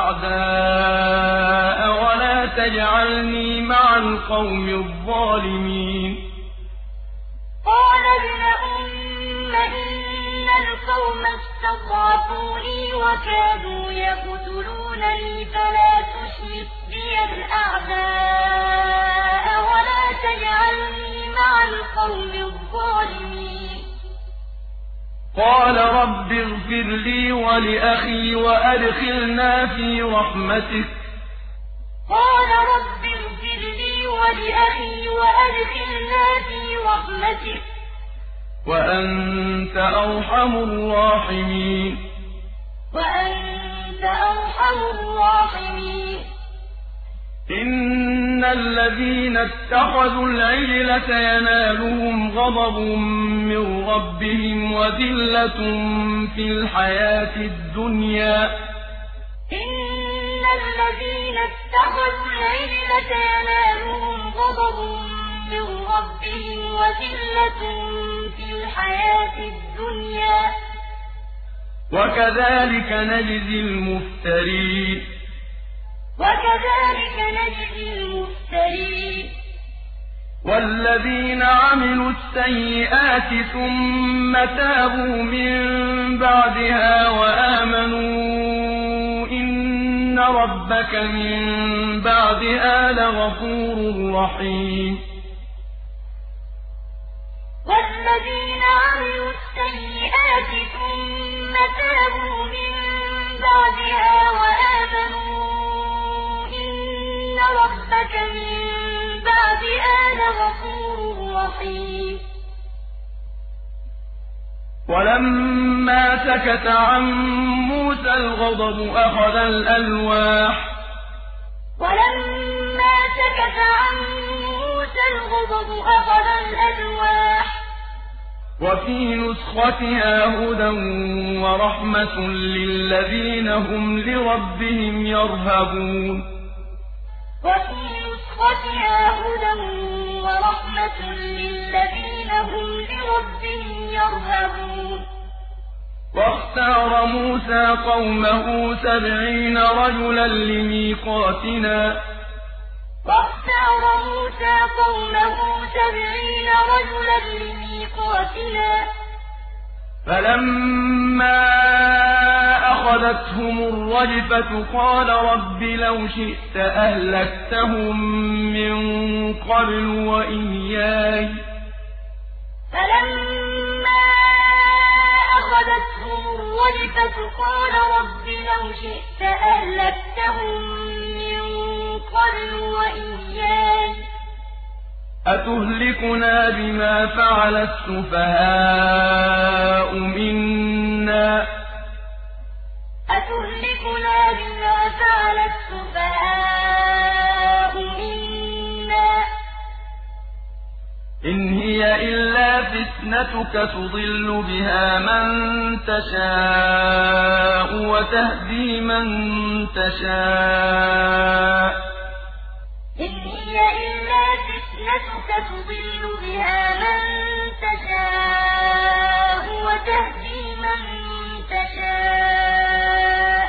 الأعداء ولا تجعلني مع القوم الظالمين قال ابن أم إن القوم استضعفوني وكادوا يقتلونني فلا تشمت بي الأعداء ولا تجعلني مع القوم الظالمين قال رب اغفر لي ولأخي وأدخلنا في رحمتك قال رب اغفر لي ولأخي وأدخلنا في رحمتك وأنت أرحم الراحمين إن الذين اتخذوا العجل سينالهم غضب من ربهم وذلة في الحياة الدنيا إن الذين اتخذوا العجل سينالهم غضب من ربهم وذلة في الحياة الدنيا وكذلك نجزي المفترين والذين عملوا السيئات ثم تابوا من بعدها وآمنوا إن ربك من بعدها لغفور رحيم والذين عملوا السيئات ثم تابوا من بعدها وآمنوا إن ربك من بعدها لغفور رحيم ولما سكت عن موسى الغضب أخذ الألواح وَلَمَّا سَكَتَ عَن مُّوسَى الْغَضَبُ أَخَذَ الْأَلْوَاحَ وفي نسختها هدى ورحمة للذين هم لربهم يرهبون وفي نسختها هدى ورحمة للذين هم لربهم يرهبون واختار موسى قومه 70 رجلا لميقاتنا واختار موسى قومه 70 رجلا لميقاتنا فلما أخذتهم الرجفة قال رب لو شئت أهلكتهم من قبل وإياي فلما أخذتهم الرجفة قال رب لو شئت أهلكتهم من قبل وإياي أتهلكنا بما فعل السفهاء منا أتهلكنا بما فعل السفهاء منا إن هي إلا فتنتك تضل بها من تشاء وتهدي من تشاء إن هي إلا فتنتك تضل بها من تشاء وتهدي من تشاء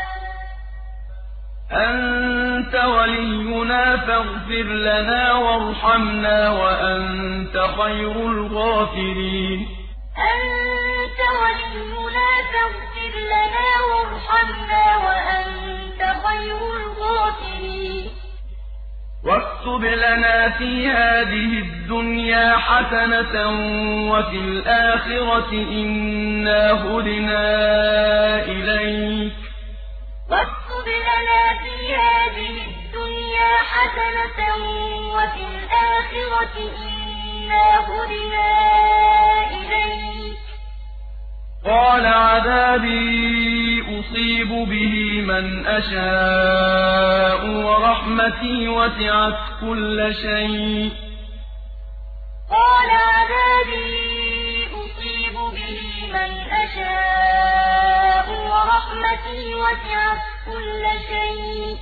أنت ولينا فاغفر لنا وارحمنا وأنت خير الغافرين أنت ولينا فاغفر لنا وارحمنا وأنت خير الغافرين واكتب لنا في هذه الدنيا حسنة وفي الآخرة إنا هدنا إليك واكتب لنا في هذه الدنيا حسنة وفي الآخرة إنا هدنا إليك قال عذابي أصيب به من أشاء ورحمتي وسعت كل شيء قال عذابي أصيب به من أشاء ورحمتي وسعت كل شيء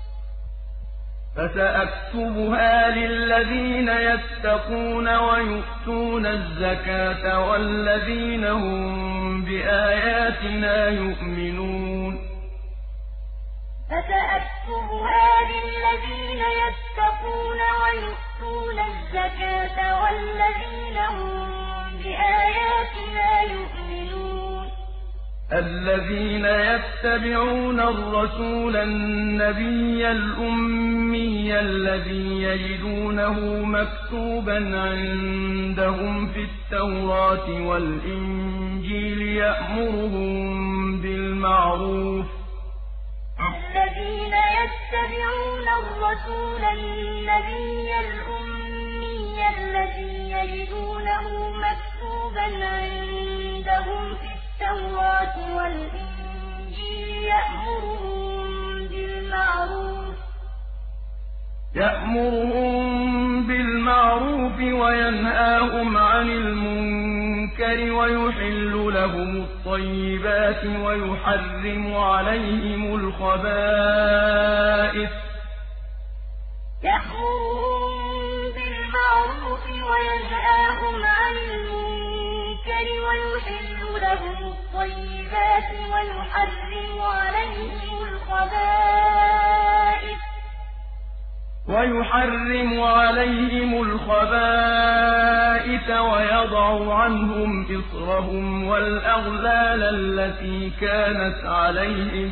فسأكتبها للذين يتقون ويؤتون الزكاة والذين هم بآياتنا يؤمنون فسأكتبها للذين يتقون ويؤتون الزكاة والذين هم بآياتنا يؤمنون الذين يتبعون الرسول النبي الأمي الذي يجدونه مكتوبا عندهم في التوراة والإنجيل يأمرهم بالمعروف الذين يتبعون الرسول النبي الأمي الذي يجدونه مكتوبا عندهم في التوراة والإنجيل يأمرهم بالمعروف وينهاهم عن المنكر ويحل لهم الطيبات ويحرم عليهم الخبائث يأمرهم بالمعروف وينهاهم عن المنكر ويحل لهم الطيبات ويحرم عليهم الخبائث ويضع عنهم إصرهم والأغلال التي كانت عليهم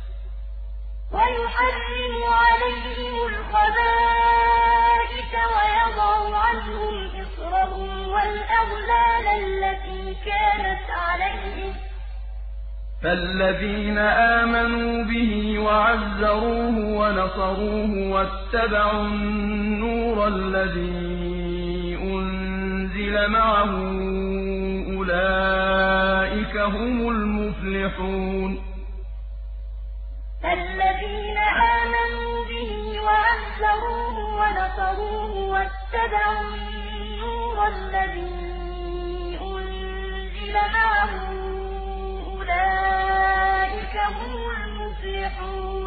ويحرم عليهم الخبائث ويضع عنهم إصرهم والأغلال التي كانت عليهم فالذين آمنوا به وعزروه ونصروه واتبعوا النور الذي أنزل معه أولئك هم المفلحون فالذين آمنوا به وعزروه فَعَزَّرُوهُ وَنَصَرُوهُ وَاتَّبَعُوا النُّورَ الَّذِي أُنزِلَ مَعَهُ أُولَٰئِكَ هُمُ الْمُفْلِحُونَ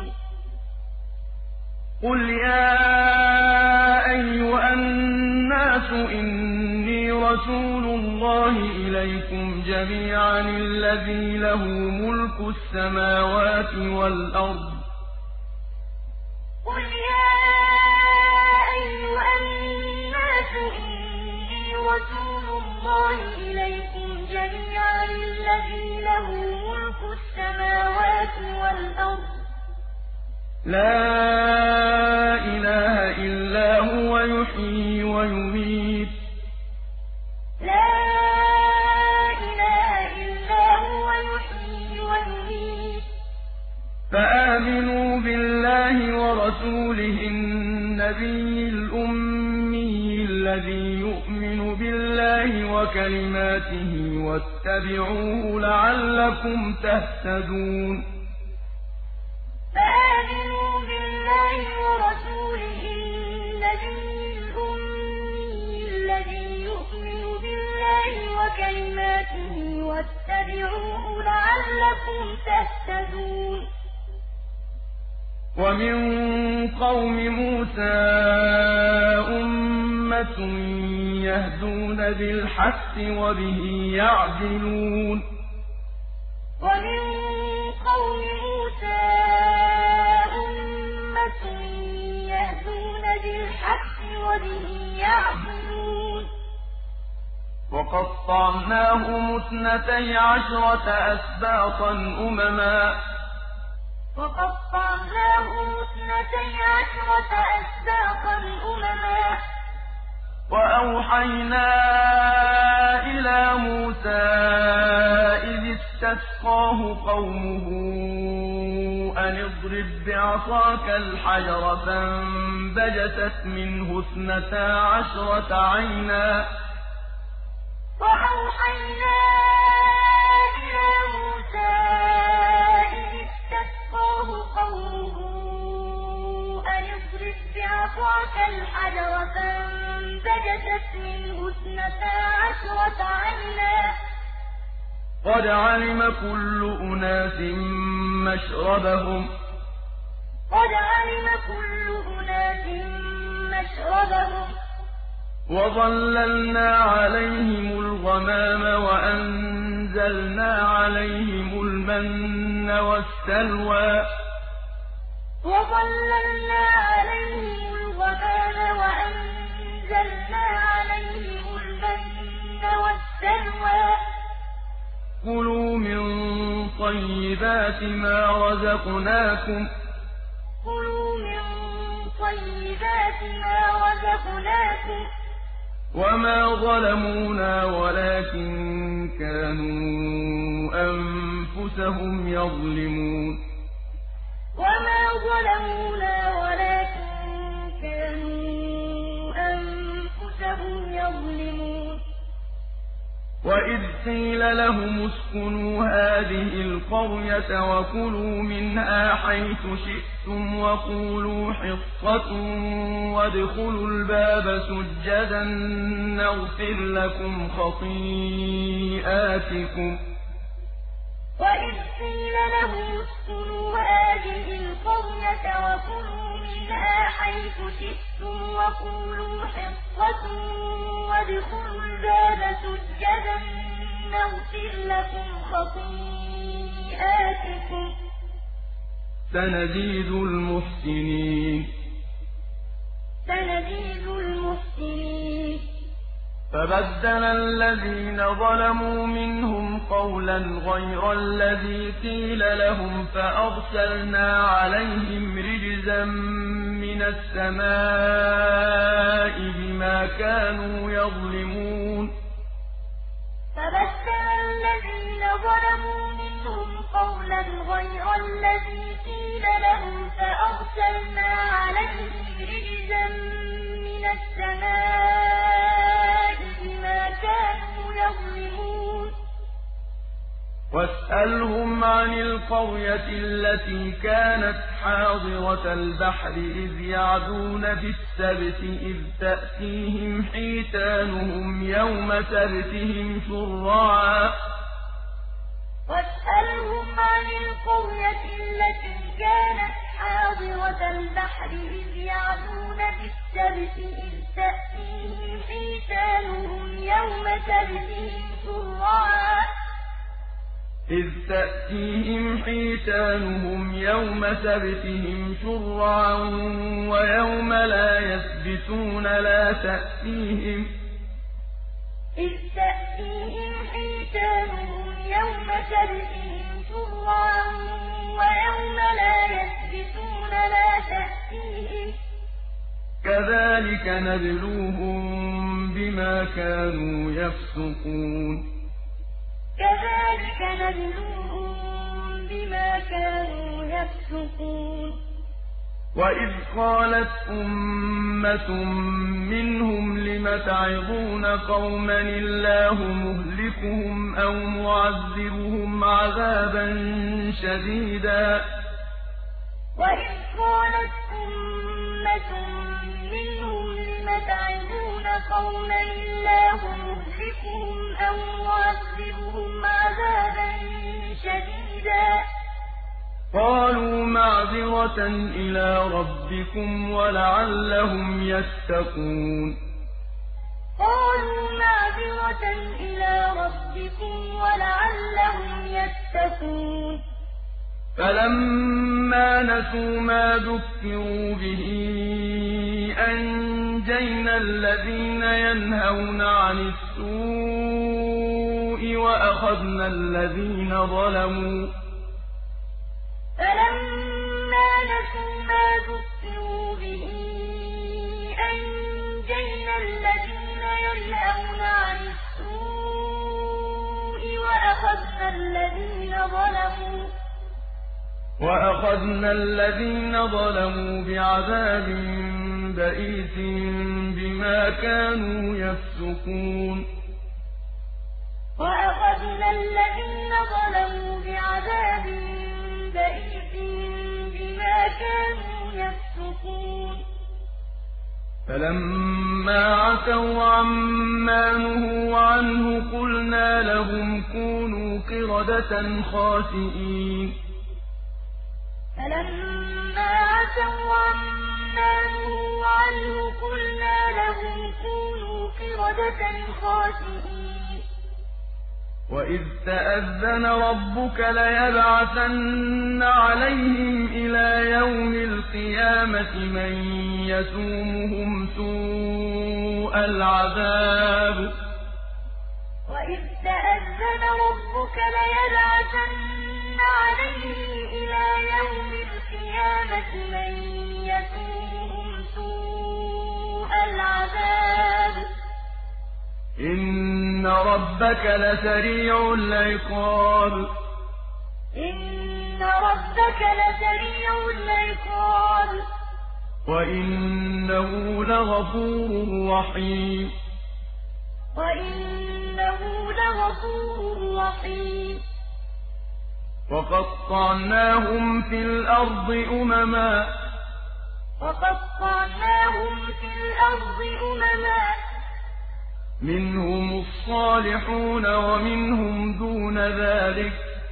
قُلْ يَا أَيُّهَا النَّاسُ إِنِّي رَسُولُ اللَّهِ إِلَيْكُمْ جَمِيعًا الَّذِي لَهُ مُلْكُ السَّمَاوَاتِ وَالْأَرْضِ ۖ قُلْ يَا أَيُّهَا النَّاسُ إِنِّي رَسُولُ اللَّهِ إِلَيْكُمْ جَمِيعًا الَّذِي لَهُ مُلْكُ السَّمَاوَاتِ وَالْأَرْضِ ۖ لَا إِلَٰهَ إِلَّا هُوَ يُحْيِي وَيُمِيتُ ۖ لَا إِلَٰهَ إِلَّا هُوَ يُحْيِي وَيُمِيتُ ۖ فَآمِنُوا بِاللَّهِ وَرَسُولِهِ النَّبِيِّ الْأُمِّيِّ الَّذِي يُؤْمِنُ بِاللَّهِ وَكَلِمَاتِهِ وَاتَّبِعُوهُ لَعَلَّكُمْ تَهْتَدُونَ فَآمِنُوا بِاللَّهِ وَرَسُولِهِ النَّبِيِّ الْأُمِّيِّ الَّذِي يُؤْمِنُ بِاللَّهِ وَكَلِمَاتِهِ وَاتَّبِعُوهُ لَعَلَّكُمْ تَهْتَدُونَ وَمِن قَوْمِ مُوسَىٰ أُمَّةٌ يَهْدُونَ بِالْحَقِّ وَبِهِ يَعْدِلُونَ وَمِن قَوْمِ مُوسَىٰ أُمَّةٌ يَهْدُونَ بِالْحَقِّ وَبِهِ يَعْدِلُونَ وَقَطَّعْنَاهُمُ اثْنَتَيْ عَشْرَةَ أَسْبَاطًا أُمَمًا ۚ وَأَوْحَيْنَا إِلَىٰ مُوسَىٰ إِذِ اسْتَسْقَاهُ قَوْمُهُ أَنِ اضْرِب بِّعَصَاكَ الْحَجَرَ ۖ فَانبَجَسَتْ مِنْهُ اثْنَتَا عَشْرَةَ عَيْنًا ۖ وَأَوْحَيْنَا إِلَىٰ مُوسَىٰ إِذِ اسْتَسْقَاهُ قَوْمُهُ أَنِ اضْرِب بِّعَصَاكَ الْحَجَرَ ۖ فَانبَجَسَتْ مِنْهُ اثْنَتَا عَشْرَةَ عَيْنًا ۖ قَدْ عَلِمَ كُلُّ أُنَاسٍ مَّشْرَبَهُمْ ۚ وَظَلَّلْنَا عَلَيْهِمُ الْغَمَامَ وَأَنزَلْنَا عَلَيْهِمُ الْمَنَّ وَالسَّلْوَىٰ ۖ كُلُوا مِن طَيِّبَاتِ مَا رَزَقْنَاكُمْ ۚ وَمَا ظَلَمُونَا وَلَٰكِن كَانُوا أَنفُسَهُمْ يَظْلِمُونَ وَمَا ظَلَمُونَا وَلَٰكِن كَانُوا أَنفُسَهُمْ يَظْلِمُونَ وَإِذْ قِيلَ لَهُمُ اسْكُنُوا هَٰذِهِ الْقَرْيَةَ وَكُلُوا مِنْهَا حَيْثُ شِئْتُمْ وَقُولُوا حِطَّةٌ وَادْخُلُوا الْبَابَ سُجَّدًا نَّغْفِرْ لَكُمْ خَطِيئَاتِكُمْ ۚ وَإِذْ قِيلَ لَهُمُ اسْكُنُوا هَٰذِهِ الْقَرْيَةَ وَكُلُوا مِنْهَا حَيْثُ شِئْتُمْ وَقُولُوا حِطَّةٌ وَادْخُلُوا الْبَابَ سُجَّدًا نَّغْفِرْ لَكُمْ خَطِيئَاتِكُمْ ۚ سَنَزِيدُ الْمُحْسِنِينَ فَبَدَّلَ الَّذِينَ ظَلَمُوا مِنْهُمْ قَوْلًا غَيْرَ الَّذِي قِيلَ لَهُمْ فَأَرْسَلْنَا عَلَيْهِمْ رِجْزًا مِّنَ السَّمَاءِ بِمَا كَانُوا يَظْلِمُونَ فَبَدَّلَ الَّذِينَ ظَلَمُوا مِنْهُمْ قَوْلًا غَيْرَ الَّذِي قِيلَ لَهُمْ فَأَرْسَلْنَا عَلَيْهِمْ رِجْزًا مِّنَ السَّمَاءِ بِمَا كَانُوا يَظْلِمُونَ واسألهم عن القرية التي كانت حاضرة البحر إذ يعدون في السبت إذ تأتيهم حيتانهم يوم سبتهم شرعا واسألهم عن القرية التي كانت حاضرة البحر إذ يعدون في السبت إذ تأتيهم حيتانهم يوم سبتهم شرعا ويوم لا يسبتون لا تأتيهم يوم سبتهم شرعا ويوم لا يسبتون لا تأتيهم كذلك نبلوهم بما كانوا يفسقون وإذ قالت أمة منهم لم تعظون قوما الله مهلكهم أو معذبهم عذابا شديدا وإذ قالت أمة منهم لم تعظون قوما الله مهلكهم أو معذبهم عذابا شديدا قالوا معذرة إلى ربكم ولعلهم يتقون فلما نسوا ما ذكروا به أنجينا الذين ينهون عن السوء وأخذنا الذين ظلموا وأخذنا الذين ظلموا بعذاب بئيس بما كانوا يفسقون فلما عتوا عما نهوا عنه قلنا لهم كونوا قردة خاسئين وإذ تأذن ربك ليبعثن عليهم إلى يوم القيامة من يسومهم سوء العذاب إن ربك لسريع العقاب وإنه لغفور رحيم وقطعناهم في الأرض أمما منهم الصالحون ومنهم دون ذلك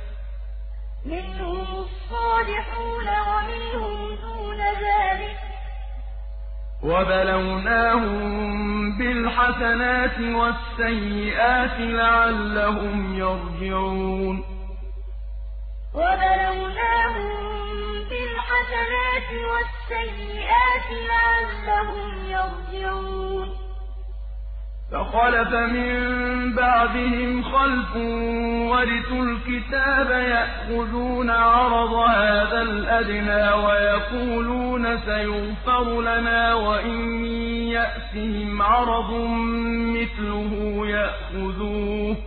وبلوناهم بالحسنات والسيئات لعلهم يرجعون فخلف من بعدهم خلف ورثوا الكتاب يأخذون عرض هذا الأدنى ويقولون سيغفر لنا وإن يأتهم عرض مثله يأخذوه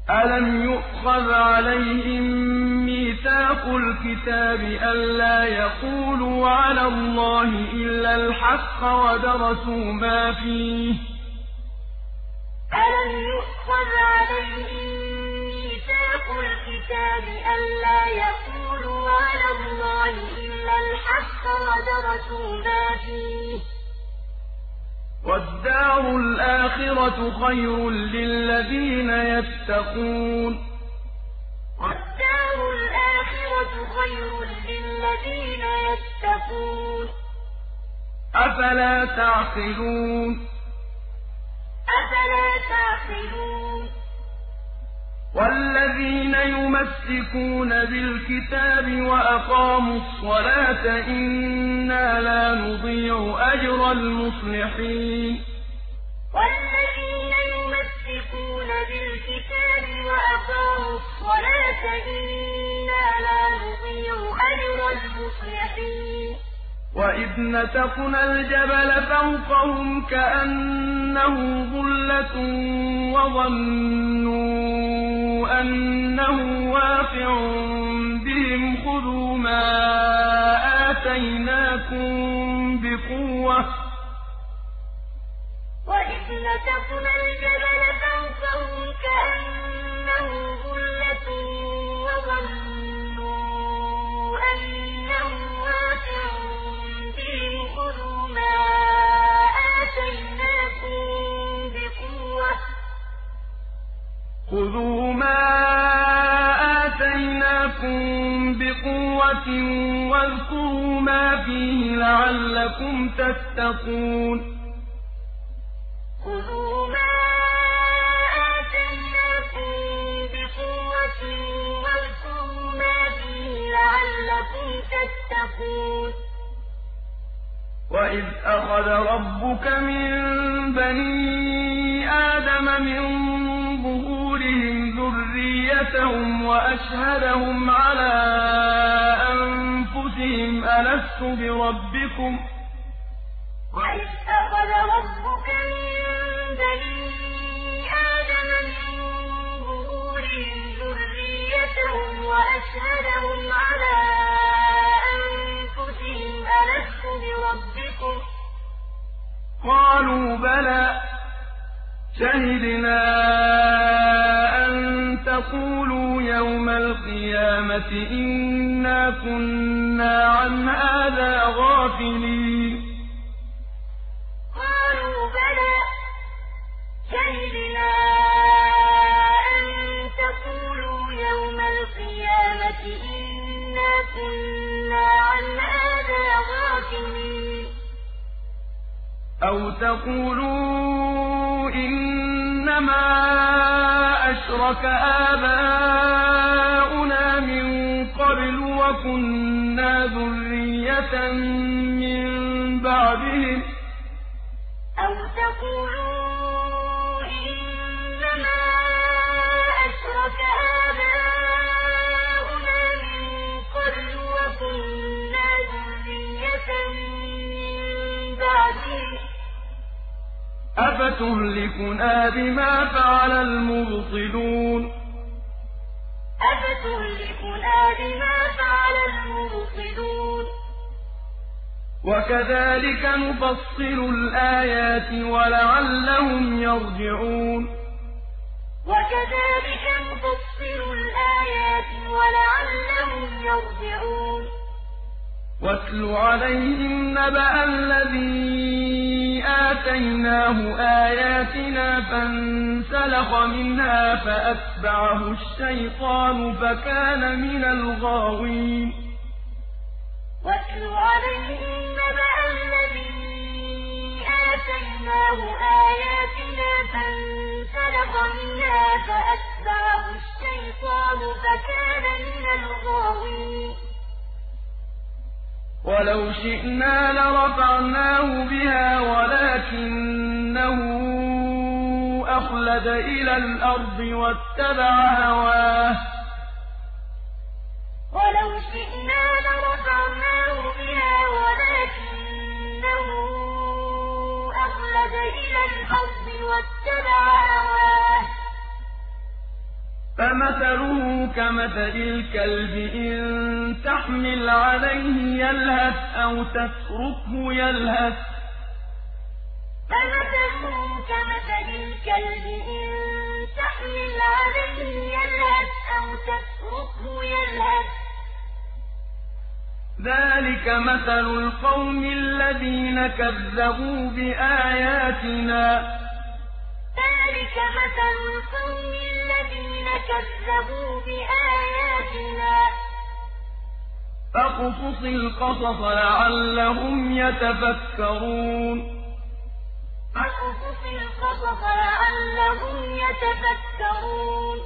أَلَمْ يُؤْخَذْ عَلَيْهِم مِّيثَاقُ الْكِتَابِ أَلَّا يَقُولُوا عَلَى اللَّهِ إِلَّا الْحَقَّ وَدَرَسُوا مَا فِيهِ ۗ أَلَمْ يُؤْخَذْ عَلَيْهِم مِّيثَاقُ الْكِتَابِ أَلَّا يَقُولُوا عَلَى اللَّهِ إِلَّا الْحَقَّ وَدَرَسُوا مَا فِيهِ ۗ وَالدَّارُ الْآخِرَةُ خَيْرٌ لِّلَّذِينَ يَتَّقُونَ ۗ وَالدَّارُ الْآخِرَةُ خَيْرٌ لِّلَّذِينَ يَتَّقُونَ ۗ أَفَلَا تَعْقِلُونَ أَفَلَا تَعْقِلُونَ وَالَّذِينَ يُمَسِّكُونَ بِالْكِتَابِ وَأَقَامُوا الصَّلَاةَ إِنَّا لَا نُضِيعُ أَجْرَ الْمُصْلِحِينَ وَالَّذِينَ يُمَسِّكُونَ بِالْكِتَابِ وَأَقَامُوا الصَّلَاةَ إِنَّا لَا نُضِيعُ أَجْرَ الْمُصْلِحِينَ وَإِذْ نَتَقْنَا الْجَبَلَ فَوْقَهُمْ كَأَنَّهُ ظُلَّةٌ وَظَنُّوا أَنَّهُ واقِعٌ بِهِمْ خُذُوا مَا آتَيْنَاكُم بِقُوَّةٍ وَإِذْ نَتَقْنَا الْجَبَلَ فَوْقَهُمْ كَأَنَّهُ ظُلَّةٌ وَظَنُّوا أَنَّهُ واقِعٌ بِهِمْ خُذُوا مَا آتَيْنَاكُم بِقُوَّةٍ وَاذْكُرُوا مَا فِيهِ لَعَلَّكُمْ تَتَّقُونَ خُذُوا مَا آتَيْنَاكُم بِقُوَّةٍ وَاذْكُرُوا مَا فِيهِ لَعَلَّكُمْ تَتَّقُونَ وَإِذْ أَخَذَ رَبُّكَ مِن بَنِي آدَمَ مِن ظُهُورِهِمْ ذُرِّيَّتَهُمْ وَأَشْهَدَهُمْ عَلَىٰ أَنفُسِهِمْ أَلَسْتُ بِرَبِّكُمْ ۖ وَإِذْ أَخَذَ رَبُّكَ مِن بَنِي آدَمَ مِن ظُهُورِهِمْ ذُرِّيَّتَهُمْ وَأَشْهَدَهُمْ عَلَىٰ أَنفُسِهِمْ أَلَسْتُ بِرَبِّكُمْ ۖ قَالُوا بَلَىٰ شَهِدْنَا أَن تَقُولُوا يَوْمَ الْقِيَامَةِ إِنَّا كُنَّا عَنْ هَٰذَا غَافِلِينَ قَالُوا بَلَىٰ شَهِدْنَا أَن تَقُولُوا يَوْمَ الْقِيَامَةِ إِنَّا كُنَّا عَنْ هَٰذَا غَافِلِينَ أَوْ تَقُولُوا إِنَّمَا أَشْرَكَ آبَاؤُنَا مِن قَبْلُ وَكُنَّا ذُرِّيَّةً مِّن بَعْدِهِمْ ۖ أَوْ تَقُولُوا إِنَّمَا أَشْرَكَ آبَاؤُنَا مِن قَبْلُ وَكُنَّا ذُرِّيَّةً مِّن بَعْدِهِمْ ۖ أَفَتُهْلِكُنَا بِمَا فَعَلَ الْمُبْطِلُونَ أَفَتُهْلِكُنَا بِمَا فَعَلَ الْمُبْطِلُونَ وَكَذَٰلِكَ نُفَصِّلُ الْآيَاتِ وَلَعَلَّهُمْ يَرْجِعُونَ وَكَذَٰلِكَ نُفَصِّلُ الْآيَاتِ وَلَعَلَّهُمْ يَرْجِعُونَ وَاتْلُ عَلَيْهِمْ نَبَأَ الَّذِي آتَيْنَاهُ آيَاتِنَا فَانسَلَخَ مِنْهَا فَأَتْبَعَهُ الشَّيْطَانُ فَكَانَ مِنَ الْغَاوِينَ وَاتْلُ عَلَيْهِمْ نَبَأَ الَّذِي آتَيْنَاهُ آيَاتِنَا فَانسَلَخَ مِنْهَا فَأَتْبَعَهُ الشَّيْطَانُ فَكَانَ مِنَ الْغَاوِينَ وَلَوْ شِئْنَا لَرَفَعْنَاهُ بِهَا وَلَٰكِنَّهُ أَخْلَدَ إِلَى الْأَرْضِ وَاتَّبَعَ هَوَاهُ وَلَوْ شِئْنَا لَرَفَعْنَاهُ بِهَا وَلَٰكِنَّهُ أَخْلَدَ إِلَى الْأَرْضِ وَاتَّبَعَ هَوَاهُ فمثله كمثل الكلب إن تحمل عليه يلهث أو تتركه يلهث فمثله كمثل الكلب إن تحمل عليه يلهث أو تتركه يلهث ذلك مثل القوم الذين كذبوا بآياتنا ذلك مثل القوم الذين كذبوا بآياتنا فاقصص القصص لعلهم يتفكرون فاقصص القصص لعلهم يتفكرون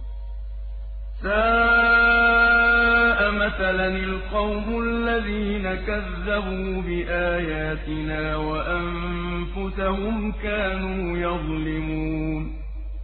ساء مثلا القوم الذين كذبوا بآياتنا وأنفسهم كانوا يظلمون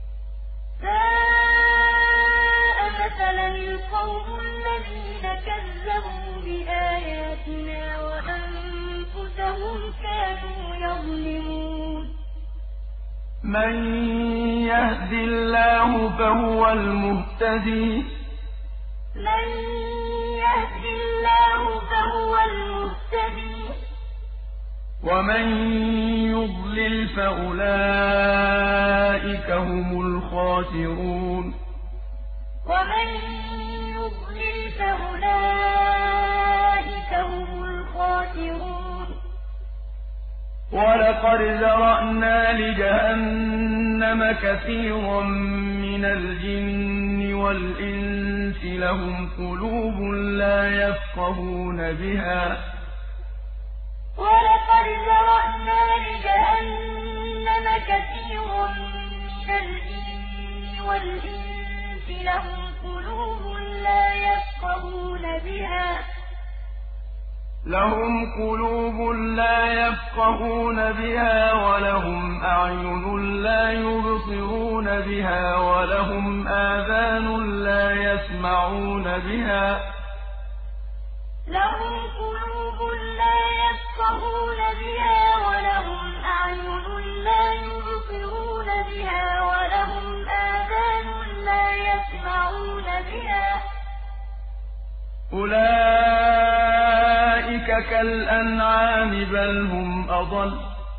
ساء مثلا القوم الذين كذبوا بآياتنا وأنفسهم كانوا يظلمون من يهد الله فهو المهتدي من يهد الله فهو المهتدي ومن يضلل فأولئك هم الخاسرون ومن يضلل فأولئك هم الخاسرون ولقد ذرأنا لجهنم كثيرا من الجن والإنس لهم قلوب لا يفقهون بها ولقد ذرأنا لجهنم كثيرا من الجن والإنس لهم قلوب لا يفقهون بها ولهم أعين لا يبصرون بها ولهم آذان لا يسمعون بها لهم قلوب لا يفقهون بها ولهم أعين لا يبصرون بها ولهم آذان لا يسمعون بها أولئك كالأنعام بل هم أضل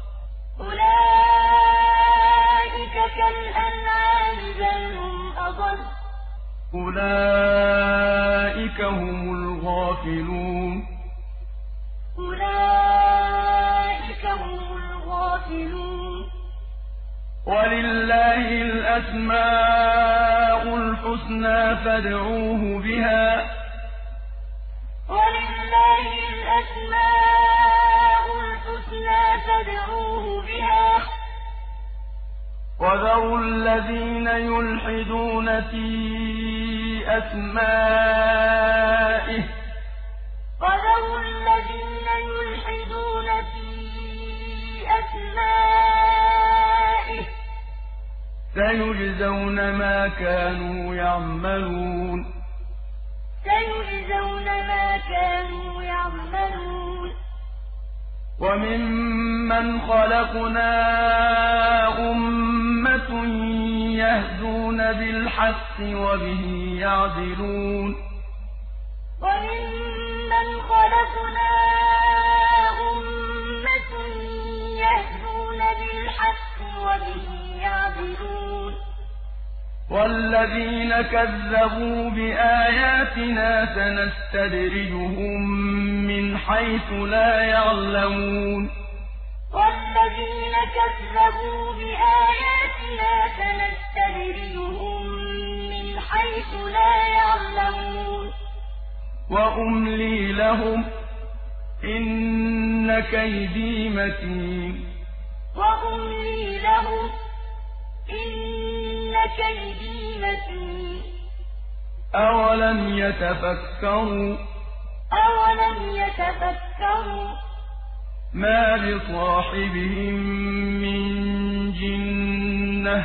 أولئك كالأنعام بل هم أضل أولئك هم الغافلون أولئك هم الغافلون ولله الأسماء الحسنى فادعوه بها ولله الأسماء الحسنى فادعوه بها وذروا الذين يلحدون في أسمائه وذروا الذين يلحدون في أسمائه سيجزون ما كانوا يعملون سيجزون ما كانوا يعملون وممن خلقنا أمة يهدون بالحق وبه يعدلون وممن خلقنا أمة يهدون بالحق وبه يعدلون والذين كذبوا بآياتنا سنستدرجهم من حيث لا يعلمون والذين كذبوا بآياتنا سنستدرجهم من حيث لا يعلمون وأملي لهم إن كيدي متين وأملي لهم إن كيدي متين أولم يتفكروا ما بصاحبهم من جنة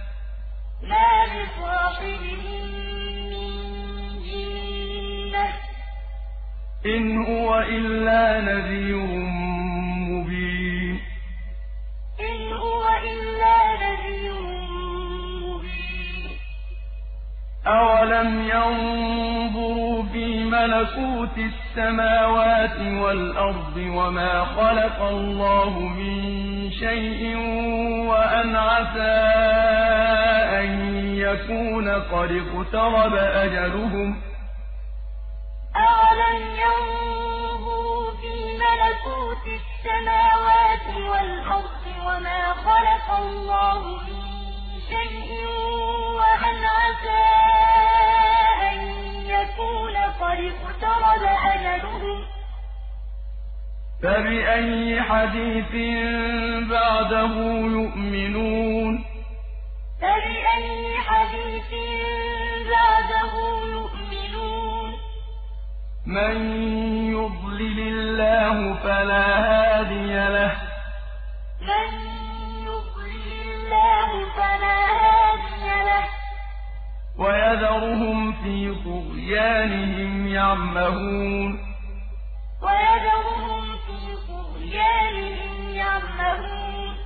إن هو إلا نذير مبين أَوَلَمْ يَنظُرُوا فِي مَلَكُوتِ السَّمَاوَاتِ وَالْأَرْضِ وَمَا خَلَقَ اللَّهُ مِن شَيْءٍ وَأَنْ عَسَىٰ أَن يَكُونَ قَدِ اقْتَرَبَ أَجَلُهُمْ ۖ أَوَلَمْ يَنظُرُوا فِي مَلَكُوتِ السَّمَاوَاتِ وَالْأَرْضِ وَمَا خَلَقَ اللَّهُ مِن شَيْءٍ وَأَنْ عَسَىٰ أَن يَكُونَ قَدِ اقْتَرَبَ أَجَلُهُمْ ۖ فَبِأَيِّ حَدِيثٍ بَعْدَهُ يُؤْمِنُونَ فَبِأَيِّ حَدِيثٍ بَعْدَهُ يُؤْمِنُونَ مَن يُضْلِلِ اللَّهُ فَلَا هَادِيَ لَهُ ۚ مَن يُضْلِلِ اللَّهُ فَلَا هَادِيَ لَهُ ۚ وَيَذَرُهُمْ فِي طُغْيَانِهِمْ يَعْمَهُونَ وَيَذَرُهُمْ فِي طُغْيَانِهِمْ يَعْمَهُونَ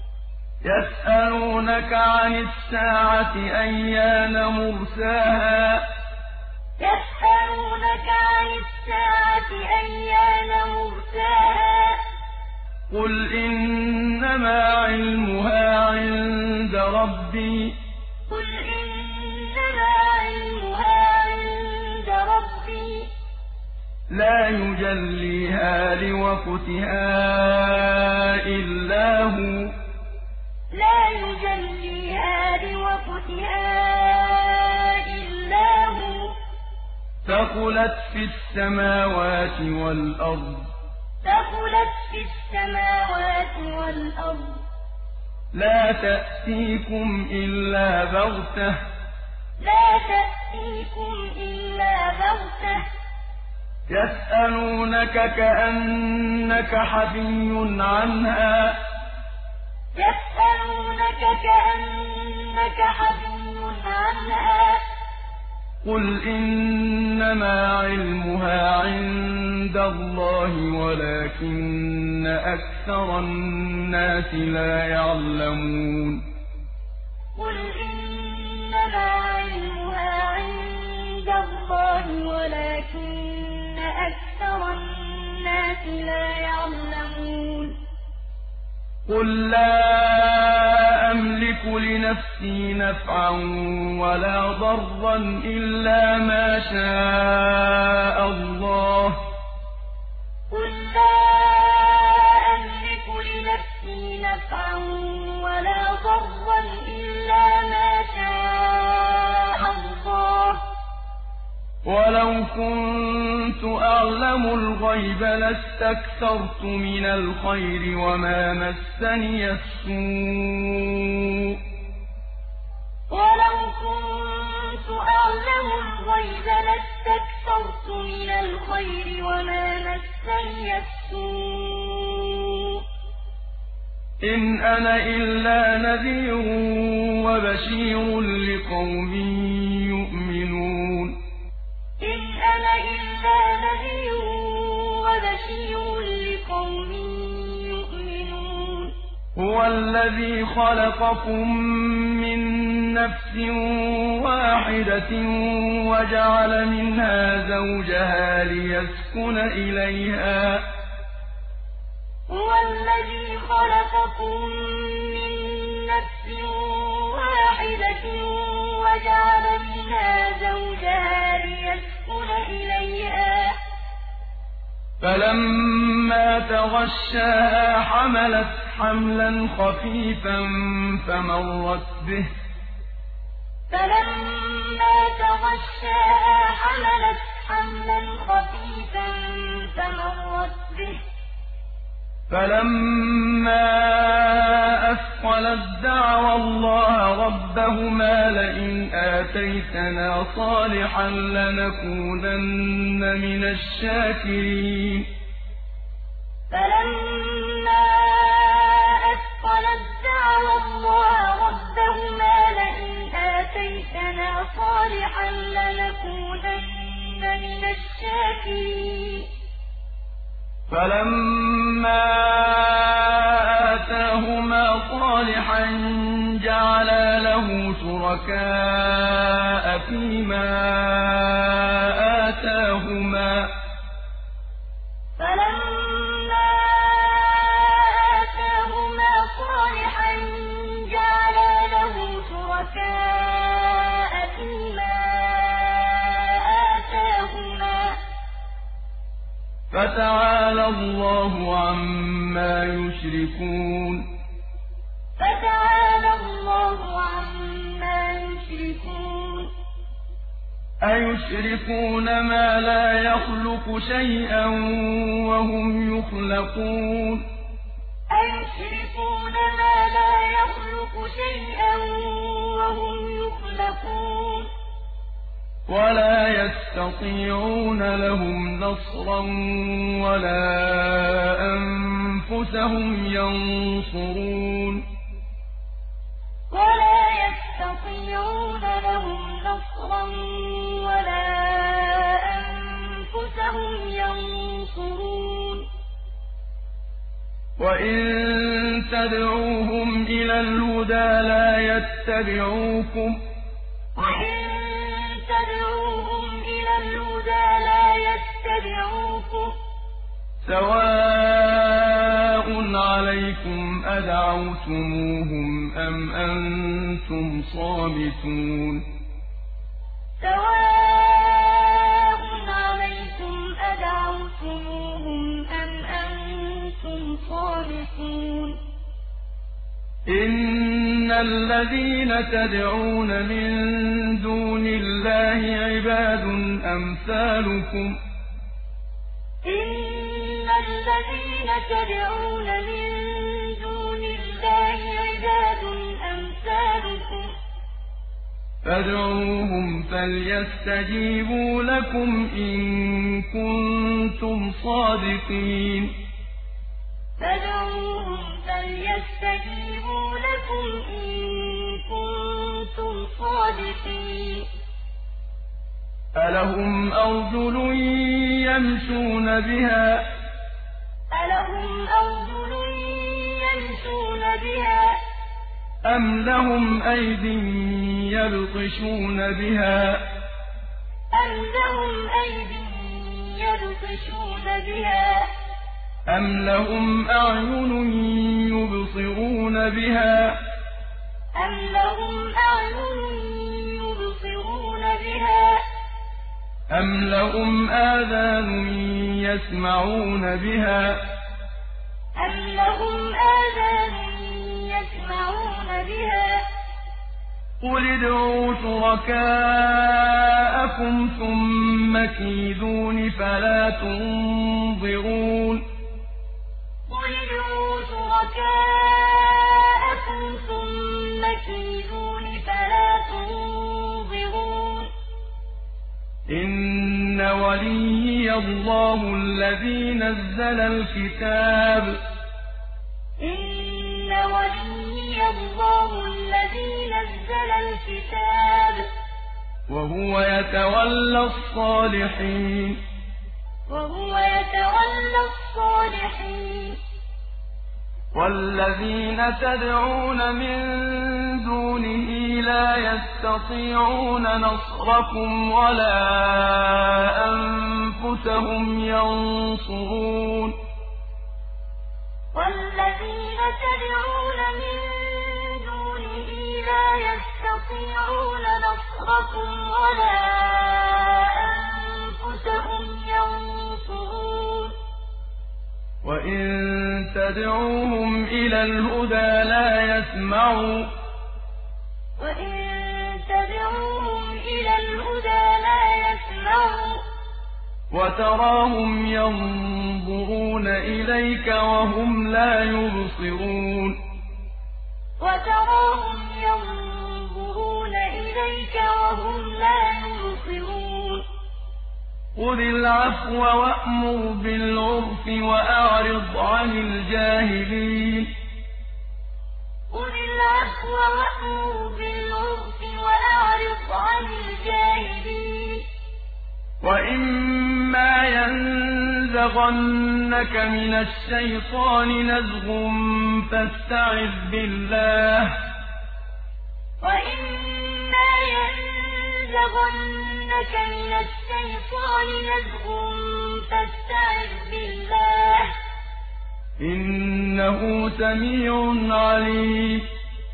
يَسْأَلُونَكَ عَنِ السَّاعَةِ أَيَّانَ مُرْسَاهَا ۖ يَسْأَلُونَكَ عَنِ السَّاعَةِ أَيَّانَ مُرْسَاهَا ۖ قُلْ إِنَّمَا عِلْمُهَا عِندَ رَبِّي ۖ قُلْ إِنَّمَا عِلْمُهَا عِندَ رَبِّي ۖ لَا يُجَلِّيهَا لِوَقْتِهَا إِلَّا هُوَ ۚ لَا يُجَلِّيهَا لِوَقْتِهَا إِلَّا هُوَ ۚ ثَقُلَتْ فِي السَّمَاوَاتِ وَالْأَرْضِ ۚ ثَقُلَتْ فِي السَّمَاوَاتِ وَالْأَرْضِ ۚ لَا تَأْتِيكُمْ إِلَّا بَغْتَةً ۗ لَا تَأْتِيكُمْ إِلَّا بَغْتَةً ۗ يَسْأَلُونَكَ كَأَنَّكَ حَفِيٌّ عَنْهَا ۖ يَسْأَلُونَكَ كَأَنَّكَ حَفِيٌّ عَنْهَا ۖ قُلْ إِنَّمَا عِلْمُهَا عِندَ اللَّهِ وَلَٰكِنَّ أَكْثَرَ النَّاسِ لَا يَعْلَمُونَ قُلْ إِنَّمَا عِلْمُهَا عِندَ اللَّهِ وَلَٰكِنَّ أَكْثَرَ النَّاسِ لَا يَعْلَمُونَ قُل لَّا أَمْلِكُ لِنَفْسِي نَفْعًا وَلَا ضَرًّا إِلَّا مَا شَاءَ اللَّهُ ۗ قُل لَّا أَمْلِكُ لِنَفْسِي نَفْعًا وَلَا ضَرًّا إِلَّا مَا شَاءَ اللَّهُ ۗ وَلَوْ كُنتُ أَعْلَمُ الْغَيْبَ لَاسْتَكْثَرْتُ مِنَ الْخَيْرِ وَمَا مَسَّنِيَ السُّوءُ ۚ وَلَوْ كُنتُ أَعْلَمُ الْغَيْبَ لَاسْتَكْثَرْتُ مِنَ الْخَيْرِ وَمَا مَسَّنِيَ السُّوءُ ۚ إِنْ أَنَا إِلَّا نَذِيرٌ وَبَشِيرٌ لِّقَوْمٍ يُؤْمِنُونَ إِنْ أَنَا إِلَّا نَذِيرٌ وَبَشِيرٌ لِّقَوْمٍ يُؤْمِنُونَ هُوَ الَّذِي خَلَقَكُم مِّن نَّفْسٍ وَاحِدَةٍ وَجَعَلَ مِنْهَا زَوْجَهَا لِيَسْكُنَ إِلَيْهَا ۖ هُوَ الَّذِي خَلَقَكُم مِّن نَّفْسٍ وَاحِدَةٍ وَجَعَلَ مِنْهَا زَوْجَهَا لِيَسْكُنَ إِلَيْهَا ۖ فَلَمَّا تَغَشَّاهَا حَمَلَتْ حَمْلًا خَفِيفًا فَمَرَّتْ بِهِ ۖ فَلَمَّا تَغَشَّاهَا حَمَلَتْ حَمْلًا خَفِيفًا فَمَرَّتْ بِهِ ۖ فَلَمَّا أَثْقَلَت دَّعَوَا اللَّهَ رَبَّهُمَا لَئِنْ آتَيْتَنَا صَالِحًا لَّنَكُونَنَّ مِنَ الشَّاكِرِينَ فَلَمَّا أَثْقَلَت دَّعَوَا اللَّهَ رَبَّهُمَا لَئِنْ آتَيْتَنَا صَالِحًا لَّنَكُونَنَّ مِنَ الشَّاكِرِينَ فَلَمَّا آتَاهُمَا صَالِحًا جَعَلَا لَهُ شُرَكَاءَ فيما آتاهما فلما آتاهما صالحا جعلا له شركاء فيما آتاهما فتعالى الله عما يشركون فتعالى الله عما يشركون أيشركون ما لا يخلق شيئا وهم يخلقون أيشركون ما لا يخلق شيئا وهم يخلقون ولا يستطيعون لهم نصرا ولا أنفسهم ينصرون ولا يستطيعون لهم نصرا ولا أنفسهم ينصرون وإن تدعوهم إلى الهدى لا يتبعوكم وإن تدعوهم إلى الهدى لا يتبعوكم سواء عليكم أدعوتموهم أم أنتم صامتون سواء عليكم أدعوتموهم أم أنتم صامتون إن الذين تدعون من دون الله عباد أمثالكم إن الذين تدعون من دون الله عباد أمثالكم فادعوهم فليستجيبوا لكم إن كنتم صادقين فادعوهم فليستجيبوا لكم إن كنتم صادقين ألهم أرجل يمشون بها ألهم أرجل يمشون بها أم لهم أيد يبطشون بها أم لهم أيد يبطشون بها أم لهم أعين يبصرون بها أم لهم أعين يبصرون بها أم لهم آذان يسمعون بها أم لهم آذان يسمعون بها قل ادعوا شركاءكم ثم كيدون فلا تنظرون قل ادعوا شركاءكم ثم كيدون فلا تنظرون إن وليي الله الذي نزل الكتاب إن وليي الله الذي نزل الكتاب وهو يتولى الصالحين وهو يتولى الصالحين والذين تدعون من دونه لا يستطيعون نصركم ولا أنفسهم ينصرون والذين تدعون من دونه لا يستطيعون نصركم ولا أنفسهم ينصرون وإن تدعوهم إلى الهدى لا يسمعوا وإن تدعوهم إلى الهدى لا يسمعوا وتراهم ينظرون إليك وهم لا يبصرون وتراهم ينظرون إليك وهم لا يبصرون خذ العفو وأمر بالعرف وأعرض عن الجاهلين خذ العفو وأمر بالعرف وأعرض عن الجاهلين وإما ينزغنك من الشيطان نزغ فاستعذ بالله وإما ينزغنك لك من الشيطان نزغ فاستعذ بالله إنه سميع عليم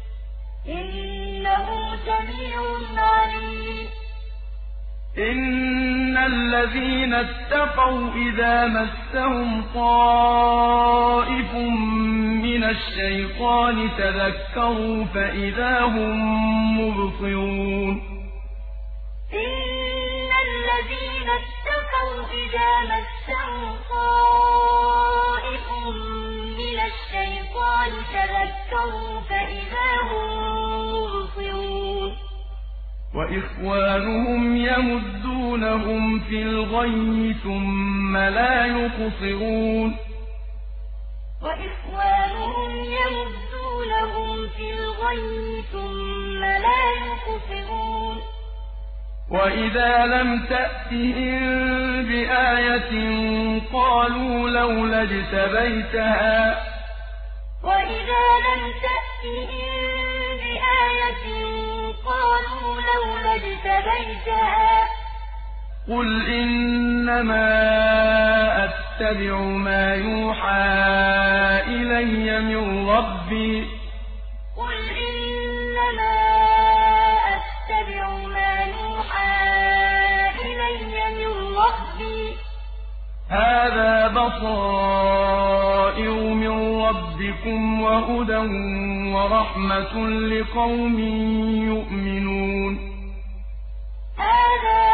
إنه سميع عليم إن الذين اتقوا إذا مسهم طائف من الشيطان تذكروا فإذا هم مبصرون إن الذين اتقوا إذا مسهم طائف من الشيطان تذكروا فإذا هم مبصرون وإخوانهم يمدونهم في الغي ثم لا يقصرون وإخوانهم يمدونهم في الغي ثم لا يقصرون وإذا لم تأتهم بآية قالوا لولا اجتبيتها وإذا لم تأتهم بآية قالوا لولا اجتبيتها قل إنما أتبع ما يوحى إلي من ربي قل إنما أتبع ما يوحى إلي من ربي هذا بصائر من ربكم وهدى ورحمة لقوم يؤمنون هذا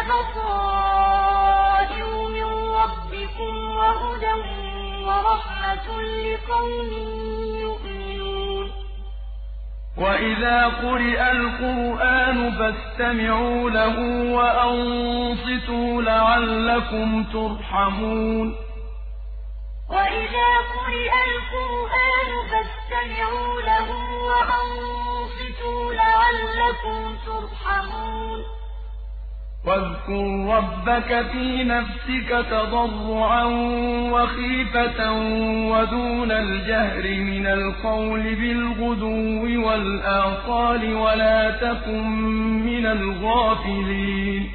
بصائر من ربكم وهدى ورحمة لقوم يؤمنون وإذا قرئ القرآن فاستمعوا له وأنصتوا لعلكم ترحمون وإذا قرئ القرآن فاستمعوا له وأنصتوا لعلكم ترحمون واذكر ربك في نفسك تضرعا وخيفة ودون الجهر من القول بالغدو والآصال ولا تكن من الغافلين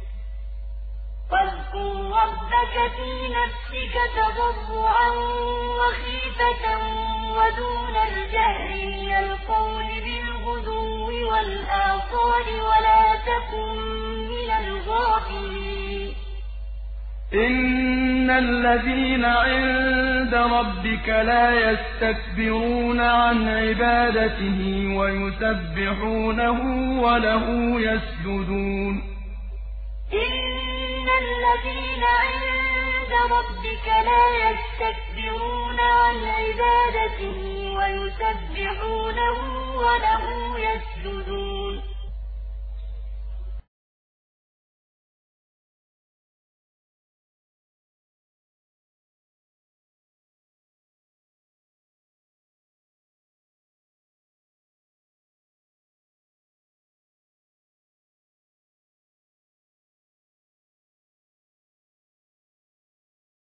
واذكر ربك في نفسك تضرعا وخيفة ودون الجهر من القول بالغدو والآصال ولا تكن من الغافلين إن الذين عند ربك لا يستكبرون عن عبادته ويسبحونه وله يسجدون إن الذين عند ربك لا يستكبرون عن عبادته ويسبحونه وله يسجدون